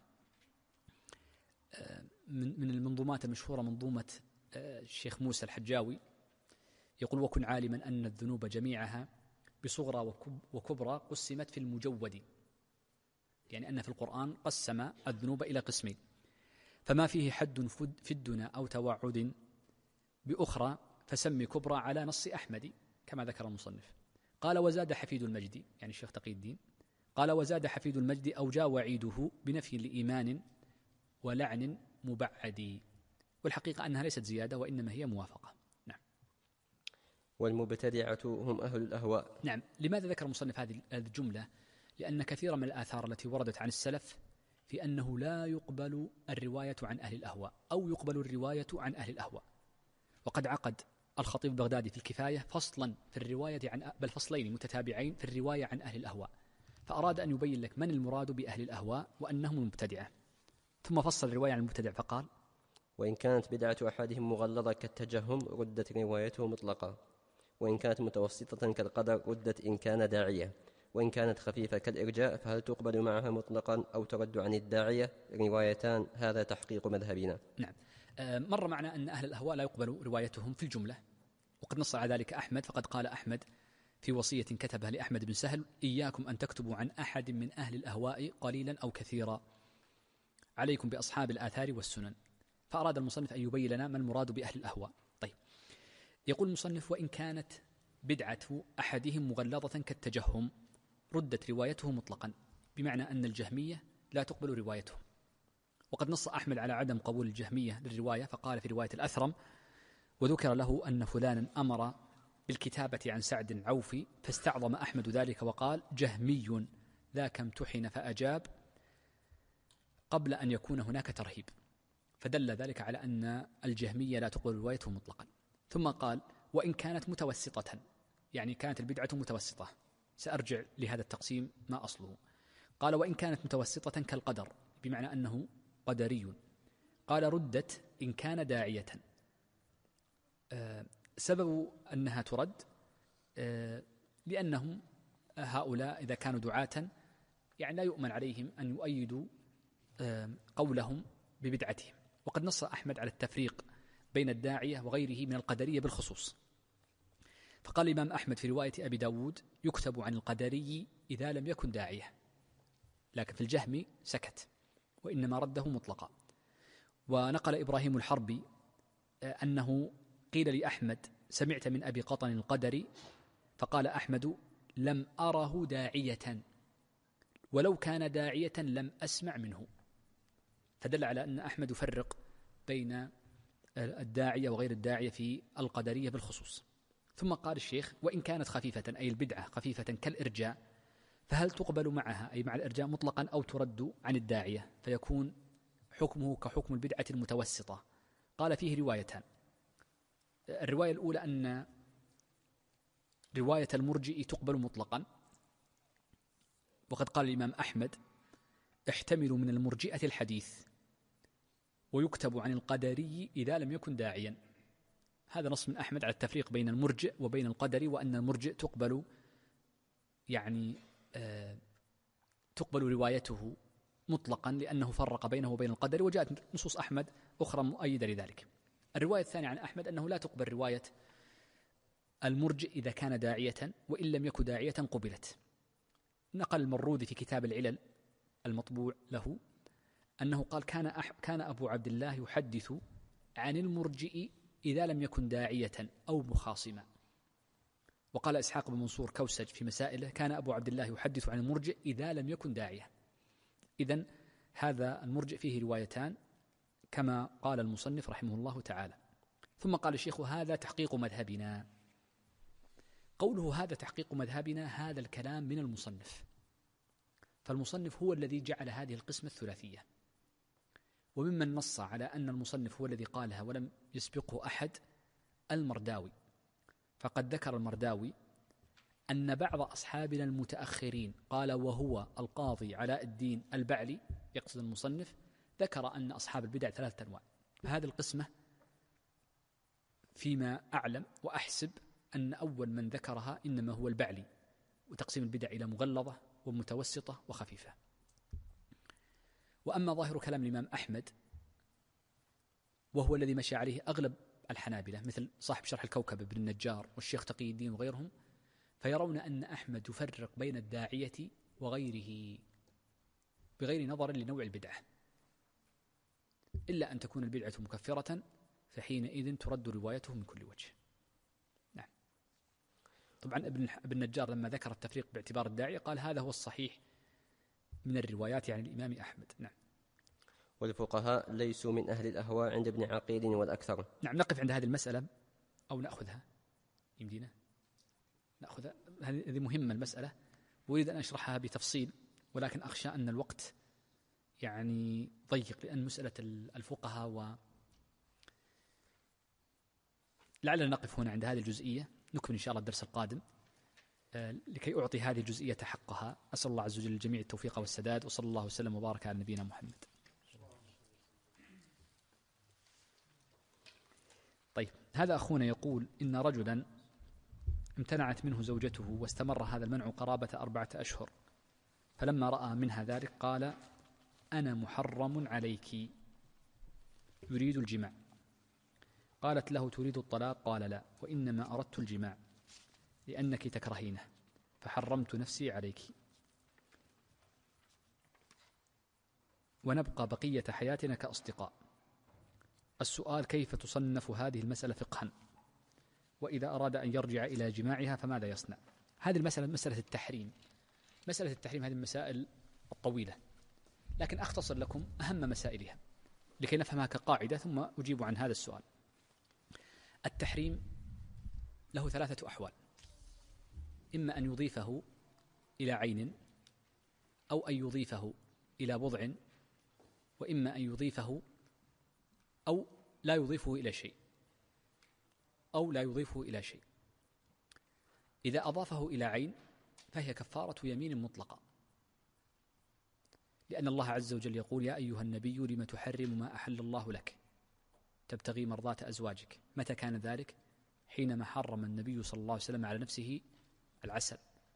من المنظومات المشهورة منظومة الشيخ موسى الحجاوي، يقول: وكن عالما أن الذنوب جميعها بصغرى وكبرى قسمت في المجود، يعني أن في القرآن قسم الذنوب إلى قسمين، فما فيه حد في الدنا أو توعد بأخرى فسمي كبرى على نص أحمد كما ذكر المصنف. قال: وزاد حفيد المجد، يعني الشيخ تقي الدين قال: وزاد حفيد المجد أو جاء وعيده بنفي لإيمان ولعن مبعد. والحقيقة أنها ليست زيادة وإنما هي موافقة. نعم. والمبتدعة هم أهل الأهواء. نعم. لماذا ذكر المصنف هذه الجملة؟ لأن كثيرا من الآثار التي وردت عن السلف في أنه لا يقبل الرواية عن أهل الأهواء، أو يقبل الرواية عن أهل الأهواء. وقد عقد الخطيب البغدادي في الكفاية فصلا في الرواية بل فصلين متتابعين في الرواية عن أهل الأهواء، فأراد أن يبين لك من المراد بأهل الأهواء وأنهم المبتدعة، ثم فصل الرواية عن المبتدع فقال: وإن كانت بدعة أحدهم مغلظة كالتجهم ردت روايته مطلقة، وإن كانت متوسطة كالقدر ردت إن كان داعية، وإن كانت خفيفة كالإرجاء فهل تقبل معها مطلقا أو ترد عن الداعية؟ روايتان، هذا تحقيق مذهبنا. نعم. مر معنا أن أهل الأهواء لا يقبل روايتهم في الجملة، وقد نص على ذلك أحمد، فقد قال أحمد في وصية كتبها لأحمد بن سهل: إياكم أن تكتبوا عن أحد من أهل الأهواء قليلا أو كثيرا، عليكم بأصحاب الآثار والسنن. فأراد المصنف أن يبين لنا ما المراد بأهل الأهواء. طيب، يقول المصنف: وإن كانت بدعة أحدهم مغلظة كالتجهم ردت روايته مطلقا، بمعنى أن الجهمية لا تقبل روايته. وقد نص أحمد على عدم قبول الجهمية للرواية، فقال في رواية الأثرم: وذكر له أن فلانا أمر بالكتابة عن سعد عوفي، فاستعظم أحمد ذلك وقال: جهمي ذاك امتحن فأجاب، قبل أن يكون هناك ترهيب. فدل ذلك على أن الجهمية لا تقبل روايته مطلقا. ثم قال: وإن كانت متوسطة، يعني كانت البدعة متوسطة. سأرجع لهذا التقسيم ما أصله. قال: وإن كانت متوسطة كالقدر، بمعنى أنه قدري. قال: ردت إن كان داعية. سبب أنها ترد لأنهم هؤلاء إذا كانوا دعاة يعني لا يؤمن عليهم أن يؤيدوا قولهم ببدعتهم. وقد نص أحمد على التفريق بين الداعية وغيره من القدرية بالخصوص. فقال الإمام أحمد في رواية أبي داود: يكتب عن القدري إذا لم يكن داعية. لكن في الجهم سكت، وإنما رده مطلقا. ونقل إبراهيم الحربي أنه قيل لأحمد: سمعت من أبي قطن القدري؟ فقال أحمد: لم أره داعية، ولو كان داعية لم أسمع منه. فدل على أن أحمد يفرق بين الداعية وغير الداعية في القدرية بالخصوص. ثم قال الشيخ: وإن كانت خفيفة، أي البدعة خفيفة كالإرجاء، فهل تقبل معها، أي مع الإرجاء مطلقا، أو ترد عن الداعية فيكون حكمه كحكم البدعة المتوسطة؟ قال: فيه روايتان. الرواية الأولى أن رواية المرجئ تقبل مطلقا، وقد قال الإمام أحمد: احتملوا من المرجئة الحديث، ويكتب عن القدري إذا لم يكن داعيا. هذا نص من أحمد على التفريق بين المرجئ وبين القدري، وأن المرجئ تقبل تقبل روايته مطلقا لأنه فرق بينه وبين القدر. وجاءت نصوص أحمد أخرى مؤيدة لذلك. الرواية الثانية عن أحمد أنه لا تقبل رواية المرجئ إذا كان داعية، وإن لم يكن داعية قبلت. نقل المرودي في كتاب العلل المطبوع له أنه قال: كان أبو عبد الله يحدث عن المرجئ إذا لم يكن داعية أو مخاصما. وقال إسحاق بن منصور كوسج في مسائله: كان أبو عبد الله يحدث عن المرجئ إذا لم يكن داعية. إذن هذا المرجئ فيه روايتان كما قال المصنف رحمه الله تعالى. ثم قال الشيخ: هذا تحقيق مذهبنا. قوله هذا تحقيق مذهبنا، هذا الكلام من المصنف، فالمصنف هو الذي جعل هذه القسمة الثلاثية. وممن نص على أن المصنف هو الذي قالها ولم يسبقه أحد المرداوي. فقد ذكر المرداوي أن بعض أصحابنا المتأخرين قال، وهو القاضي علاء الدين البعلي يقصد المصنف، ذكر أن أصحاب البدع 3 أنواع. فهذه القسمة فيما أعلم وأحسب أن أول من ذكرها إنما هو البعلي، وتقسيم البدع إلى مغلظة ومتوسطة وخفيفة. وأما ظاهر كلام الإمام أحمد، وهو الذي مشى عليه أغلب الحنابلة مثل صاحب شرح الكوكب ابن النجار والشيخ تقي الدين وغيرهم، فيرون أن أحمد يفرق بين الداعية وغيره بغير نظر لنوع البدعة، إلا أن تكون البدعة مكفرة، فحينئذ ترد روايته من كل وجه. نعم. طبعا ابن النجار لما ذكر التفريق باعتبار الداعية قال هذا هو الصحيح من الروايات عن الإمام أحمد. نعم. والفقهاء ليسوا من أهل الأهواء عند ابن عقيل والأكثر. نعم، نقف عند هذه المسألة أو نأخذها يمدينا نأخذها، هذه مهمة المسألة، وأريد أن أشرحها بتفصيل، ولكن أخشى أن الوقت يعني ضيق، لأن مسألة الفقهاء لعلنا نقف هنا عند هذه الجزئية، نكمل إن شاء الله الدرس القادم لكي أعطي هذه الجزئية حقها. أسأل الله عز وجل للجميع التوفيق والسداد، وصلى الله وسلم وبارك على نبينا محمد. طيب، هذا أخونا يقول إن رجلا امتنعت منه زوجته، واستمر هذا المنع قرابة 4 أشهر، فلما رأى منها ذلك قال: أنا محرم عليك، يريد الجماع. قالت له: تريد الطلاق؟ قال: لا، وإنما أردت الجماع، لأنك تكرهينه فحرمت نفسي عليك. ونبقى بقية حياتنا كأصدقاء. السؤال: كيف تصنف هذه المسألة فقها؟ وإذا أراد أن يرجع إلى جماعها فماذا يصنع؟ هذه المسألة مسألة التحريم. مسألة التحريم هذه المسائل الطويلة، لكن أختصر لكم أهم مسائلها لكي نفهمها كقاعدة ثم أجيب عن هذا السؤال. التحريم له 3 أحوال: إما أن يضيفه إلى عين، أو أن يضيفه إلى بضع، وإما أن يضيفه أو لا يضيفه إلى شيء، أو لا يضيفه إلى شيء. إذا أضافه إلى عين فهي كفارة يمين مطلقة، لأن الله عز وجل يقول: يا أيها النبي لم تحرم ما أحل الله لك تبتغي مرضات أزواجك. متى كان ذلك؟ حينما حرم النبي صلى الله عليه وسلم على نفسه العسل،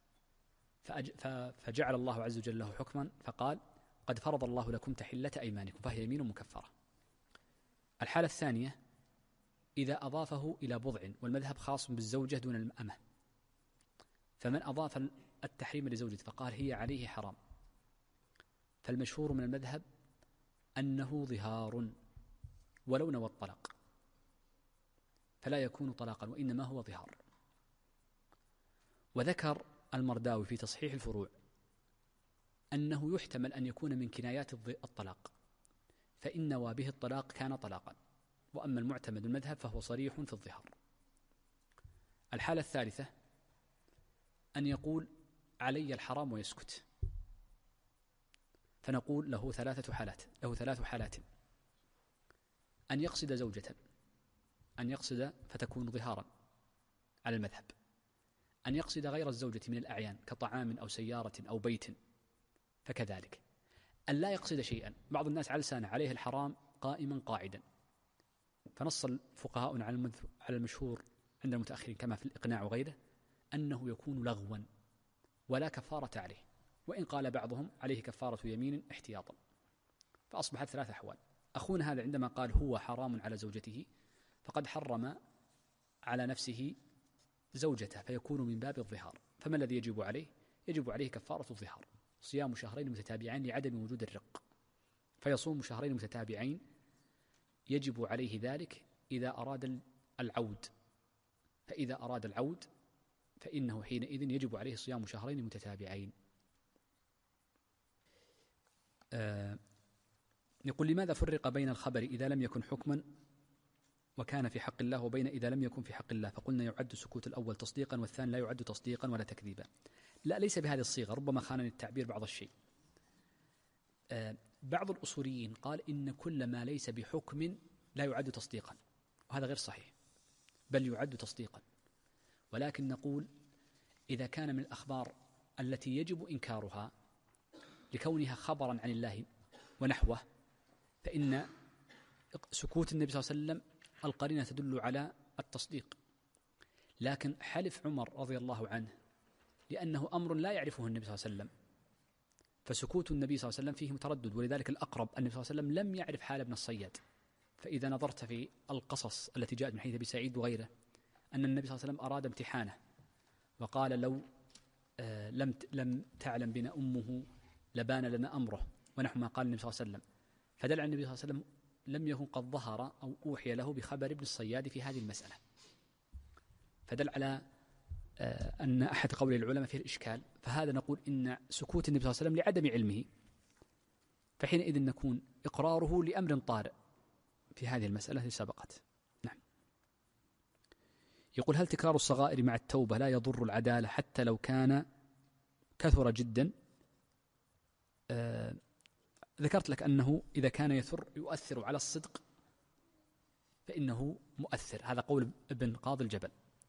فجعل الله عز وجل له حكما فقال: قد فرض الله لكم تحلة أيمانكم، فهي يمين مكفرة. الحالة الثانية: إذا أضافه إلى بضع، والمذهب خاص بالزوجة دون الأمة، فمن أضاف التحريم لزوجته فقال هي عليه حرام، فالمشهور من المذهب أنه ظهار ولو نوى الطلاق، فلا يكون طلاقا وإنما هو ظهار. وذكر المرداوي في تصحيح الفروع أنه يحتمل أن يكون من كنايات الطلاق، فإن نوى به الطلاق كان طلاقا، وأما المعتمد المذهب فهو صريح في الظهار. الحالة الثالثة أن يقول علي الحرام ويسكت، فنقول له 3 حالات: أن يقصد زوجة، أن يقصد فتكون ظهارا على المذهب، أن يقصد غير الزوجة من الأعيان كطعام أو سيارة أو بيت فكذلك، أن لا يقصد شيئا. بعض الناس على لسانه عليه الحرام قائما قاعدا، فنص الفقهاء على المشهور عند المتأخرين كما في الإقناع وغيره أنه يكون لغوا ولا كفارة عليه، وإن قال بعضهم عليه كفارة يمين احتياطا. فأصبحت 3 أحوال. أخونا هذا عندما قال هو حرام على زوجته فقد حرم على نفسه زوجته، فيكون من باب الظهار. فما الذي يجب عليه؟ يجب عليه كفارة الظهار، صيام شهرين متتابعين لعدم وجود الرق، فيصوم شهرين متتابعين. يجب عليه ذلك إذا أراد العود، فإذا أراد العود فإنه حينئذ يجب عليه صيام شهرين متتابعين. يقول: لماذا فرق بين الخبر إذا لم يكن حكما وكان في حق الله وبين إذا لم يكن في حق الله؟ فقلنا يعد السكوت الأول تصديقا والثاني لا يعد تصديقا ولا تكذيبا. لا، ليس بهذه الصيغة، ربما خانني التعبير بعض الشيء. بعض الأصوليين قال إن كل ما ليس بحكم لا يعد تصديقا، وهذا غير صحيح، بل يعد تصديقا. ولكن نقول إذا كان من الأخبار التي يجب إنكارها لكونها خبرا عن الله ونحوه، فإن سكوت النبي صلى الله عليه وسلم القرينة تدل على التصديق. لكن حلف عمر رضي الله عنه لأنه أمر لا يعرفه النبي صلى الله عليه وسلم، فسكوت النبي صلى الله عليه وسلم فيه متردد. ولذلك الأقرب النبي صلى الله عليه وسلم لم يعرف حال ابن الصياد. فإذا نظرت في القصص التي جاءت من حديث أبي سعيد وغيره أن النبي صلى الله عليه وسلم أراد امتحانه وقال: لو لم تعلم بنا أمه لبان لنا أمره، ونحو ما قال النبي صلى الله عليه وسلم. فدل على النبي صلى الله عليه وسلم لم يكن قد ظهر أو أوحي له بخبر ابن الصياد في هذه المسألة، فدل على أن أحد قول العلماء فيه الإشكال. فهذا نقول إن سكوت النبي صلى الله عليه وسلم لعدم علمه، فحينئذ نكون إقراره لأمر طارئ في هذه المسألة التي سبقت. نعم. يقول: هل تكرار الصغائر مع التوبة لا يضر العدالة حتى لو كان كثر جدا؟ ذكرت لك أنه إذا كان يؤثر على الصدق فإنه مؤثر، هذا قول ابن قاضي الجبل.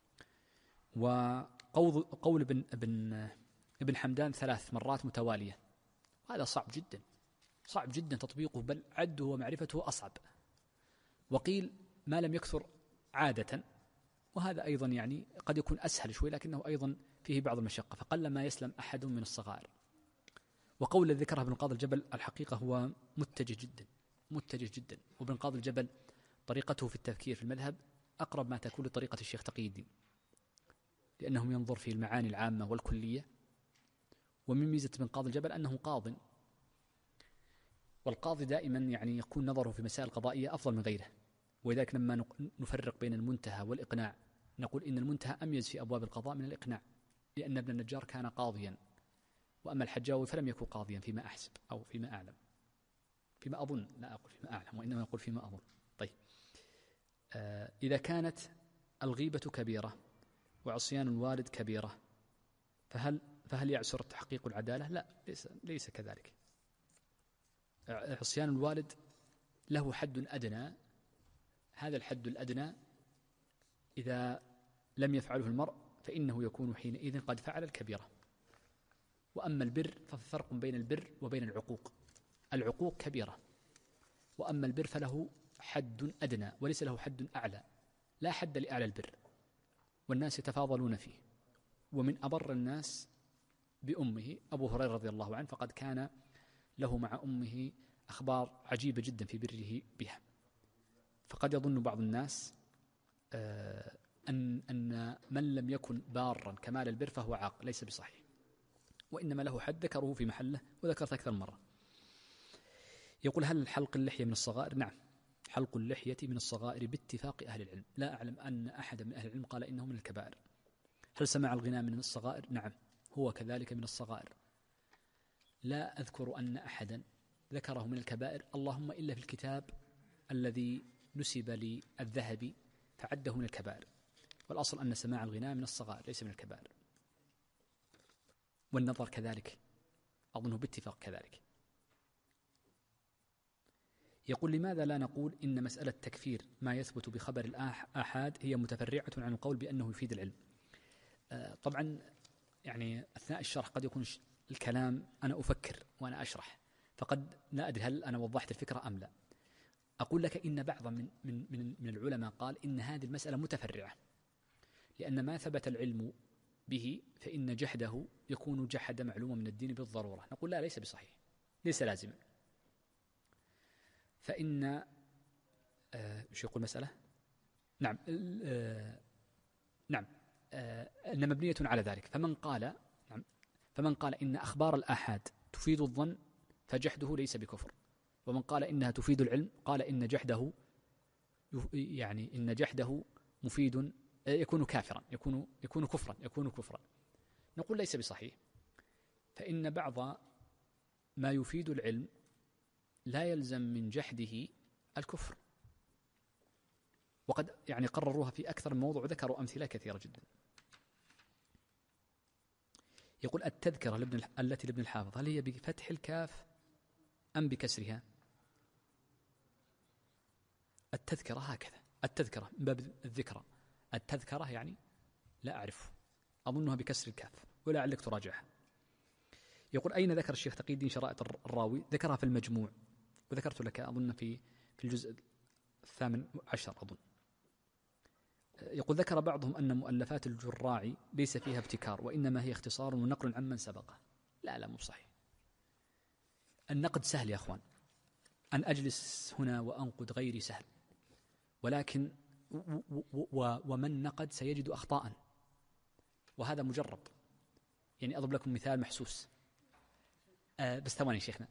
وقول ابن حمدان 3 مرات متوالية، هذا صعب جدا تطبيقه، بل عده ومعرفته أصعب. وقيل ما لم يكثر عادة، وهذا أيضا يعني قد يكون أسهل شوي، لكنه أيضا فيه بعض المشقة، فقل ما يسلم أحد من الصغائر. وقول الذي ذكره ابن قاضي الجبل الحقيقة هو متجه جدا. وابن قاضي الجبل طريقته في التفكير في المذهب أقرب ما تكون لطريقة الشيخ تقي الدين، لأنهم ينظر في المعاني العامة والكلية. ومن ميزة ابن قاضي الجبل أنه قاض، والقاضي دائما يعني يكون نظره في مسائل قضائية أفضل من غيره. ولذلك لما نفرق بين المنتهى والإقناع نقول إن المنتهى أميز في أبواب القضاء من الإقناع، لأن ابن النجار كان قاضيا، وأما الحجاوي فلم يكن قاضيا فيما أحسب أو فيما أعلم، فيما أظن، لا أقول فيما أعلم وإنما أقول فيما أظن. طيب، إذا كانت الغيبة كبيرة وعصيان الوالد كبيرة فهل يعسر تحقيق العدالة؟ لا، ليس كذلك. عصيان الوالد له حد أدنى، هذا الحد الأدنى إذا لم يفعله المرء فإنه يكون حينئذ قد فعل الكبيرة. وأما البر ففي فرق بين البر وبين العقوق. العقوق كبيرة، وأما البر فله حد أدنى وليس له حد أعلى، لا حد لأعلى البر، والناس يتفاضلون فيه. ومن أبر الناس بأمه أبو هريرة رضي الله عنه، فقد كان له مع أمه أخبار عجيبة جدا في بره بها. فقد يظن بعض الناس أن من لم يكن بارا كمال البر فهو عاق، ليس بصحيح، وإنما له حد ذكره في محله وذكرت أكثر مرة. يقول: هل حلق اللحية من الصغائر؟ نعم، حلق اللحية من الصغائر باتفاق أهل العلم، لا أعلم أن أحد من أهل العلم قال إنه من الكبائر. هل سماع الغناء من الصغائر؟ نعم، هو كذلك من الصغائر. لا أذكر أن أحدا ذكره من الكبائر، اللهم إلا في الكتاب الذي نسب للذهبي فعده من الكبائر، والأصل أن سماع الغناء من الصغائر ليس من الكبائر. والنظر كذلك أظنه باتفاق كذلك. يقول: لماذا لا نقول إن مسألة تكفير ما يثبت بخبر الآحاد هي متفرعة عن القول بأنه يفيد العلم؟ طبعا يعني أثناء الشرح قد يكون الكلام أنا أفكر وأنا أشرح، فقد لا أدري هل أنا وضحت الفكرة أم لا. أقول لك إن بعض من العلماء قال إن هذه المسألة متفرعة، لأن ما ثبت العلم به فإن جحده يكون جحد معلومة من الدين بالضرورة. نقول لا، ليس بصحيح، ليس لازما. فإن شو يقول مسألة؟ نعم، نعم، أن مبنية على ذلك. فمن قال إن أخبار الآحاد تفيد الظن فجحده ليس بكفر، ومن قال إنها تفيد العلم قال إن جحده مفيد، يكون كافرا، يكون كفرا. نقول ليس بصحيح، فإن بعض ما يفيد العلم لا يلزم من جحده الكفر، وقد يعني قرروها في أكثر من موضوع وذكروا أمثلة كثيرة جدا. يقول: التذكرة التي لابن الحافظ هل هي بفتح الكاف أم بكسرها؟ التذكرة هكذا، التذكرة من باب الذكرى، التذكرة يعني لا أعرف، أظنها بكسر الكاف، ولعلك تراجعها. يقول: أين ذكر الشيخ تقي الدين شرائط الراوي؟ ذكرها في المجموع، وذكرت لك أظن في الجزء 18 أظن. يقول: ذكر بعضهم أن مؤلفات الجراعي ليس فيها ابتكار، وإنما هي اختصار ونقل عمن سبقه. لا، مو صحيح. النقد سهل يا أخوان، أن أجلس هنا وأنقد غيري سهل، ولكن ومن نقد سيجد أخطاء، وهذا مجرب. يعني أضرب لكم مثال محسوس، بس ثواني شيخنا.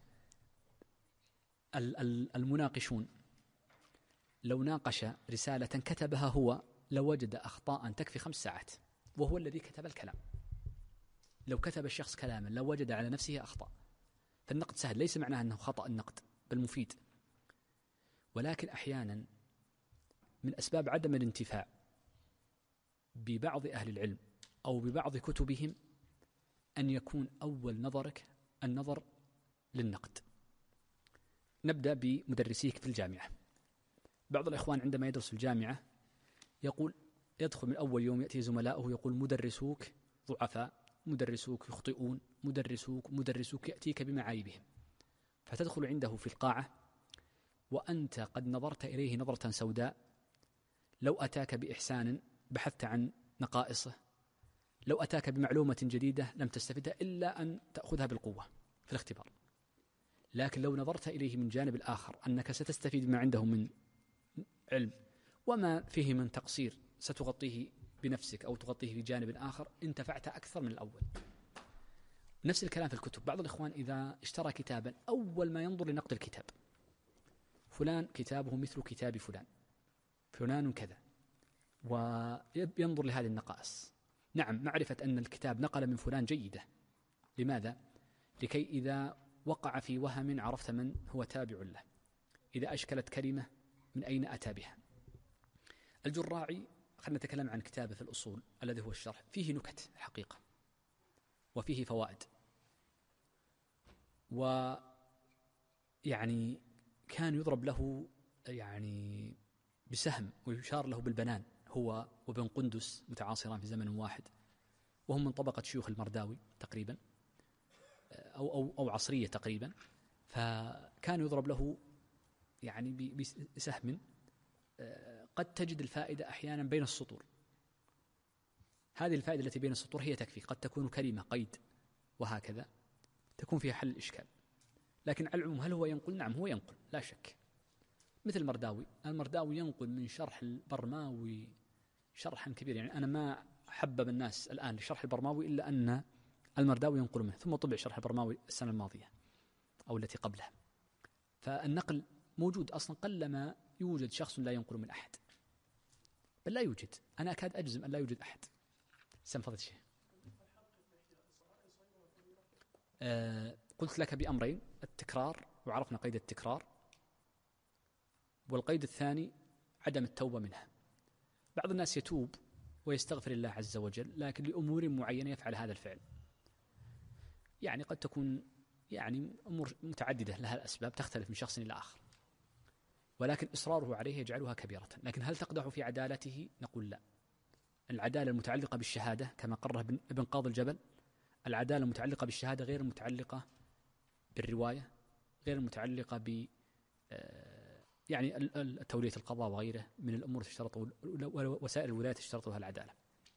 المناقشون لو ناقش رسالة كتبها هو لوجد أخطاء تكفي 5 ساعات، وهو الذي كتب الكلام. لو كتب الشخص كلاما لوجد على نفسه أخطاء. فالنقد سهل، ليس معناه أنه خطأ النقد، بل مفيد. ولكن أحيانا من أسباب عدم الانتفاع ببعض أهل العلم أو ببعض كتبهم أن يكون أول نظرك النظر للنقد. نبدأ بمدرسيك في الجامعة. بعض الإخوان عندما يدرس في الجامعة يقول، يدخل من أول يوم يأتي زملاؤه يقول: مدرسوك ضعفاء، مدرسوك يخطئون، مدرسوك يأتيك بمعايبهم. فتدخل عنده في القاعة وأنت قد نظرت إليه نظرة سوداء. لو أتاك بإحسان بحثت عن نقائصه، لو أتاك بمعلومة جديدة لم تستفدها إلا أن تأخذها بالقوة في الاختبار. لكن لو نظرت إليه من جانب الآخر أنك ستستفيد ما عنده من علم وما فيه من تقصير ستغطيه بنفسك أو تغطيه في جانب آخر انتفعت أكثر من الأول. نفس الكلام في الكتب. بعض الإخوان إذا اشترى كتابا أول ما ينظر لنقد الكتاب، فلان كتابه مثل كتاب فلان، فلان كذا، وينظر لهذه النقائص. نعم، معرفة أن الكتاب نقل من فلان جيدة. لماذا؟ لكي إذا وقع في وهم عرفت من هو تابع له، إذا أشكلت كلمة من أين أتى بها. الجراعي خلينا نتكلم عن كتابه في الأصول الذي هو الشرح، فيه نكت حقيقة وفيه فوائد، ويعني كان يضرب له يعني بسهم ويشار له بالبنان، هو وابن قندس متعاصران في زمن واحد، وهم من طبقة شيوخ المرداوي تقريبا أو عصرية تقريبا. فكان يضرب له يعني بسهم، قد تجد الفائدة أحيانا بين السطور. هذه الفائدة التي بين السطور هي تكفي، قد تكون كلمة قيد وهكذا تكون فيها حل الإشكال. لكن على العموم هل هو ينقل؟ نعم هو ينقل لا شك، مثل المرداوي ينقل من شرح البرماوي شرحا كبيرا. يعني أنا ما حبب الناس الآن لشرح البرماوي إلا أن المرداوي ينقل منه، ثم طبع شرح البرماوي السنة الماضية أو التي قبلها. فالنقل موجود أصلا، قلما يوجد شخص لا ينقل من أحد، بل لا يوجد، أنا أكاد أجزم أن لا يوجد أحد. سنفضل شيء. قلت لك بأمرين: التكرار، وعرفنا قيد التكرار، والقيد الثاني عدم التوبة منها. بعض الناس يتوب ويستغفر الله عز وجل، لكن لأمور معينة يفعل هذا الفعل، يعني قد تكون يعني أمور متعددة لها الأسباب تختلف من شخص إلى آخر، ولكن إصراره عليه يجعلها كبيرة. لكن هل تقدح في عدالته؟ نقول لا. العدالة المتعلقة بالشهادة كما قرر ابن قاضي الجبل، العدالة المتعلقة بالشهادة غير المتعلقة بالرواية، غير المتعلقة ب يعني تولية القضاء وغيره من الأمور تشترط، وسائر الولايات تشترط لها العدالة.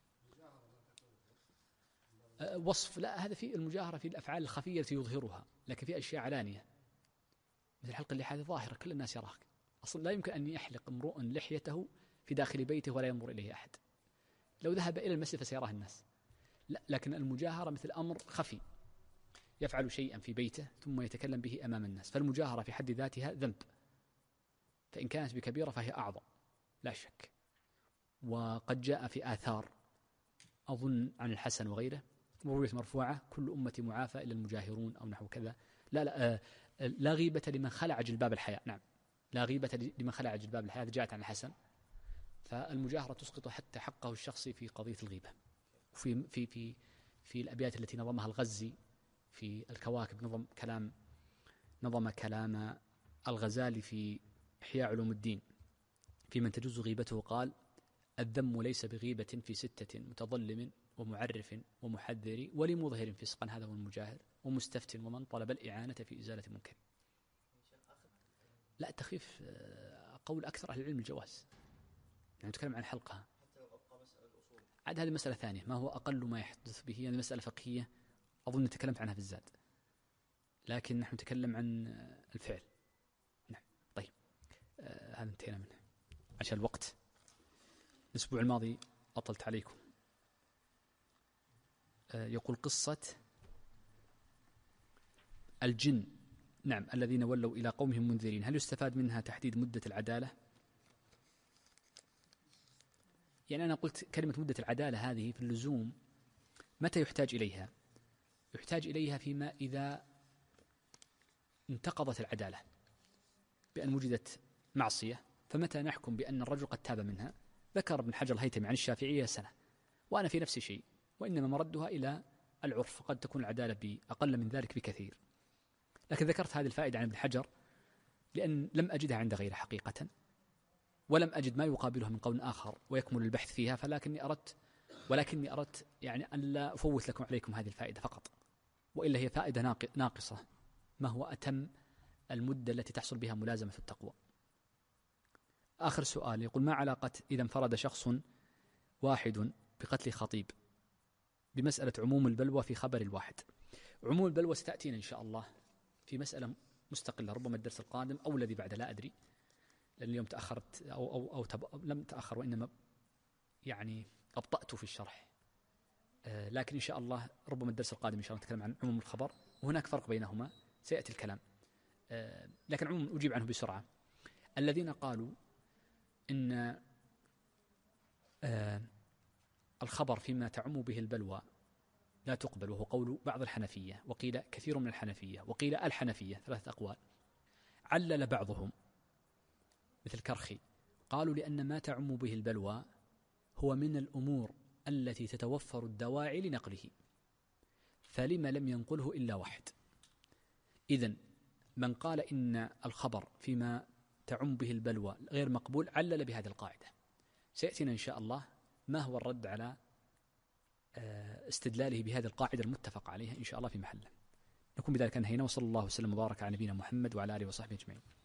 وصف لا، هذا في المجاهرة في الأفعال الخفية التي يظهرها، لكن في أشياء علانية مثل حلق اللحية ظاهرة كل الناس يراك. أصلا لا يمكن أن يحلق امرؤ لحيته في داخل بيته ولا ينظر إليه أحد، لو ذهب إلى المسجد فسيراه الناس. لا، لكن المجاهرة مثل أمر خفي، يفعل شيئا في بيته ثم يتكلم به أمام الناس، فالمجاهرة في حد ذاتها ذنب، فإن كانت بكبيرة فهي أعظم لا شك. وقد جاء في آثار أظن عن الحسن وغيره وروية مرفوعة: كل أمتي معافى إلا المجاهرون أو نحو كذا. لا غيبة لمن خلع جلباب الحياء. نعم، لا غيبة لمن خلع جلباب الحياء، جاءت عن الحسن. فالمجاهرة تسقط حتى حقه الشخصي في قضية الغيبة. في في في في الأبيات التي نظمها الغزي في الكواكب، نظم كلام الغزالي في إحياء علوم الدين في من تجوز غيبته، قال: الذم ليس بغيبة في 6 متظلم ومعرف ومحذر ولمظهر فسقا، هذا هو المجاهر، ومستفت ومن طلب الإعانة في إزالة منكر. لا، التخفيف قول أكثر أهل العلم الجواز، يعني نتكلم عن حلقها. عاد هذه مسألة ثانية، ما هو أقل ما يحدث به، هذه مسألة فقهية أظن تكلمت عنها في الزاد، لكن نحن نتكلم عن الفعل. نعم. طيب، هذا انتهينا منه عشان الوقت. الأسبوع الماضي أطلت عليكم. يقول: قصة الجن، نعم، الذين ولوا إلى قومهم منذرين، هل يستفاد منها تحديد مدة العدالة؟ يعني أنا قلت كلمة مدة العدالة هذه في اللزوم متى يحتاج إليها؟ يحتاج إليها فيما إذا انتقضت العدالة بأن وجدت معصية، فمتى نحكم بأن الرجل قد تاب منها؟ ذكر ابن حجر الهيثمي عن الشافعية سنة، وأنا في نفس الشيء، وإنما مردها إلى العرف، قد تكون العدالة بأقل من ذلك بكثير. لكن ذكرت هذه الفائدة عن ابن حجر لأن لم أجدها عند غيره حقيقة، ولم أجد ما يقابلها من قول آخر ويكمل البحث فيها، ولكني أردت يعني أن لا أفوت لكم عليكم هذه الفائدة فقط، وإلا هي فائدة ناقصة. ما هو أتم المدة التي تحصل بها ملازمة التقوى؟ آخر سؤال يقول: ما علاقة إذا انفرد شخص واحد بقتل خطيب بمسألة عموم البلوى في خبر الواحد؟ عموم البلوى ستأتينا إن شاء الله في مسألة مستقلة، ربما الدرس القادم أو الذي بعده، لا أدري، لأن اليوم تأخرت أو لم تأخر، وإنما يعني أبطأت في الشرح، لكن إن شاء الله ربما الدرس القادم إن شاء الله نتكلم عن عموم الخبر، وهناك فرق بينهما سيأتي الكلام، لكن عموما أجيب عنه بسرعة. الذين قالوا إن الخبر فيما تعم به البلوى لا تقبل، وهو قول بعض الحنفية، وقيل كثير من الحنفية، وقيل الحنفية، 3 أقوال. علل بعضهم مثل كرخي، قالوا لأن ما تعم به البلوى هو من الأمور التي تتوفر الدواعي لنقله، فلما لم ينقله إلا واحد. إذن من قال إن الخبر فيما تعم به البلوى غير مقبول علل بهذه القاعدة. سيأتينا إن شاء الله ما هو الرد على استدلاله بهذه القاعدة المتفق عليها إن شاء الله في محله. نكون بذلك انهينا، وصلى الله وسلم وبارك على نبينا محمد وعلى آله وصحبه أجمعين.